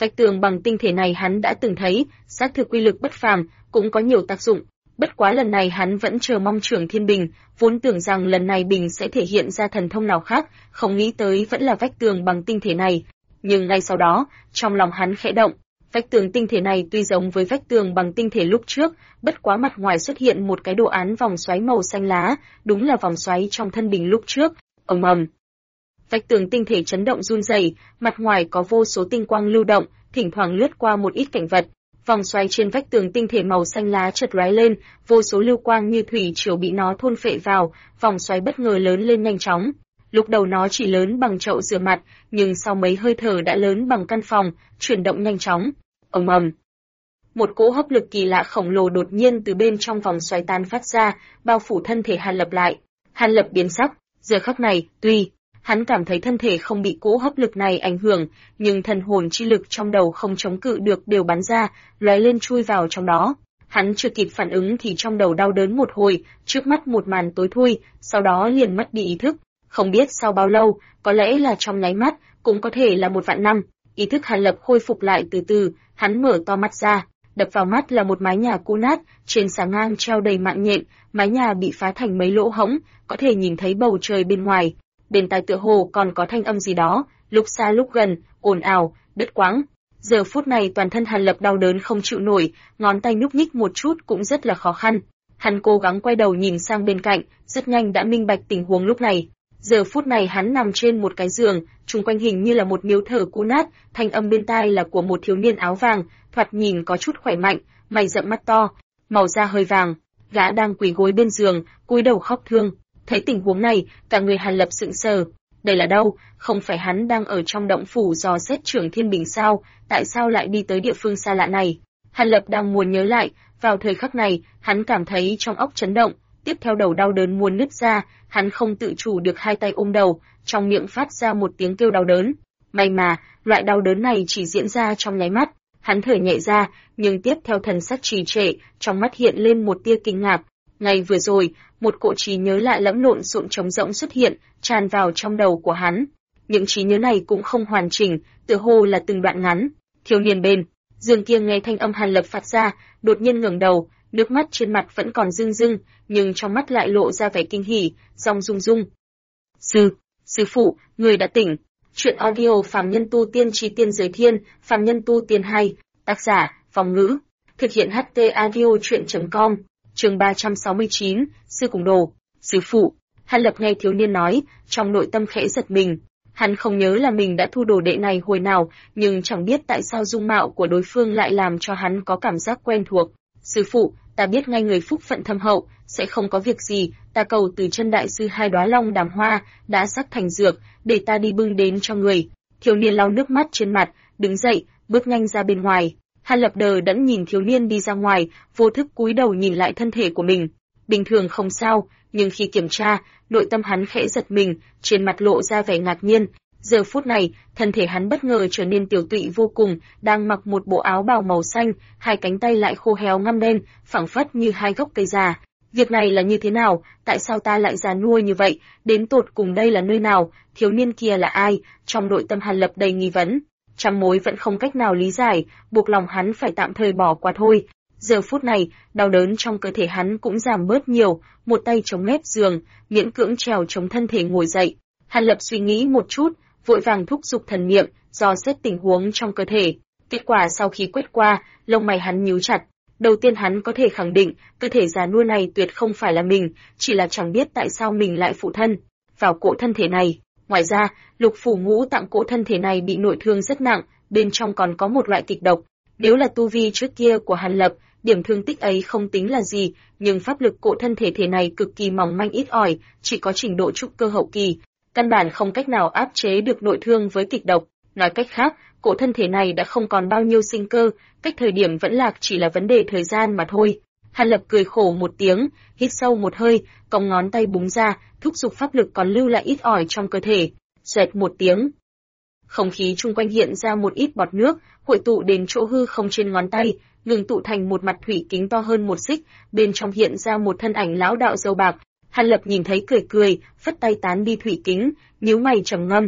Vách tường bằng tinh thể này hắn đã từng thấy, xác thực quy lực bất phàm, cũng có nhiều tác dụng. Bất quá lần này hắn vẫn chờ mong Trưởng Thiên Bình, vốn tưởng rằng lần này Bình sẽ thể hiện ra thần thông nào khác, không nghĩ tới vẫn là vách tường bằng tinh thể này. Nhưng ngay sau đó, trong lòng hắn khẽ động, vách tường tinh thể này tuy giống với vách tường bằng tinh thể lúc trước, bất quá mặt ngoài xuất hiện một cái đồ án vòng xoáy màu xanh lá, đúng là vòng xoáy trong thân Bình lúc trước. Ầm ầm. Vách tường tinh thể chấn động run rẩy, mặt ngoài có vô số tinh quang lưu động, thỉnh thoảng lướt qua một ít cảnh vật. Vòng xoáy trên vách tường tinh thể màu xanh lá chợt lóe lên, vô số lưu quang như thủy triều bị nó thôn phệ vào, vòng xoáy bất ngờ lớn lên nhanh chóng. Lúc đầu nó chỉ lớn bằng chậu rửa mặt, nhưng sau mấy hơi thở đã lớn bằng căn phòng, chuyển động nhanh chóng. Ầm ầm. Một cỗ hấp lực kỳ lạ khổng lồ đột nhiên từ bên trong vòng xoáy tán phát ra, bao phủ thân thể Hàn Lập lại. Hàn Lập biến sắc, giờ khắc này, tuy hắn cảm thấy thân thể không bị cỗ hấp lực này ảnh hưởng, nhưng thần hồn chi lực trong đầu không chống cự được đều bắn ra, lóe lên chui vào trong đó. Hắn chưa kịp phản ứng thì trong đầu đau đớn một hồi, trước mắt một màn tối thui, sau đó liền mất đi ý thức. Không biết sau bao lâu, có lẽ là trong nháy mắt, cũng có thể là 1.000 năm, ý thức Hàn Lập khôi phục lại từ từ, hắn mở to mắt ra, đập vào mắt là một mái nhà cũ nát, trên xà ngang treo đầy mạng nhện, mái nhà bị phá thành mấy lỗ hổng, có thể nhìn thấy bầu trời bên ngoài. Bên tai tựa hồ còn có thanh âm gì đó, lúc xa lúc gần, ồn ào, đứt quãng. Giờ phút này toàn thân Hàn Lập đau đớn không chịu nổi, ngón tay nhúc nhích một chút cũng rất là khó khăn. Hắn cố gắng quay đầu nhìn sang bên cạnh, rất nhanh đã minh bạch tình huống lúc này. Giờ phút này hắn nằm trên một cái giường, chung quanh hình như là một miếu thờ cũ nát, thanh âm bên tai là của một thiếu niên áo vàng, thoạt nhìn có chút khỏe mạnh, mày rậm mắt to, màu da hơi vàng, gã đang quỳ gối bên giường, cúi đầu khóc thương. Thấy tình huống này, cả người Hàn Lập sững sờ. Đây là đâu? Không phải hắn đang ở trong động phủ dò xét Trưởng Thiên Bình sao? Tại sao lại đi tới địa phương xa lạ này? Hàn Lập đang muốn nhớ lại, vào thời khắc này, hắn cảm thấy trong óc chấn động, tiếp theo đầu đau đớn muốn nứt ra, hắn không tự chủ được hai tay ôm đầu, trong miệng phát ra một tiếng kêu đau đớn. May mà, loại đau đớn này chỉ diễn ra trong nháy mắt, hắn thở nhẹ ra, nhưng tiếp theo thần sắc trì trệ, trong mắt hiện lên một tia kinh ngạc. Ngày vừa rồi, một cỗ trí nhớ lạ lẫm lộn xộn trống rỗng xuất hiện, tràn vào trong đầu của hắn. Những trí nhớ này cũng không hoàn chỉnh, tựa hồ là từng đoạn ngắn. Thiếu niên bên giường kia nghe thanh âm Hàn Lập phát ra, đột nhiên ngẩng đầu, nước mắt trên mặt vẫn còn rưng rưng, nhưng trong mắt lại lộ ra vẻ kinh hỉ, giọng rung rung. Sư phụ, người đã tỉnh. Chuyện audio Phàm Nhân Tu Tiên Chi Tiên Giới Thiên, Phàm Nhân Tu Tiên 2, tác giả, Phong Ngữ, thực hiện HT audio chuyện.com. Chương 369, Sư Cùng Đồ. Sư phụ. Hàn Lập nghe thiếu niên nói, trong nội tâm khẽ giật mình. Hắn không nhớ là mình đã thu đồ đệ này hồi nào, nhưng chẳng biết tại sao dung mạo của đối phương lại làm cho hắn có cảm giác quen thuộc. Sư phụ, ta biết ngay người phúc phận thâm hậu, sẽ không có việc gì, ta cầu từ chân đại sư 2 đóa long đàm hoa, đã sắc thành dược, để ta đi bưng đến cho người. Thiếu niên lau nước mắt trên mặt, đứng dậy, bước nhanh ra bên ngoài. Hàn Lập đờ đẫn nhìn thiếu niên đi ra ngoài, vô thức cúi đầu nhìn lại thân thể của mình. Bình thường không sao, nhưng khi kiểm tra, nội tâm hắn khẽ giật mình, trên mặt lộ ra vẻ ngạc nhiên. Giờ phút này, thân thể hắn bất ngờ trở nên tiểu tụy vô cùng, đang mặc một bộ áo bào màu xanh, hai cánh tay lại khô héo ngăm đen, phảng phất như hai gốc cây già. Việc này là như thế nào? Tại sao ta lại già nua như vậy? Đến tột cùng đây là nơi nào? Thiếu niên kia là ai? Trong nội tâm Hàn Lập đầy nghi vấn. Trăm mối vẫn không cách nào lý giải, buộc lòng hắn phải tạm thời bỏ qua thôi. Giờ phút này, đau đớn trong cơ thể hắn cũng giảm bớt nhiều, một tay chống mép giường, miễn cưỡng trèo chống thân thể ngồi dậy. Hàn Lập suy nghĩ một chút, vội vàng thúc giục thần niệm, dò xét tình huống trong cơ thể. Kết quả sau khi quét qua, lông mày hắn nhíu chặt. Đầu tiên hắn có thể khẳng định, cơ thể già nua này tuyệt không phải là mình, chỉ là chẳng biết tại sao mình lại phụ thân vào cỗ thân thể này. Ngoài ra, lục phủ ngũ tạng cỗ thân thể này bị nội thương rất nặng, bên trong còn có một loại kịch độc. Nếu là tu vi trước kia của Hàn Lập, điểm thương tích ấy không tính là gì, nhưng pháp lực cỗ thân thể này cực kỳ mỏng manh ít ỏi, chỉ có trình độ trúc cơ hậu kỳ, căn bản không cách nào áp chế được nội thương với kịch độc. Nói cách khác, cỗ thân thể này đã không còn bao nhiêu sinh cơ, cách thời điểm vẫn lạc chỉ là vấn đề thời gian mà thôi. Hàn Lập cười khổ một tiếng, hít sâu một hơi, cong ngón tay búng ra, thúc giục pháp lực còn lưu lại ít ỏi trong cơ thể. Xoẹt một tiếng, không khí chung quanh hiện ra một ít bọt nước, hội tụ đến chỗ hư không trên ngón tay, ngừng tụ thành một mặt thủy kính to hơn một xích, bên trong hiện ra một thân ảnh lão đạo râu bạc. Hàn Lập nhìn thấy cười cười, phất tay tán đi thủy kính, nhíu mày trầm ngâm.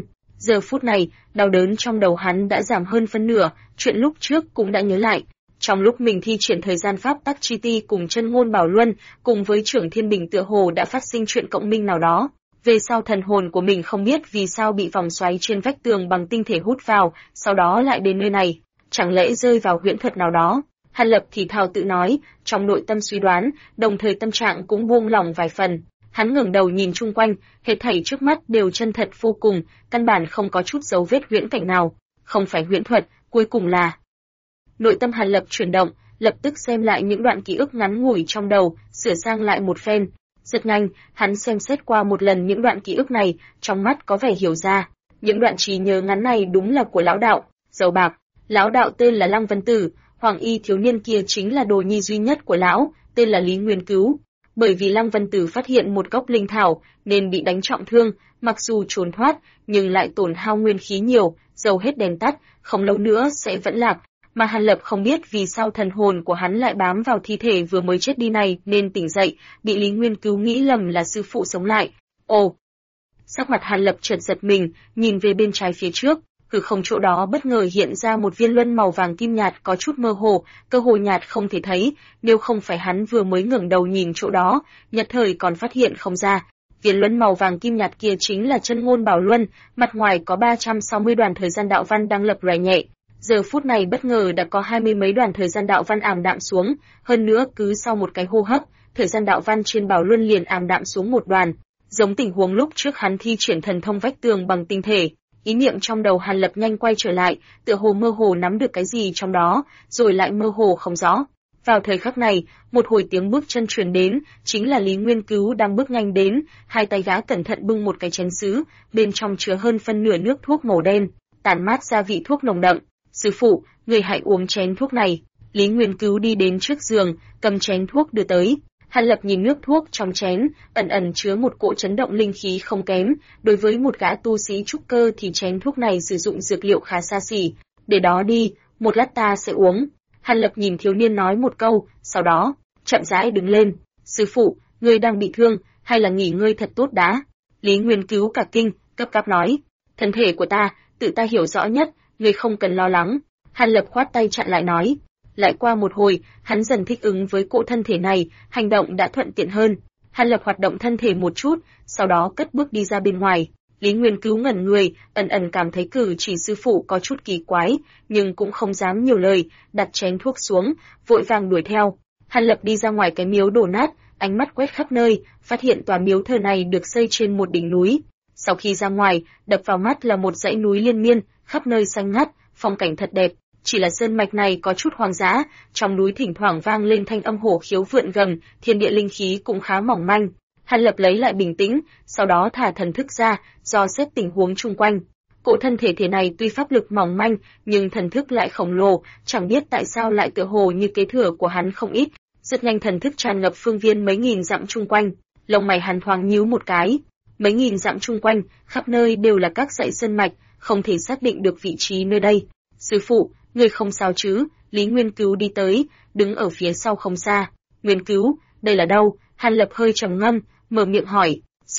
Giờ phút này, đau đớn trong đầu hắn đã giảm hơn phân nửa, chuyện lúc trước cũng đã nhớ lại. Trong lúc mình thi triển thời gian pháp tắc chi ti cùng chân ngôn bảo luân, cùng với trưởng thiên bình tựa hồ đã phát sinh chuyện cộng minh nào đó. Về sau thần hồn của mình không biết vì sao bị vòng xoáy trên vách tường bằng tinh thể hút vào, sau đó lại đến nơi này. Chẳng lẽ rơi vào huyễn thuật nào đó? Hàn Lập thì thào tự nói, trong nội tâm suy đoán, đồng thời tâm trạng cũng buông lỏng vài phần. Hắn ngẩng đầu nhìn chung quanh, hết thảy trước mắt đều chân thật vô cùng, căn bản không có chút dấu vết huyễn cảnh nào. Không phải huyễn thuật, cuối cùng là... Nội tâm Hàn Lập chuyển động, lập tức xem lại những đoạn ký ức ngắn ngủi trong đầu, sửa sang lại một phen. Rất nhanh, hắn xem xét qua một lần những đoạn ký ức này, trong mắt có vẻ hiểu ra. Những đoạn trí nhớ ngắn này đúng là của lão đạo, dầu bạc. Lão đạo tên là Lăng Vân Tử, hoàng y thiếu niên kia chính là đồ nhi duy nhất của lão, tên là Lý Nguyên Cứu. Bởi vì Lăng Vân Tử phát hiện một gốc linh thảo, nên bị đánh trọng thương, mặc dù trốn thoát, nhưng lại tổn hao nguyên khí nhiều, dầu hết đèn tắt, không lâu nữa sẽ vẫn lạc. Mà Hàn Lập không biết vì sao thần hồn của hắn lại bám vào thi thể vừa mới chết đi này nên tỉnh dậy, bị Lý Nguyên Cứu nghĩ lầm là sư phụ sống lại. Ồ! Sắc mặt Hàn Lập chợt giật mình, nhìn về bên trái phía trước, hư không chỗ đó bất ngờ hiện ra một viên luân màu vàng kim nhạt có chút mơ hồ, cơ hồ nhạt không thể thấy, nếu không phải hắn vừa mới ngẩng đầu nhìn chỗ đó, nhất thời còn phát hiện không ra. Viên luân màu vàng kim nhạt kia chính là chân ngôn bảo luân, mặt ngoài có 360 đoàn thời gian đạo văn đang lập lòe nhẹ. Giờ phút này bất ngờ đã có 20 mấy đoàn thời gian đạo văn ảm đạm xuống, hơn nữa cứ sau một cái hô hấp, thời gian đạo văn trên bảo luân liền ảm đạm xuống một đoàn, giống tình huống lúc trước hắn thi triển thần thông vách tường bằng tinh thể. Ý niệm trong đầu Hàn Lập nhanh quay trở lại, tựa hồ mơ hồ nắm được cái gì trong đó, rồi lại mơ hồ không rõ. Vào thời khắc này, một hồi tiếng bước chân truyền đến, chính là Lý Nguyên Cứu đang bước nhanh đến, hai tay gã cẩn thận bưng một cái chén sứ, bên trong chứa hơn phân nửa nước thuốc màu đen, tản mát ra vị thuốc nồng đậm. Sư phụ, người hãy uống chén thuốc này. Lý Nguyên Cứu đi đến trước giường, cầm chén thuốc đưa tới. Hàn Lập nhìn nước thuốc trong chén, ẩn ẩn chứa một cỗ chấn động linh khí không kém, đối với một gã tu sĩ trúc cơ thì chén thuốc này sử dụng dược liệu khá xa xỉ. Để đó đi, một lát ta sẽ uống. Hàn Lập nhìn thiếu niên nói một câu, sau đó, chậm rãi đứng lên. Sư phụ, ngươi đang bị thương, hay là nghỉ ngơi thật tốt đã? Lý Nguyên Cứu cả kinh, cấp cáp nói. Thân thể của ta, tự ta hiểu rõ nhất, ngươi không cần lo lắng. Hàn Lập khoát tay chặn lại nói. Lại qua một hồi, hắn dần thích ứng với cỗ thân thể này, hành động đã thuận tiện hơn. Hàn Lập hoạt động thân thể một chút, sau đó cất bước đi ra bên ngoài. Lý Nguyên Cứu ngẩn người, ẩn ẩn cảm thấy cử chỉ sư phụ có chút kỳ quái, nhưng cũng không dám nhiều lời, đặt chén thuốc xuống, vội vàng đuổi theo. Hàn Lập đi ra ngoài cái miếu đổ nát, ánh mắt quét khắp nơi, phát hiện tòa miếu thờ này được xây trên một đỉnh núi. Sau khi ra ngoài, đập vào mắt là một dãy núi liên miên, khắp nơi xanh ngắt, phong cảnh thật đẹp. Chỉ là sơn mạch này có chút hoang dã, trong núi thỉnh thoảng vang lên thanh âm hổ khiếu vượn gầm, thiên địa linh khí cũng khá mỏng manh. Hàn Lập lấy lại bình tĩnh, sau đó thả thần thức ra, dò xét tình huống chung quanh. Cỗ thân thể thế này tuy pháp lực mỏng manh, nhưng thần thức lại khổng lồ, chẳng biết tại sao lại tựa hồ như kế thừa của hắn không ít. Rất nhanh thần thức tràn ngập phương viên mấy nghìn dặm chung quanh, lông mày Hàn thoáng nhíu một cái. Mấy nghìn dặm chung quanh, khắp nơi đều là các dãy sơn mạch, không thể xác định được vị trí nơi đây. Sư phụ, ngươi không sao chứ? Lý Nguyên Cứu đi tới, đứng ở phía sau không xa. Nguyên Cứu, đây là đâu? Hàn Lập hơi trầm ngâm, mở miệng hỏi.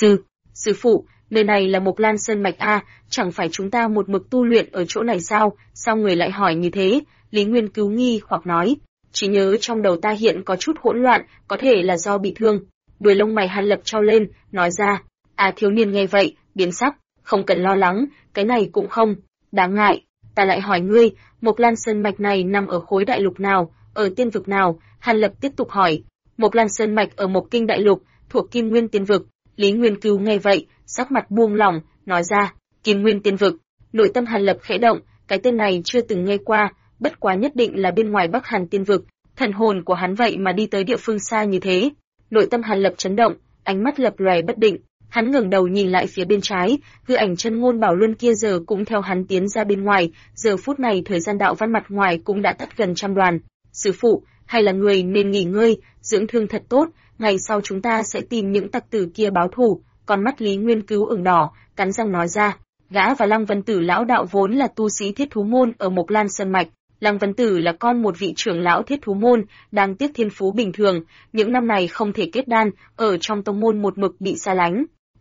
Sư phụ, nơi này là Mộc Lan Sơn Mạch a, chẳng phải chúng ta một mực tu luyện ở chỗ này sao? Sao người lại hỏi như thế? Lý Nguyên Cứu nghi hoặc nói. Chỉ nhớ trong đầu ta hiện có chút hỗn loạn, có thể là do bị thương. Đuôi lông mày Hàn Lập trao lên, nói ra. Thiếu niên nghe vậy, biến sắc, không cần lo lắng, cái này cũng không đáng ngại. Ta lại hỏi ngươi, Mộc Lan Sơn Mạch này nằm ở khối đại lục nào, ở tiên vực nào? Hàn Lập tiếp tục hỏi. Mộc Lan Sơn Mạch ở Mộc Kinh đại lục, thuộc Kim Nguyên tiên vực. Lý Nguyên Cứu nghe vậy, sắc mặt buông lỏng, nói ra, Kim Nguyên tiên vực. Nội tâm Hàn Lập khẽ động, cái tên này chưa từng nghe qua, bất quá nhất định là bên ngoài Bắc Hàn tiên vực. Thần hồn của hắn vậy mà đi tới địa phương xa như thế. Nội tâm Hàn Lập chấn động, ánh mắt lập lòe bất định. Hắn ngẩng đầu nhìn lại phía bên trái, hư ảnh chân ngôn bảo luân kia giờ cũng theo hắn tiến ra bên ngoài, giờ phút này thời gian đạo văn mặt ngoài cũng đã tắt gần trăm đoàn. Sư phụ, hay là người nên nghỉ ngơi, dưỡng thương thật tốt, ngày sau chúng ta sẽ tìm những tặc tử kia báo thù. Con mắt Lý Nguyên Cứu ửng đỏ, cắn răng nói ra. Gã và Lăng Vân Tử lão đạo vốn là tu sĩ thiết thú môn ở Mộc Lan Sơn Mạch. Lăng Vân Tử là con một vị trưởng lão thiết thú môn, đang tiếc thiên phú bình thường, những năm này không thể kết đan, ở trong tông môn một mực bị xa lánh.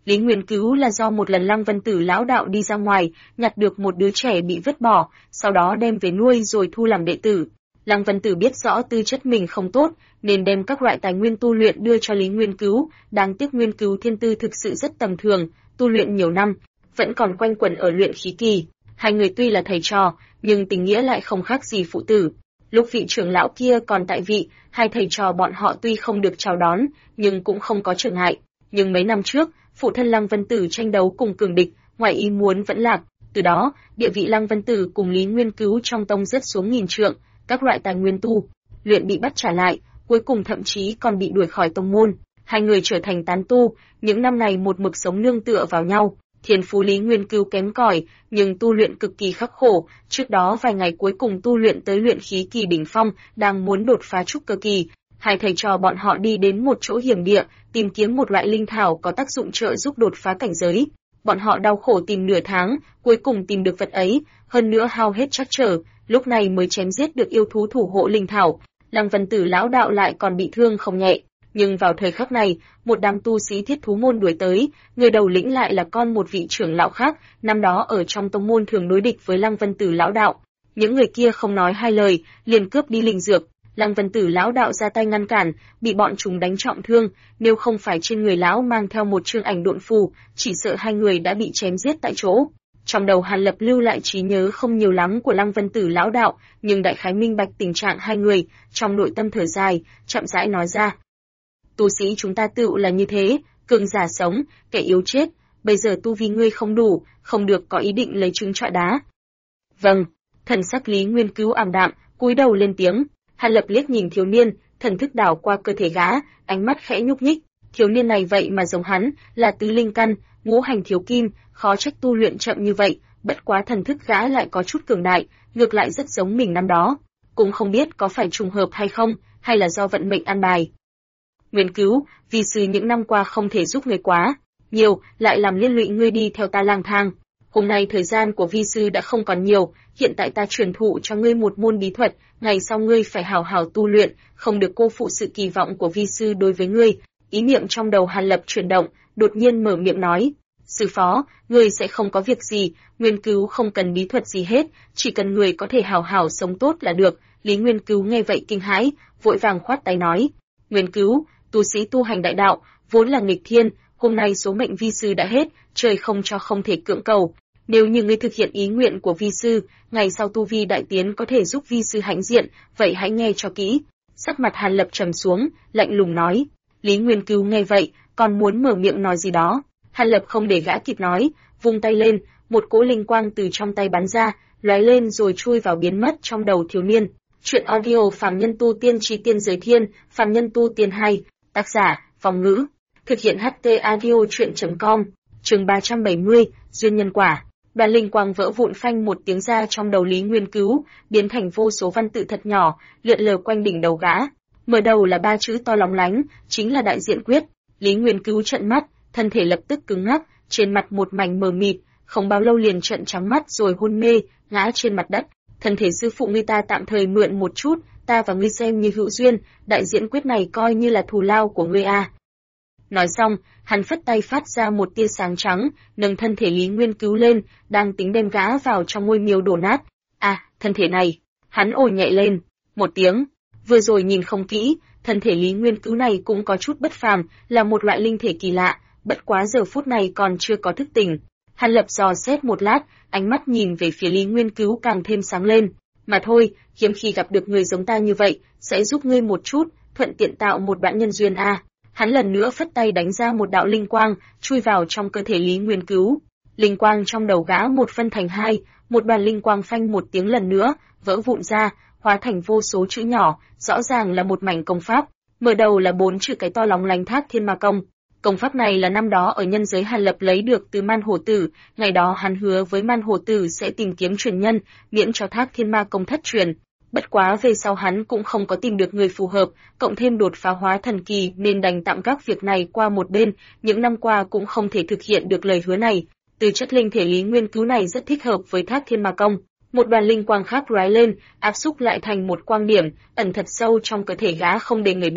Lý Nguyên Cứu là do một lần Lăng Vân Tử lão đạo đi ra ngoài, nhặt được một đứa trẻ bị vứt bỏ, sau đó đem về nuôi rồi thu làm đệ tử. Lăng Vân Tử biết rõ tư chất mình không tốt, nên đem các loại tài nguyên tu luyện đưa cho Lý Nguyên Cứu, đáng tiếc Nguyên Cứu thiên tư thực sự rất tầm thường, tu luyện nhiều năm, vẫn còn quanh quẩn ở luyện khí kỳ. Hai người tuy là thầy trò, nhưng tình nghĩa lại không khác gì phụ tử. Lúc vị trưởng lão kia còn tại vị, hai thầy trò bọn họ tuy không được chào đón, nhưng cũng không có trở ngại. Nhưng mấy năm trước, phụ thân Lăng Vân Tử tranh đấu cùng cường địch, ngoài ý muốn vẫn lạc. Từ đó, địa vị Lăng Vân Tử cùng Lý Nguyên Cứu trong tông rớt xuống nghìn trượng, các loại tài nguyên tu luyện bị bắt trả lại, cuối cùng thậm chí còn bị đuổi khỏi tông môn. Hai người trở thành tán tu, những năm này một mực sống nương tựa vào nhau. Thiên phú Lý Nguyên Cứu kém cỏi, nhưng tu luyện cực kỳ khắc khổ, trước đó vài ngày cuối cùng tu luyện tới luyện khí kỳ đỉnh phong, đang muốn đột phá trúc cơ kỳ. Hai thầy trò bọn họ đi đến một chỗ hiểm địa, tìm kiếm một loại linh thảo có tác dụng trợ giúp đột phá cảnh giới. Bọn họ đau khổ tìm nửa tháng, cuối cùng tìm được vật ấy, hơn nữa hao hết trắc trở, lúc này mới chém giết được yêu thú thủ hộ linh thảo. Lăng Vân Tử lão đạo lại còn bị thương không nhẹ. Nhưng vào thời khắc này, một đám tu sĩ thiết thú môn đuổi tới, người đầu lĩnh lại là con một vị trưởng lão khác, năm đó ở trong tông môn thường đối địch với Lăng Vân Tử lão đạo. Những người kia không nói hai lời, liền cướp đi linh dược. Lăng Vân Tử lão đạo ra tay ngăn cản, bị bọn chúng đánh trọng thương, nếu không phải trên người lão mang theo một chương ảnh độn phù, chỉ sợ hai người đã bị chém giết tại chỗ. Trong đầu Hàn Lập lưu lại trí nhớ không nhiều lắm của Lăng Vân Tử lão đạo, nhưng đại khái minh bạch tình trạng hai người, trong nội tâm thở dài, chậm rãi nói ra: "Tu sĩ chúng ta tựu là như thế, cường giả sống, kẻ yếu chết, bây giờ tu vi ngươi không đủ, không được có ý định lấy trứng trọi đá." "Vâng." Thần sắc Lý Nguyên Cứu ảm đạm, cúi đầu lên tiếng. Hàn Lập liếc nhìn thiếu niên, thần thức đảo qua cơ thể gã, ánh mắt khẽ nhúc nhích. Thiếu niên này vậy mà giống hắn, là tứ linh căn, ngũ hành thiếu kim, khó trách tu luyện chậm như vậy, bất quá thần thức gã lại có chút cường đại, ngược lại rất giống mình năm đó. Cũng không biết có phải trùng hợp hay không, hay là do vận mệnh an bài. Nguyên Cứu, vì sư những năm qua không thể giúp ngươi quá nhiều, lại làm liên lụy ngươi đi theo ta lang thang. Hôm nay thời gian của vi sư đã không còn nhiều, hiện tại ta truyền thụ cho ngươi một môn bí thuật, ngày sau ngươi phải hào hào tu luyện, không được cô phụ sự kỳ vọng của vi sư đối với ngươi. Ý niệm trong đầu Hàn Lập chuyển động, đột nhiên mở miệng nói: "Sư phó, ngươi sẽ không có việc gì, Nguyên Cứu không cần bí thuật gì hết, chỉ cần người có thể hào hào sống tốt là được." Lý Nguyên Cứu nghe vậy kinh hãi, vội vàng khoát tay nói: "Nguyên Cứu, tu sĩ tu hành đại đạo, vốn là nghịch thiên, hôm nay số mệnh vi sư đã hết, trời không cho không thể cưỡng cầu. Nếu như ngươi thực hiện ý nguyện của vi sư, ngày sau tu vi đại tiến có thể giúp vi sư hãnh diện, vậy hãy nghe cho kỹ." Sắc mặt Hàn Lập trầm xuống, lạnh lùng nói. Lý Nguyên Cứu nghe vậy, còn muốn mở miệng nói gì đó. Hàn Lập không để gã kịp nói, vung tay lên, một cỗ linh quang từ trong tay bắn ra, lóe lên rồi chui vào biến mất trong đầu thiếu niên. Chuyện audio Phàm Nhân Tu Tiên Chí Tiên Giới Thiên, Phàm Nhân Tu Tiên 2, tác giả, Phong Ngữ. Thực hiện HT audio chuyện.com, chương 370, Duyên Nhân Quả. Đoàn linh quang vỡ vụn phanh một tiếng ra trong đầu Lý Nguyên Cứu, biến thành vô số văn tự thật nhỏ, lượn lờ quanh đỉnh đầu gã. Mở đầu là 3 chữ to lóng lánh, chính là đại diện quyết. Lý Nguyên Cứu trợn mắt, thân thể lập tức cứng ngắc, trên mặt một mảnh mờ mịt, không bao lâu liền trợn trắng mắt rồi hôn mê, ngã trên mặt đất. Thân thể sư phụ ngươi ta tạm thời mượn một chút, ta và ngươi xem như hữu duyên, đại diện quyết này coi như là thù lao của ngươi a. Nói xong, hắn phất tay phát ra một tia sáng trắng, nâng thân thể Lý Nguyên Cứu lên, đang tính đem gã vào trong ngôi miếu đổ nát. Thân thể này, hắn ồ nhẹ lên, một tiếng. Vừa rồi nhìn không kỹ, thân thể Lý Nguyên Cứu này cũng có chút bất phàm, là một loại linh thể kỳ lạ, bất quá giờ phút này còn chưa có thức tỉnh. Hàn Lập dò xét một lát, ánh mắt nhìn về phía Lý Nguyên Cứu càng thêm sáng lên. Mà thôi, hiếm khi gặp được người giống ta như vậy, sẽ giúp ngươi một chút, thuận tiện tạo một đoạn nhân duyên a. Hắn lần nữa phất tay đánh ra một đạo linh quang, chui vào trong cơ thể Lý Nguyên Cứu. Linh quang trong đầu gã một phân thành hai, một đoàn linh quang phanh một tiếng lần nữa, vỡ vụn ra, hóa thành vô số chữ nhỏ, rõ ràng là một mảnh công pháp. Mở đầu là 4 chữ cái to lóng lánh Thác Thiên Ma Công. Công pháp này là năm đó ở nhân giới Hàn Lập lấy được từ Man Hổ Tử, ngày đó hắn hứa với Man Hổ Tử sẽ tìm kiếm truyền nhân, miễn cho Thác Thiên Ma Công thất truyền. Bất quá về sau hắn cũng không có tìm được người phù hợp, cộng thêm đột phá hóa thần kỳ nên đành tạm gác việc này qua một bên, những năm qua cũng không thể thực hiện được lời hứa này. Từ chất linh thể Lý Nguyên Cứu này rất thích hợp với Thác Thiên Ma Công. Một đoàn linh quang khác lóe lên, áp xúc lại thành một quang điểm, ẩn thật sâu trong cơ thể gã không để người biết.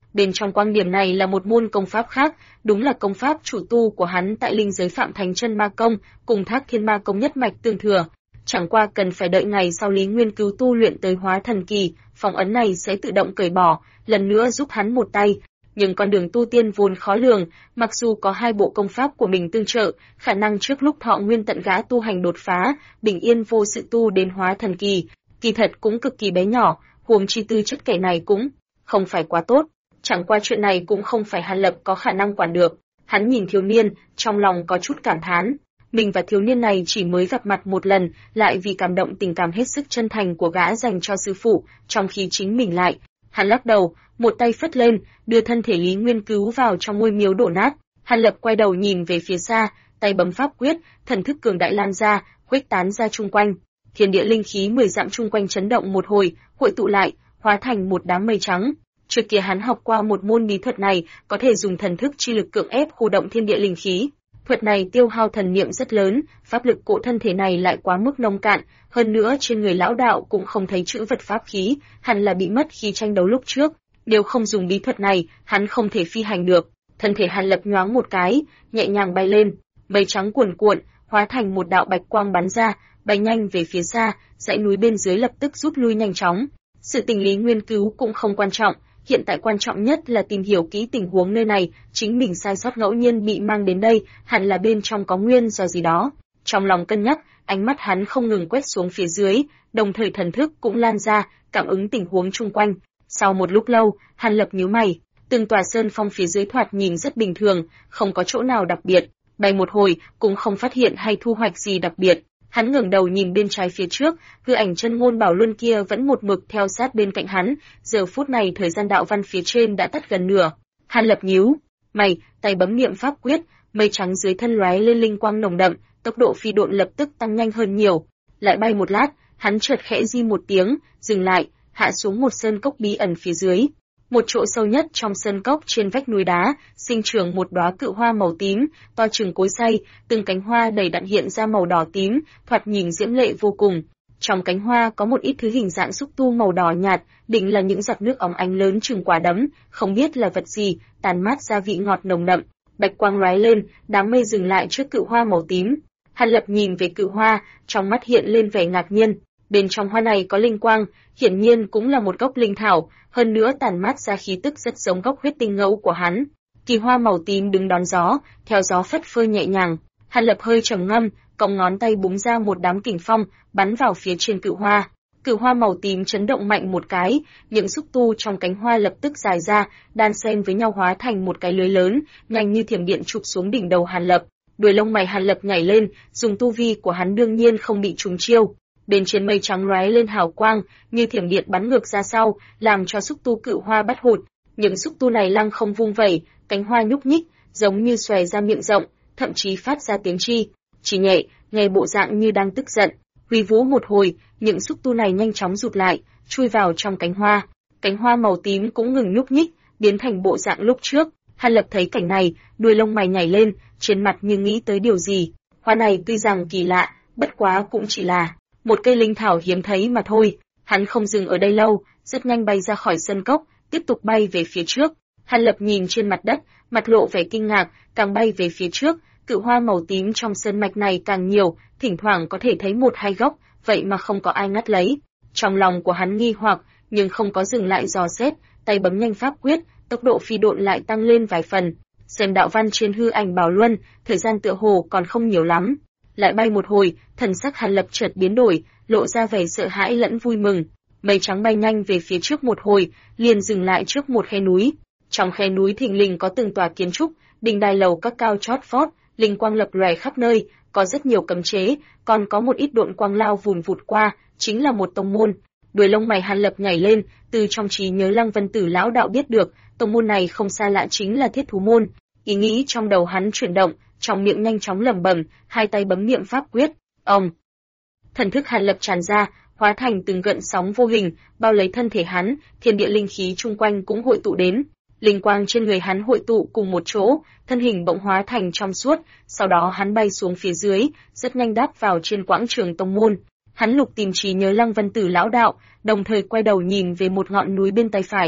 Bên trong quang điểm này là một môn công pháp khác, đúng là công pháp chủ tu của hắn tại linh giới Phạm Thánh Chân Ma Công, cùng Thác Thiên Ma Công nhất mạch tương thừa. Chẳng qua cần phải đợi ngày sau Lý Nguyên Cứu tu luyện tới hóa thần kỳ, phong ấn này sẽ tự động cởi bỏ, lần nữa giúp hắn một tay. Nhưng con đường tu tiên vốn khó lường, mặc dù có hai bộ công pháp của mình tương trợ, khả năng trước lúc thọ nguyên tận gã tu hành đột phá, bình yên vô sự tu đến hóa thần kỳ, kỳ thật cũng cực kỳ bé nhỏ, huống chi tư chất kẻ này cũng không phải quá tốt. Chẳng qua chuyện này cũng không phải Hàn Lập có khả năng quản được. Hắn nhìn thiếu niên, trong lòng có chút cảm thán. Mình và thiếu niên này chỉ mới gặp mặt một lần, lại vì cảm động tình cảm hết sức chân thành của gã dành cho sư phụ, trong khi chính mình lại. Hắn lắc đầu, một tay phất lên, đưa thân thể Lý Nguyên Cứu vào trong ngôi miếu đổ nát. Hàn Lập quay đầu nhìn về phía xa, tay bấm pháp quyết, thần thức cường đại lan ra, khuếch tán ra chung quanh. Thiên địa linh khí 10 dặm chung quanh chấn động một hồi, hội tụ lại, hóa thành một đám mây trắng. Trước kia hắn học qua một môn bí thuật này, có thể dùng thần thức chi lực cưỡng ép khu động thiên địa linh khí. Thuật này tiêu hao thần niệm rất lớn, pháp lực cỗ thân thể này lại quá mức nông cạn, hơn nữa trên người lão đạo cũng không thấy chữ vật pháp khí, hẳn là bị mất khi tranh đấu lúc trước. Nếu không dùng bí thuật này, hắn không thể phi hành được. Thân thể Hàn Lập nhoáng một cái, nhẹ nhàng bay lên, mây trắng cuồn cuộn, hóa thành một đạo bạch quang bắn ra, bay nhanh về phía xa, dãy núi bên dưới lập tức rút lui nhanh chóng. Sự tình Lý Nguyên Cứu cũng không quan trọng, hiện tại quan trọng nhất là tìm hiểu kỹ tình huống nơi này, chính mình sai sót ngẫu nhiên bị mang đến đây, hẳn là bên trong có nguyên do gì đó. Trong lòng cân nhắc, ánh mắt hắn không ngừng quét xuống phía dưới, đồng thời thần thức cũng lan ra, cảm ứng tình huống chung quanh. Sau một lúc lâu, Hàn Lập nhíu mày, từng tòa sơn phong phía dưới thoạt nhìn rất bình thường, không có chỗ nào đặc biệt, bay một hồi cũng không phát hiện hay thu hoạch gì đặc biệt. Hắn ngẩng đầu nhìn bên trái phía trước, hư ảnh Chân Ngôn Bảo Luân kia vẫn một mực theo sát bên cạnh hắn, giờ phút này thời gian đạo văn phía trên đã tắt gần nửa. Hàn Lập nhíu mày, tay bấm niệm pháp quyết, mây trắng dưới thân lóe lên linh quang nồng đậm, tốc độ phi độn lập tức tăng nhanh hơn nhiều. Lại bay một lát, hắn chợt khẽ di một tiếng, dừng lại, hạ xuống một sơn cốc bí ẩn phía dưới. Một chỗ sâu nhất trong sơn cốc trên vách núi đá, sinh trưởng một đóa cự hoa màu tím, to chừng cối xay, từng cánh hoa đầy đặn hiện ra màu đỏ tím, thoạt nhìn diễm lệ vô cùng. Trong cánh hoa có một ít thứ hình dạng xúc tu màu đỏ nhạt, định là những giọt nước óng ánh lớn chừng quả đấm, không biết là vật gì, tàn mát ra vị ngọt nồng đậm. Bạch quang lóe lên, đám mây dừng lại trước cự hoa màu tím. Hàn Lập nhìn về cự hoa, trong mắt hiện lên vẻ ngạc nhiên. Bên trong hoa này có linh quang, hiển nhiên cũng là một gốc linh thảo, hơn nữa tản mát ra khí tức rất giống gốc huyết tinh ngẫu của hắn. Kỳ hoa màu tím đứng đón gió, theo gió phất phơ nhẹ nhàng. Hàn Lập hơi trầm ngâm, cong ngón tay búng ra một đám kình phong, bắn vào phía trên cự hoa. Cự hoa màu tím chấn động mạnh một cái, những xúc tu trong cánh hoa lập tức dài ra, đan xen với nhau hóa thành một cái lưới lớn, nhanh như thiểm điện chụp xuống đỉnh đầu Hàn Lập. Đuôi lông mày Hàn Lập nhảy lên, dùng tu vi của hắn đương nhiên không bị trúng chiêu. Bên trên mây trắng lóe lên hào quang, như thiểm điện bắn ngược ra sau, làm cho xúc tu cự hoa bắt hụt. Những xúc tu này lăng không vung vẩy, cánh hoa nhúc nhích, giống như xòe ra miệng rộng, thậm chí phát ra tiếng chỉ nhẹ, nghe bộ dạng như đang tức giận. Huy vũ một hồi, những xúc tu này nhanh chóng rụt lại, chui vào trong cánh hoa. Cánh hoa màu tím cũng ngừng nhúc nhích, biến thành bộ dạng lúc trước. Hàn Lập thấy cảnh này, đuôi lông mày nhảy lên, trên mặt như nghĩ tới điều gì. Hoa này tuy rằng kỳ lạ, bất quá cũng chỉ là một cây linh thảo hiếm thấy mà thôi. Hắn không dừng ở đây lâu, rất nhanh bay ra khỏi sân cốc, tiếp tục bay về phía trước. Hàn Lập nhìn trên mặt đất, mặt lộ vẻ kinh ngạc, càng bay về phía trước, cự hoa màu tím trong sơn mạch này càng nhiều, thỉnh thoảng có thể thấy một hai gốc, vậy mà không có ai ngắt lấy. Trong lòng của hắn nghi hoặc, nhưng không có dừng lại dò xét, tay bấm nhanh pháp quyết, tốc độ phi độn lại tăng lên vài phần. Xem đạo văn trên hư ảnh Bảo Luân, thời gian tựa hồ còn không nhiều lắm. Lại bay một hồi, thần sắc Hàn Lập chợt biến đổi, lộ ra vẻ sợ hãi lẫn vui mừng. Mây trắng bay nhanh về phía trước một hồi, liền dừng lại trước một khe núi. Trong khe núi thình lình có từng tòa kiến trúc, đình đài lầu các cao chót vót, linh quang lập lòe khắp nơi, có rất nhiều cấm chế, còn có một ít độn quang lao vùn vụt qua, chính là một tông môn. Đuôi lông mày Hàn Lập nhảy lên, từ trong trí nhớ Lăng Vân Tử lão đạo biết được, tông môn này không xa lạ chính là Thiết Thú môn. Ý nghĩ trong đầu hắn chuyển động, trong miệng nhanh chóng lẩm bẩm, hai tay bấm niệm pháp quyết. Thần thức Hàn Lập tràn ra, hóa thành từng gợn sóng vô hình, bao lấy thân thể hắn, thiên địa linh khí chung quanh cũng hội tụ đến. Linh quang trên người hắn hội tụ cùng một chỗ, thân hình bỗng hóa thành trong suốt, sau đó hắn bay xuống phía dưới, rất nhanh đáp vào trên quảng trường tông môn. Hắn lục tìm trí nhớ Lăng Vân Tử lão đạo, đồng thời quay đầu nhìn về một ngọn núi bên tay phải.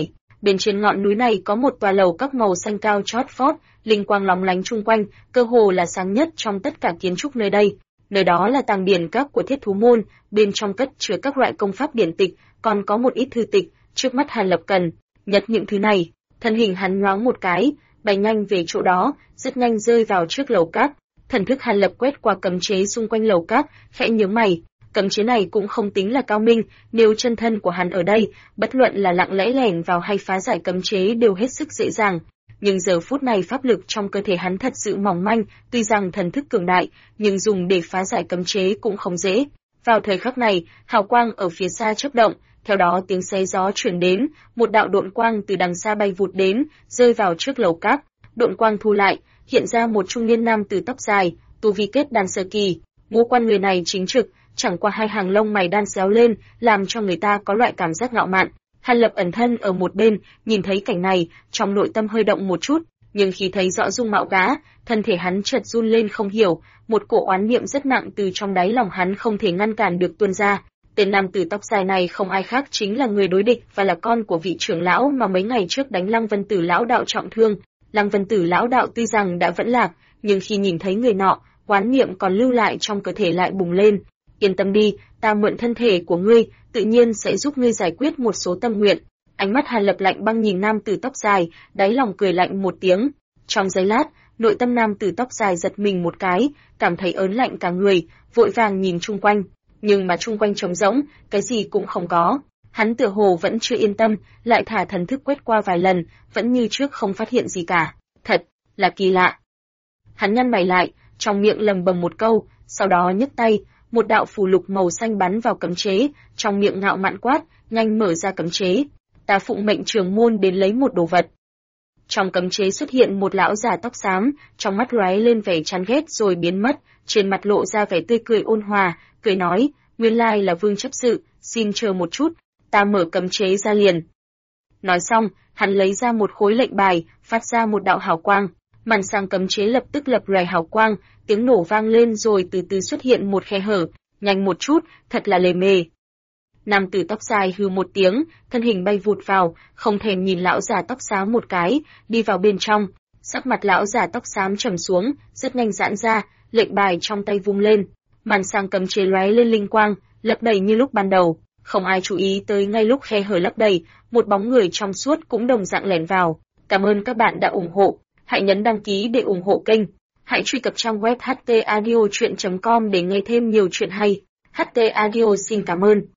Bên trên ngọn núi này có một tòa lầu các màu xanh cao chót vót, linh quang lóng lánh chung quanh, cơ hồ là sáng nhất trong tất cả kiến trúc nơi đây. Nơi đó là tàng điển các của Thiết Thú môn, bên trong cất chứa các loại công pháp điển tịch, còn có một ít thư tịch. Trước mắt Hàn Lập cần nhặt những thứ này, thân hình hắn nhoáng một cái, bay nhanh về chỗ đó, rất nhanh rơi vào trước lầu các. Thần thức Hàn Lập quét qua cấm chế xung quanh lầu các, khẽ nhướng mày. Cấm chế này cũng không tính là cao minh, nếu chân thân của hắn ở đây, bất luận là lặng lẽ lẻn vào hay phá giải cấm chế đều hết sức dễ dàng. Nhưng giờ phút này pháp lực trong cơ thể hắn thật sự mỏng manh, tuy rằng thần thức cường đại, nhưng dùng để phá giải cấm chế cũng không dễ. Vào thời khắc này, hào quang ở phía xa chớp động, theo đó tiếng xé gió truyền đến, một đạo độn quang từ đằng xa bay vụt đến, rơi vào trước lầu các. Độn quang thu lại, hiện ra một trung niên nam tử tóc dài, tu vi kết đan sơ kỳ. Ngũ quan người này chính trực, chẳng qua hai hàng lông mày đan xéo lên, làm cho người ta có loại cảm giác ngạo mạn. Hàn Lập ẩn thân ở một bên, nhìn thấy cảnh này, trong nội tâm hơi động một chút, nhưng khi thấy rõ dung mạo gã, thân thể hắn chợt run lên không hiểu, một cổ oán niệm rất nặng từ trong đáy lòng hắn không thể ngăn cản được tuôn ra. Tên nam tử tóc dài này không ai khác chính là người đối địch và là con của vị trưởng lão mà mấy ngày trước đánh Lăng Vân Tử lão đạo trọng thương. Lăng Vân Tử lão đạo tuy rằng đã vẫn lạc, nhưng khi nhìn thấy người nọ, oán niệm còn lưu lại trong cơ thể lại bùng lên. Yên tâm đi, ta mượn thân thể của ngươi, tự nhiên sẽ giúp ngươi giải quyết một số tâm nguyện. Ánh mắt Hàn Lập lạnh băng nhìn nam tử tóc dài, đáy lòng cười lạnh một tiếng. Trong giây lát, nội tâm nam tử tóc dài giật mình một cái, cảm thấy ớn lạnh cả người, vội vàng nhìn chung quanh. Nhưng mà chung quanh trống rỗng, cái gì cũng không có. Hắn tựa hồ vẫn chưa yên tâm, lại thả thần thức quét qua vài lần, vẫn như trước không phát hiện gì cả. Thật là kỳ lạ. Hắn nhăn mày lại, trong miệng lầm bầm một câu, sau đó nhấc tay, một đạo phù lục màu xanh bắn vào cấm chế, trong miệng ngạo mạn quát, nhanh mở ra cấm chế. Ta phụng mệnh trưởng môn đến lấy một đồ vật. Trong cấm chế xuất hiện một lão già tóc xám, trong mắt lóe lên vẻ chán ghét rồi biến mất, trên mặt lộ ra vẻ tươi cười ôn hòa, cười nói, nguyên lai là Vương chấp sự, xin chờ một chút, ta mở cấm chế ra liền. Nói xong, hắn lấy ra một khối lệnh bài, phát ra một đạo hào quang, màn sang cấm chế lập tức lập lòe hào quang, tiếng nổ vang lên rồi từ từ xuất hiện một khe hở, nhanh một chút, thật là lề mề. Nam tử tóc dài hừ một tiếng, thân hình bay vụt vào, không thèm nhìn lão già tóc xám một cái, đi vào bên trong. Sắc mặt lão già tóc xám trầm xuống, rất nhanh giãn ra, lệnh bài trong tay vung lên, màn sang cấm chế lóe lên linh quang, lấp đầy như lúc ban đầu. Không ai chú ý tới ngay lúc khe hở lấp đầy, một bóng người trong suốt cũng đồng dạng lẻn vào. Cảm ơn các bạn đã ủng hộ, hãy nhấn đăng ký để ủng hộ kênh. Hãy truy cập trang web htaudio.com để nghe thêm nhiều chuyện hay. HT Audio xin cảm ơn.